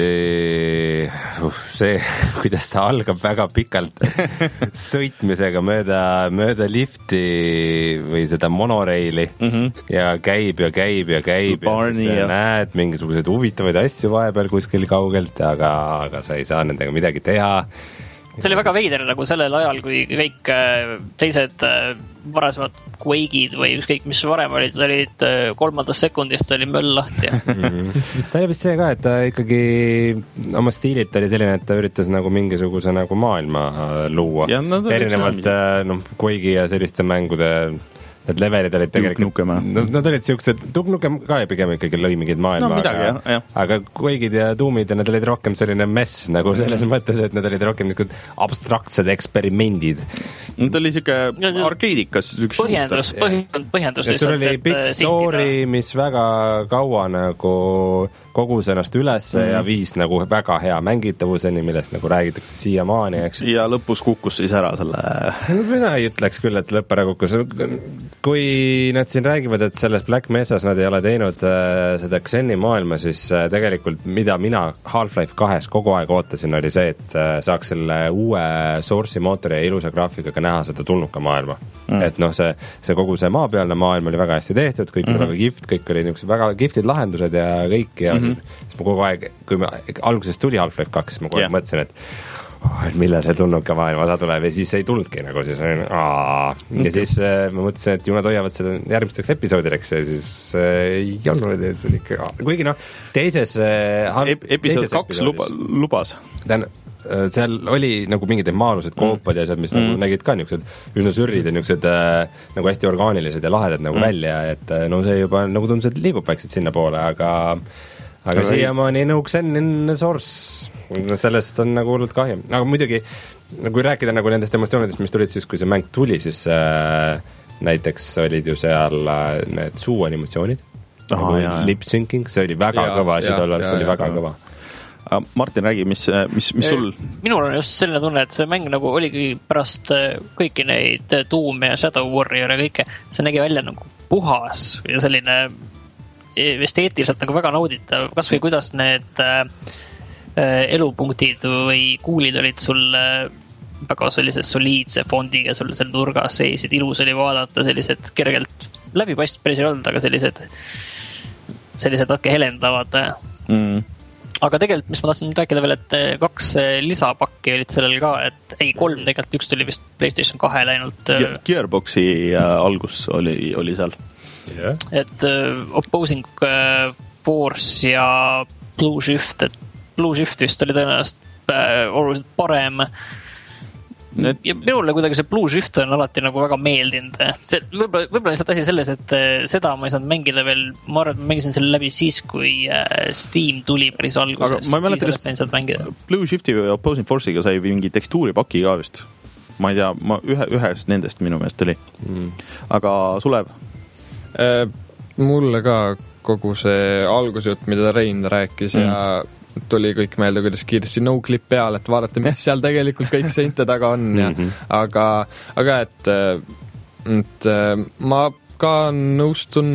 Speaker 4: uh, see, kuidas ta algab väga pikalt sõitmisega mööda, mööda lifti või seda monoreili mm-hmm. ja käib ja käib ja käib Barney, ja siis ja. Näed mingisuguseid huvitavaid asju vahepeal kuskil kaugelt, aga, aga sa ei saa nendega midagi teha.
Speaker 3: See oli väga veider nagu sellel ajal, kui kõik teised varasemad Quake'id või ükskõik, mis varem olid, olid kolmandast sekundist oli möll lahti.
Speaker 4: Ta oli vist see ka, et ta ikkagi oma stiilit oli selline, et ta üritas nagu mingisuguse nagu maailma luua. Ja, no, erinevalt no, Quake'i ja selliste mängude need levelid olid tegelikult, nad olid siuksed, Duke Nukem ka pigem ikkagi lõi mingid maailma,
Speaker 1: no, midagi,
Speaker 4: aga,
Speaker 1: jah, jah.
Speaker 4: aga Quake'id ja Doom'id ja need olid rohkem selline mess nagu selles mm. mõttes, et need olid rohkem niisugused abstraktsed eksperimendid.
Speaker 1: Need oli siuke arkeedikas.
Speaker 3: Põhjendus, põhjendus, põhjendus.
Speaker 4: Ja sul oli big story, mis väga kaua nagu kogus ennast üles mm. ja viis nagu väga hea mängitavuseni, millest nagu räägitakse siiamaani, eks.
Speaker 1: Ja lõpus kukkus siis ära selle...
Speaker 4: Mina ei ütleks küll, et lõpp ära kukkus. Kui nad siin räägivad, et selles Black Mesas nad ei ole teinud äh, seda Xeni maailma, siis äh, tegelikult mida mina Half-Life kahes kogu aeg ootasin, oli see, et äh, saaks selle uue Source'i mootori ja ilusa graafikaga näha seda tulnuka maailma. Mm. Et noh, see, see kogu see maapealne maailm oli väga hästi tehtud, kõik mm-hmm. oli väga gift, kõik oli niisugused väga giftid lahendused ja kõik ja mm-hmm. siis, siis ma kogu aeg, kui ma alguses tuli Half-Life kaks, ma kogu aeg yeah. mõtlesin, et oh, et millal see tulnuka maailma osa tuleb ja siis ei tulnudki nagu, siis olin aa. Ja okay. siis äh, ma mõtlesin, et ju nad hoiavad seda järgmisteks episoodideks ja siis äh, ei olnud, et see on ikka, kuigi noh, teises äh,
Speaker 1: Ep- episood kaks luba, lubas.
Speaker 4: Tän, äh, seal oli nagu mingid maalused koopad mm. ja asjad, mis mm. nagu nägid ka niisugused üsna sürrid ja niisugused äh, nagu hästi orgaanilised ja lahedad nagu mm. välja, et äh, no see juba nagu tundus, et liigub vaikselt sinna poole, aga aga no, siiamaani nõuks enne source no sellest on nagu hullult kahju, aga muidugi kui rääkida nagu nendest emotsioonidest, mis tulid siis, kui see mäng tuli, siis äh, näiteks olid ju seal äh, need suuanimatsioonid, nagu lip-syncing, see oli väga ja, kõva asi tollal, see oli väga ja. kõva.
Speaker 1: Martin, räägi, mis, mis, mis sul?
Speaker 3: Minul on just selline tunne, et see mäng nagu oligi pärast kõiki neid Doom ja Shadow Warrior ja kõike, see nägi välja nagu puhas ja selline esteetiliselt nagu väga nauditav, kas või kuidas need äh, elupunktid või kuulid olid sul äh, väga sellise soliidse fondiga sul seal nurgas seisid, ilus oli vaadata, sellised kergelt läbipaist päris ei olnud, aga sellised sellised natuke helendavad mm. Aga tegelikult, mis ma tahtsin rääkida veel, et kaks lisapakki olid sellel ka, et ei, kolm tegelikult, üks tuli vist PlayStation kahe läinud.
Speaker 1: Gearboxi algus oli, oli seal.
Speaker 3: Yeah. Et uh, Opposing uh, Force ja Blue Shift, et Blue Shift vist oli tõenäoliselt uh, oluliselt parem. Need... ja minule kuidagi see Blue Shift on alati nagu väga meeldinud. See, võib-olla, võib-olla lihtsalt asi selles, et seda ma ei saanud mängida veel, ma arvan, et ma mängisin selle läbi siis, kui Steam tuli päris alguses.
Speaker 1: Aga ma ei mäleta, kas Blue Shifti või Opposing Force'iga sai mingi tekstuuripaki ka vist. Ma ei tea, ma ühe, ühest nendest minu meelest oli. Mm. Aga Sulev?
Speaker 2: Äh, mulle ka kogu see algusjutt, mida Rein rääkis mm. ja tuli kõik meelde, kuidas kiiresti no-clip peal, et vaadata, mis seal tegelikult kõik seinte taga on ja mm-hmm. aga, aga et, et ma ka nõustun,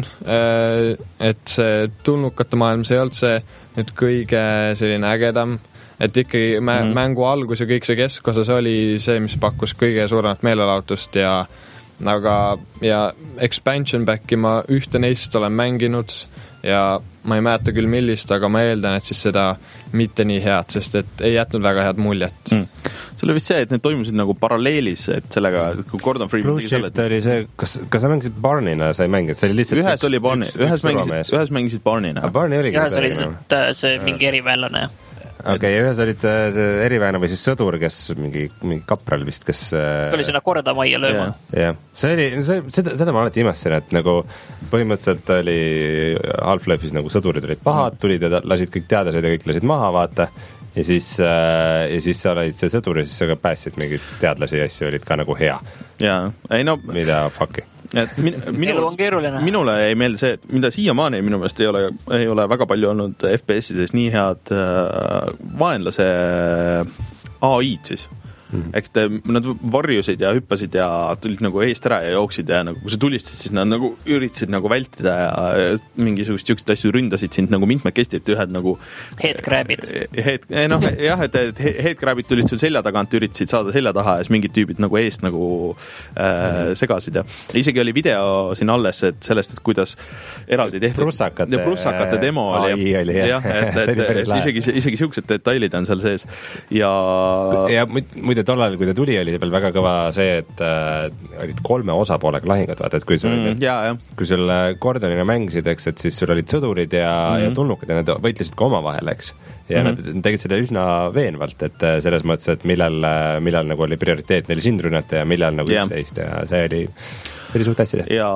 Speaker 2: et see tulnukate maailmas ei olnud see nüüd kõige selline ägedam, et ikkagi mä- mm-hmm. mängu algus ja kõik see keskosas oli see, mis pakkus kõige suuremat meelelahutust ja aga ja expansion back'i ma ühte neist olen mänginud ja ma ei mäleta küll millist, aga ma eeldan, et siis seda mitte nii head, sest et ei jätnud väga head muljet
Speaker 1: mm.. see oli vist see, et need toimusid nagu paralleelis, et sellega, kui Gordon Freeman
Speaker 4: Blue Shift oli see, kas, kas sa mängisid Barnina, sa ei mänginud, see oli lihtsalt
Speaker 1: ühes oli Barni, ühes mängisid, ühes mängisid Barnina
Speaker 4: Barni oligi
Speaker 3: ühes oli see mingi eriväelane
Speaker 4: okei okay,, ühes olid see eriväena või siis sõdur, kes mingi, mingi kapral vist, kes
Speaker 3: oli sinna korda majja lööma.
Speaker 4: jah, see oli, see, seda, seda ma alati imestasin, et nagu põhimõtteliselt oli Half-Life'is nagu sõdurid olid pahad, tulid ja lasid kõik teadlased ja kõik lasid maha, vaata, ja siis, äh, ja siis sa olid see sõdur ja siis sa ka päästsid mingid teadlasi ja asju, olid ka nagu hea.
Speaker 1: jaa, ei no
Speaker 4: mida fuck'i
Speaker 1: et min, minul, minule ei meeldi see, et mida siiamaani minu meelest ei ole, ei ole väga palju olnud F P S-ides nii head äh, vaenlase A I-d siis mm. eks te, nad varjusid ja hüppasid ja tulid nagu eest ära ja jooksid ja nagu, kui sa tulistasid, siis nad nagu üritasid nagu vältida ja mingisugust siukseid asju ründasid sind nagu mitmekesti, et ühed nagu
Speaker 3: headcrabid
Speaker 1: head, noh, jah, et, et headcrabid tulid sul selja tagant, üritasid saada selja taha ja siis mingid tüübid nagu eest nagu äh, mm. segasid ja isegi oli video siin alles, et sellest, et kuidas eraldi tehtud
Speaker 4: prussakate,
Speaker 1: prussakate demo oli,
Speaker 4: oli
Speaker 1: jah, et, et, et, et isegi, isegi siuksed detailid on seal sees ja
Speaker 4: ja muidu tollal, kui ta tuli, oli veel väga kõva see, et äh, olid kolme osapoolega lahingud, vaata, et kui sul
Speaker 1: mm, ja, ja.
Speaker 4: kui sul Gordonina mängisid, eks, et siis sul olid sõdurid ja, mm. ja tulnukad ja nad võitlesid ka omavahel, eks. ja mm-hmm. nad tegid seda üsna veenvalt, et selles mõttes, et millal, millal nagu oli prioriteet neil sind rünnata ja millal nagu yeah. üksteist ja see oli see oli suht hästi.
Speaker 1: Ja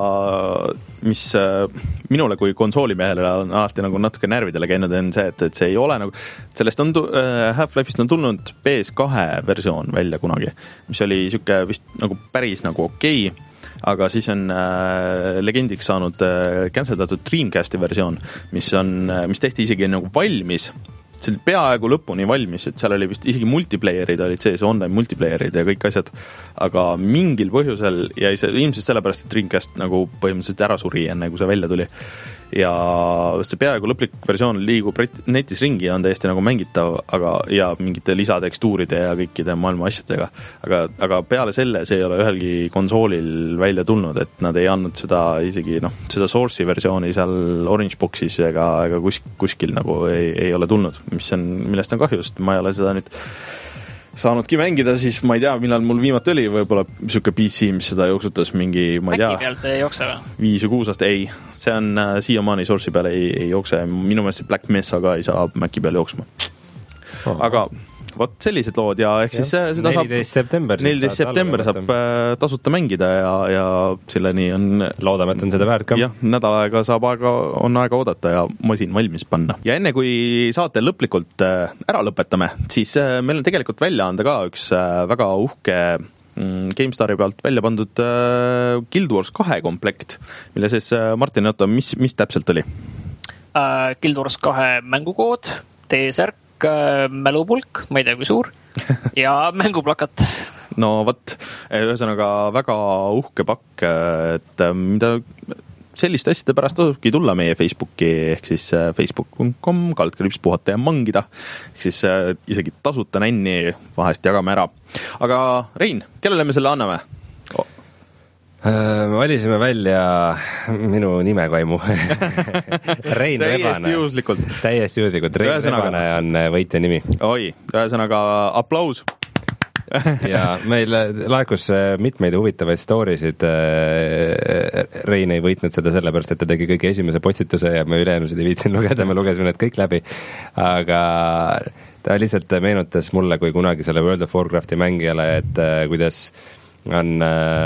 Speaker 1: mis minule kui konsoolimehele on alati nagu natuke närvidele käinud, on see, et, et see ei ole nagu, sellest on tu- Half-Life'ist on tulnud P S kahe versioon välja kunagi, mis oli siuke vist nagu päris nagu okei okay, aga siis on äh, legendiks saanud äh, canceldatud Dreamcasti versioon, mis on, mis tehti isegi nagu valmis, see oli peaaegu lõpuni valmis, et seal oli vist isegi multiplayer'id olid sees, online multiplayer'id ja kõik asjad, aga mingil põhjusel jäi see, ilmselt sellepärast, et Dreamcast nagu põhimõtteliselt ära suri enne, kui see välja tuli. Ja see peaaegu lõplik versioon liigub netis ringi ja on täiesti nagu mängitav, aga ja mingite lisatekstuuride ja kõikide maailma asjadega, aga, aga peale selle see ei ole ühelgi konsoolil välja tulnud, et nad ei andnud seda isegi noh, seda source'i versiooni seal Orange Boxis ega, ega kus, kuskil nagu ei, ei ole tulnud, mis on, millest on kahju, sest ma ei ole seda nüüd saanudki mängida, siis ma ei tea, millal mul viimati oli, võib-olla siuke P C, mis seda jooksutas mingi, ma ei tea.
Speaker 3: Maci peal see ei jookse või?
Speaker 1: Viis või kuus aasta, ei. See on äh, siiamaani source'i peale ei, ei jookse. Minu meelest see Black Mesa ka ei saa Maci peal jooksma. Oh. Aga vot sellised lood ja ehk siis ja, seda
Speaker 4: neliteist september
Speaker 1: neliteist september saab tasuta mängida ja, ja selleni on
Speaker 4: loodame, et on seda väärt ka.
Speaker 1: jah, nädal aega saab aega, on aega oodata ja masin valmis panna. Ja enne kui saate lõplikult ära lõpetame, siis meil on tegelikult välja anda ka üks väga uhke GameStari pealt välja pandud Guild Wars kahe komplekt, mille sees Martin, oota, mis, mis täpselt oli?
Speaker 3: Uh, Guild Wars kahe mängukood, T-särk, mälupulk, ma ei tea kui suur, ja mänguplakat.
Speaker 1: No võt, ühesõnaga väga uhke pakk, et mida selliste asjade pärast tasubki tulla meie Facebooki, ehk siis facebook punkt com, kaldkriips puhata ja mangida, ehk siis isegi tasuta nänni vahest jagame ära. Aga Rein, kellele me selle anname? Oh.
Speaker 4: Me valisime välja minu nimekaimu Rein Rebane.
Speaker 1: Täiesti juhuslikult.
Speaker 4: Täiesti juhuslikult. Rein ühesõnaga... Rebane on võitja nimi.
Speaker 1: Oi, ühesõnaga aplaus.
Speaker 4: ja meil laekus mitmeid huvitavaid storisid. Rein ei võitnud seda sellepärast, et ta tegi kõige esimese postituse ja me ülejäänusid ei viitsin lugeda, me lugesime need kõik läbi. Aga ta lihtsalt meenutas mulle kui kunagi selle World of Warcrafti mängijale, et kuidas on...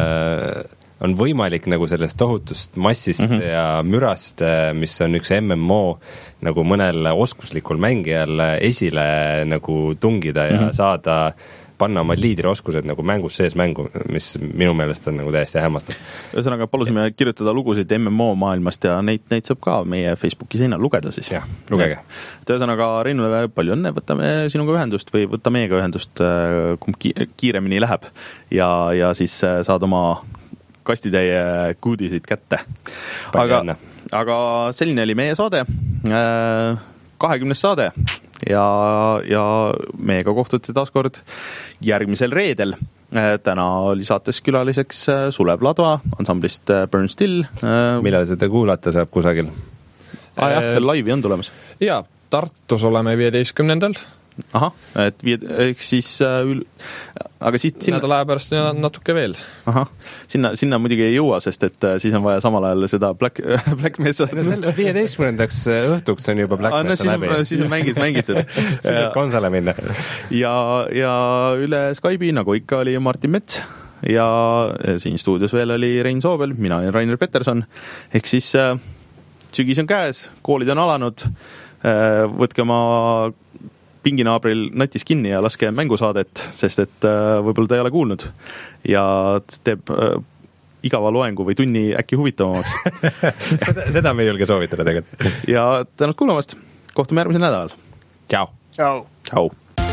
Speaker 4: on võimalik nagu sellest tohutust massist mm-hmm. ja mürast, mis on üks M M O nagu mõnel oskuslikul mängijal esile nagu tungida ja mm-hmm. saada panna oma liidrioskused nagu mängus sees mängu, mis minu meelest on nagu täiesti hämmastav.
Speaker 1: Ühesõnaga palusime kirjutada lugusid M M O maailmast ja neid, neid saab ka meie Facebooki seinal lugeda siis.
Speaker 4: Jah, lugege.
Speaker 1: Ühesõnaga Reinule palju õnne, võtame sinuga ühendust või võta meiega ühendust, kumb kiiremini läheb ja, ja siis saad oma kastitäie goodisid kätte. Aga, aga selline oli meie saade, kahekümnes saade ja, ja meiega kohtuti taas kord järgmisel reedel. Täna oli saates külaliseks Sulev Ladva ansamblist Burn Still.
Speaker 4: Millal seda kuulata saab kusagil?
Speaker 1: Ah, jah, teil laivi on tulemas.
Speaker 2: Jaa, Tartus oleme viieteistkümnendal.
Speaker 1: Ahah, et viid, ehk siis ül... aga siis sinna...
Speaker 2: nädal aja pärast natuke veel.
Speaker 1: Ahah, sinna, sinna muidugi ei jõua, sest et siis on vaja samal ajal seda Black, Black Mesa...
Speaker 4: No selle viieteistkümnendaks õhtuks on juba Black ah, Mesa no, läbi.
Speaker 1: On, siis on mängid, mängitud.
Speaker 4: siis on konsole minna.
Speaker 1: Ja, ja üle Skype'i, nagu ikka, oli Martin Mets ja siin stuudios veel oli Rein Soobel, mina olen Rainer Peterson. Ehk siis äh, sügis on käes, koolid on alanud, äh, võtke oma pinginaabril natis kinni ja laske mängusaadet, sest et äh, võib-olla ta ei ole kuulnud ja teeb äh, igava loengu või tunni äkki huvitavamaks.
Speaker 4: seda, seda me ei julge soovitada tegelikult.
Speaker 1: ja tänud kuulamast, kohtume järgmisel nädalal.
Speaker 4: Tšau.
Speaker 3: Tšau.
Speaker 1: Tšau.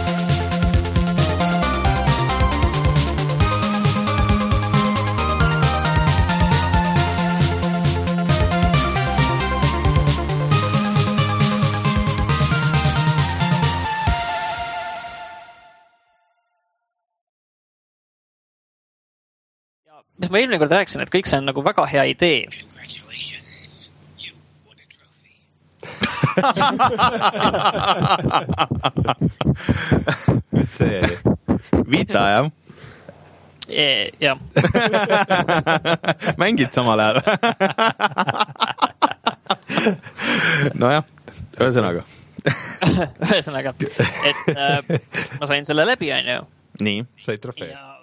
Speaker 3: mis ma eelmine kord rääkisin, et kõik see on nagu väga hea idee.
Speaker 4: mis see oli?
Speaker 1: Vita, jah?
Speaker 3: E, jah.
Speaker 1: Mängid samal ajal? Nojah, ühesõnaga.
Speaker 3: ühesõnaga, et äh, ma sain selle läbi, on ju.
Speaker 1: Nii,
Speaker 4: said trofee.
Speaker 3: Ja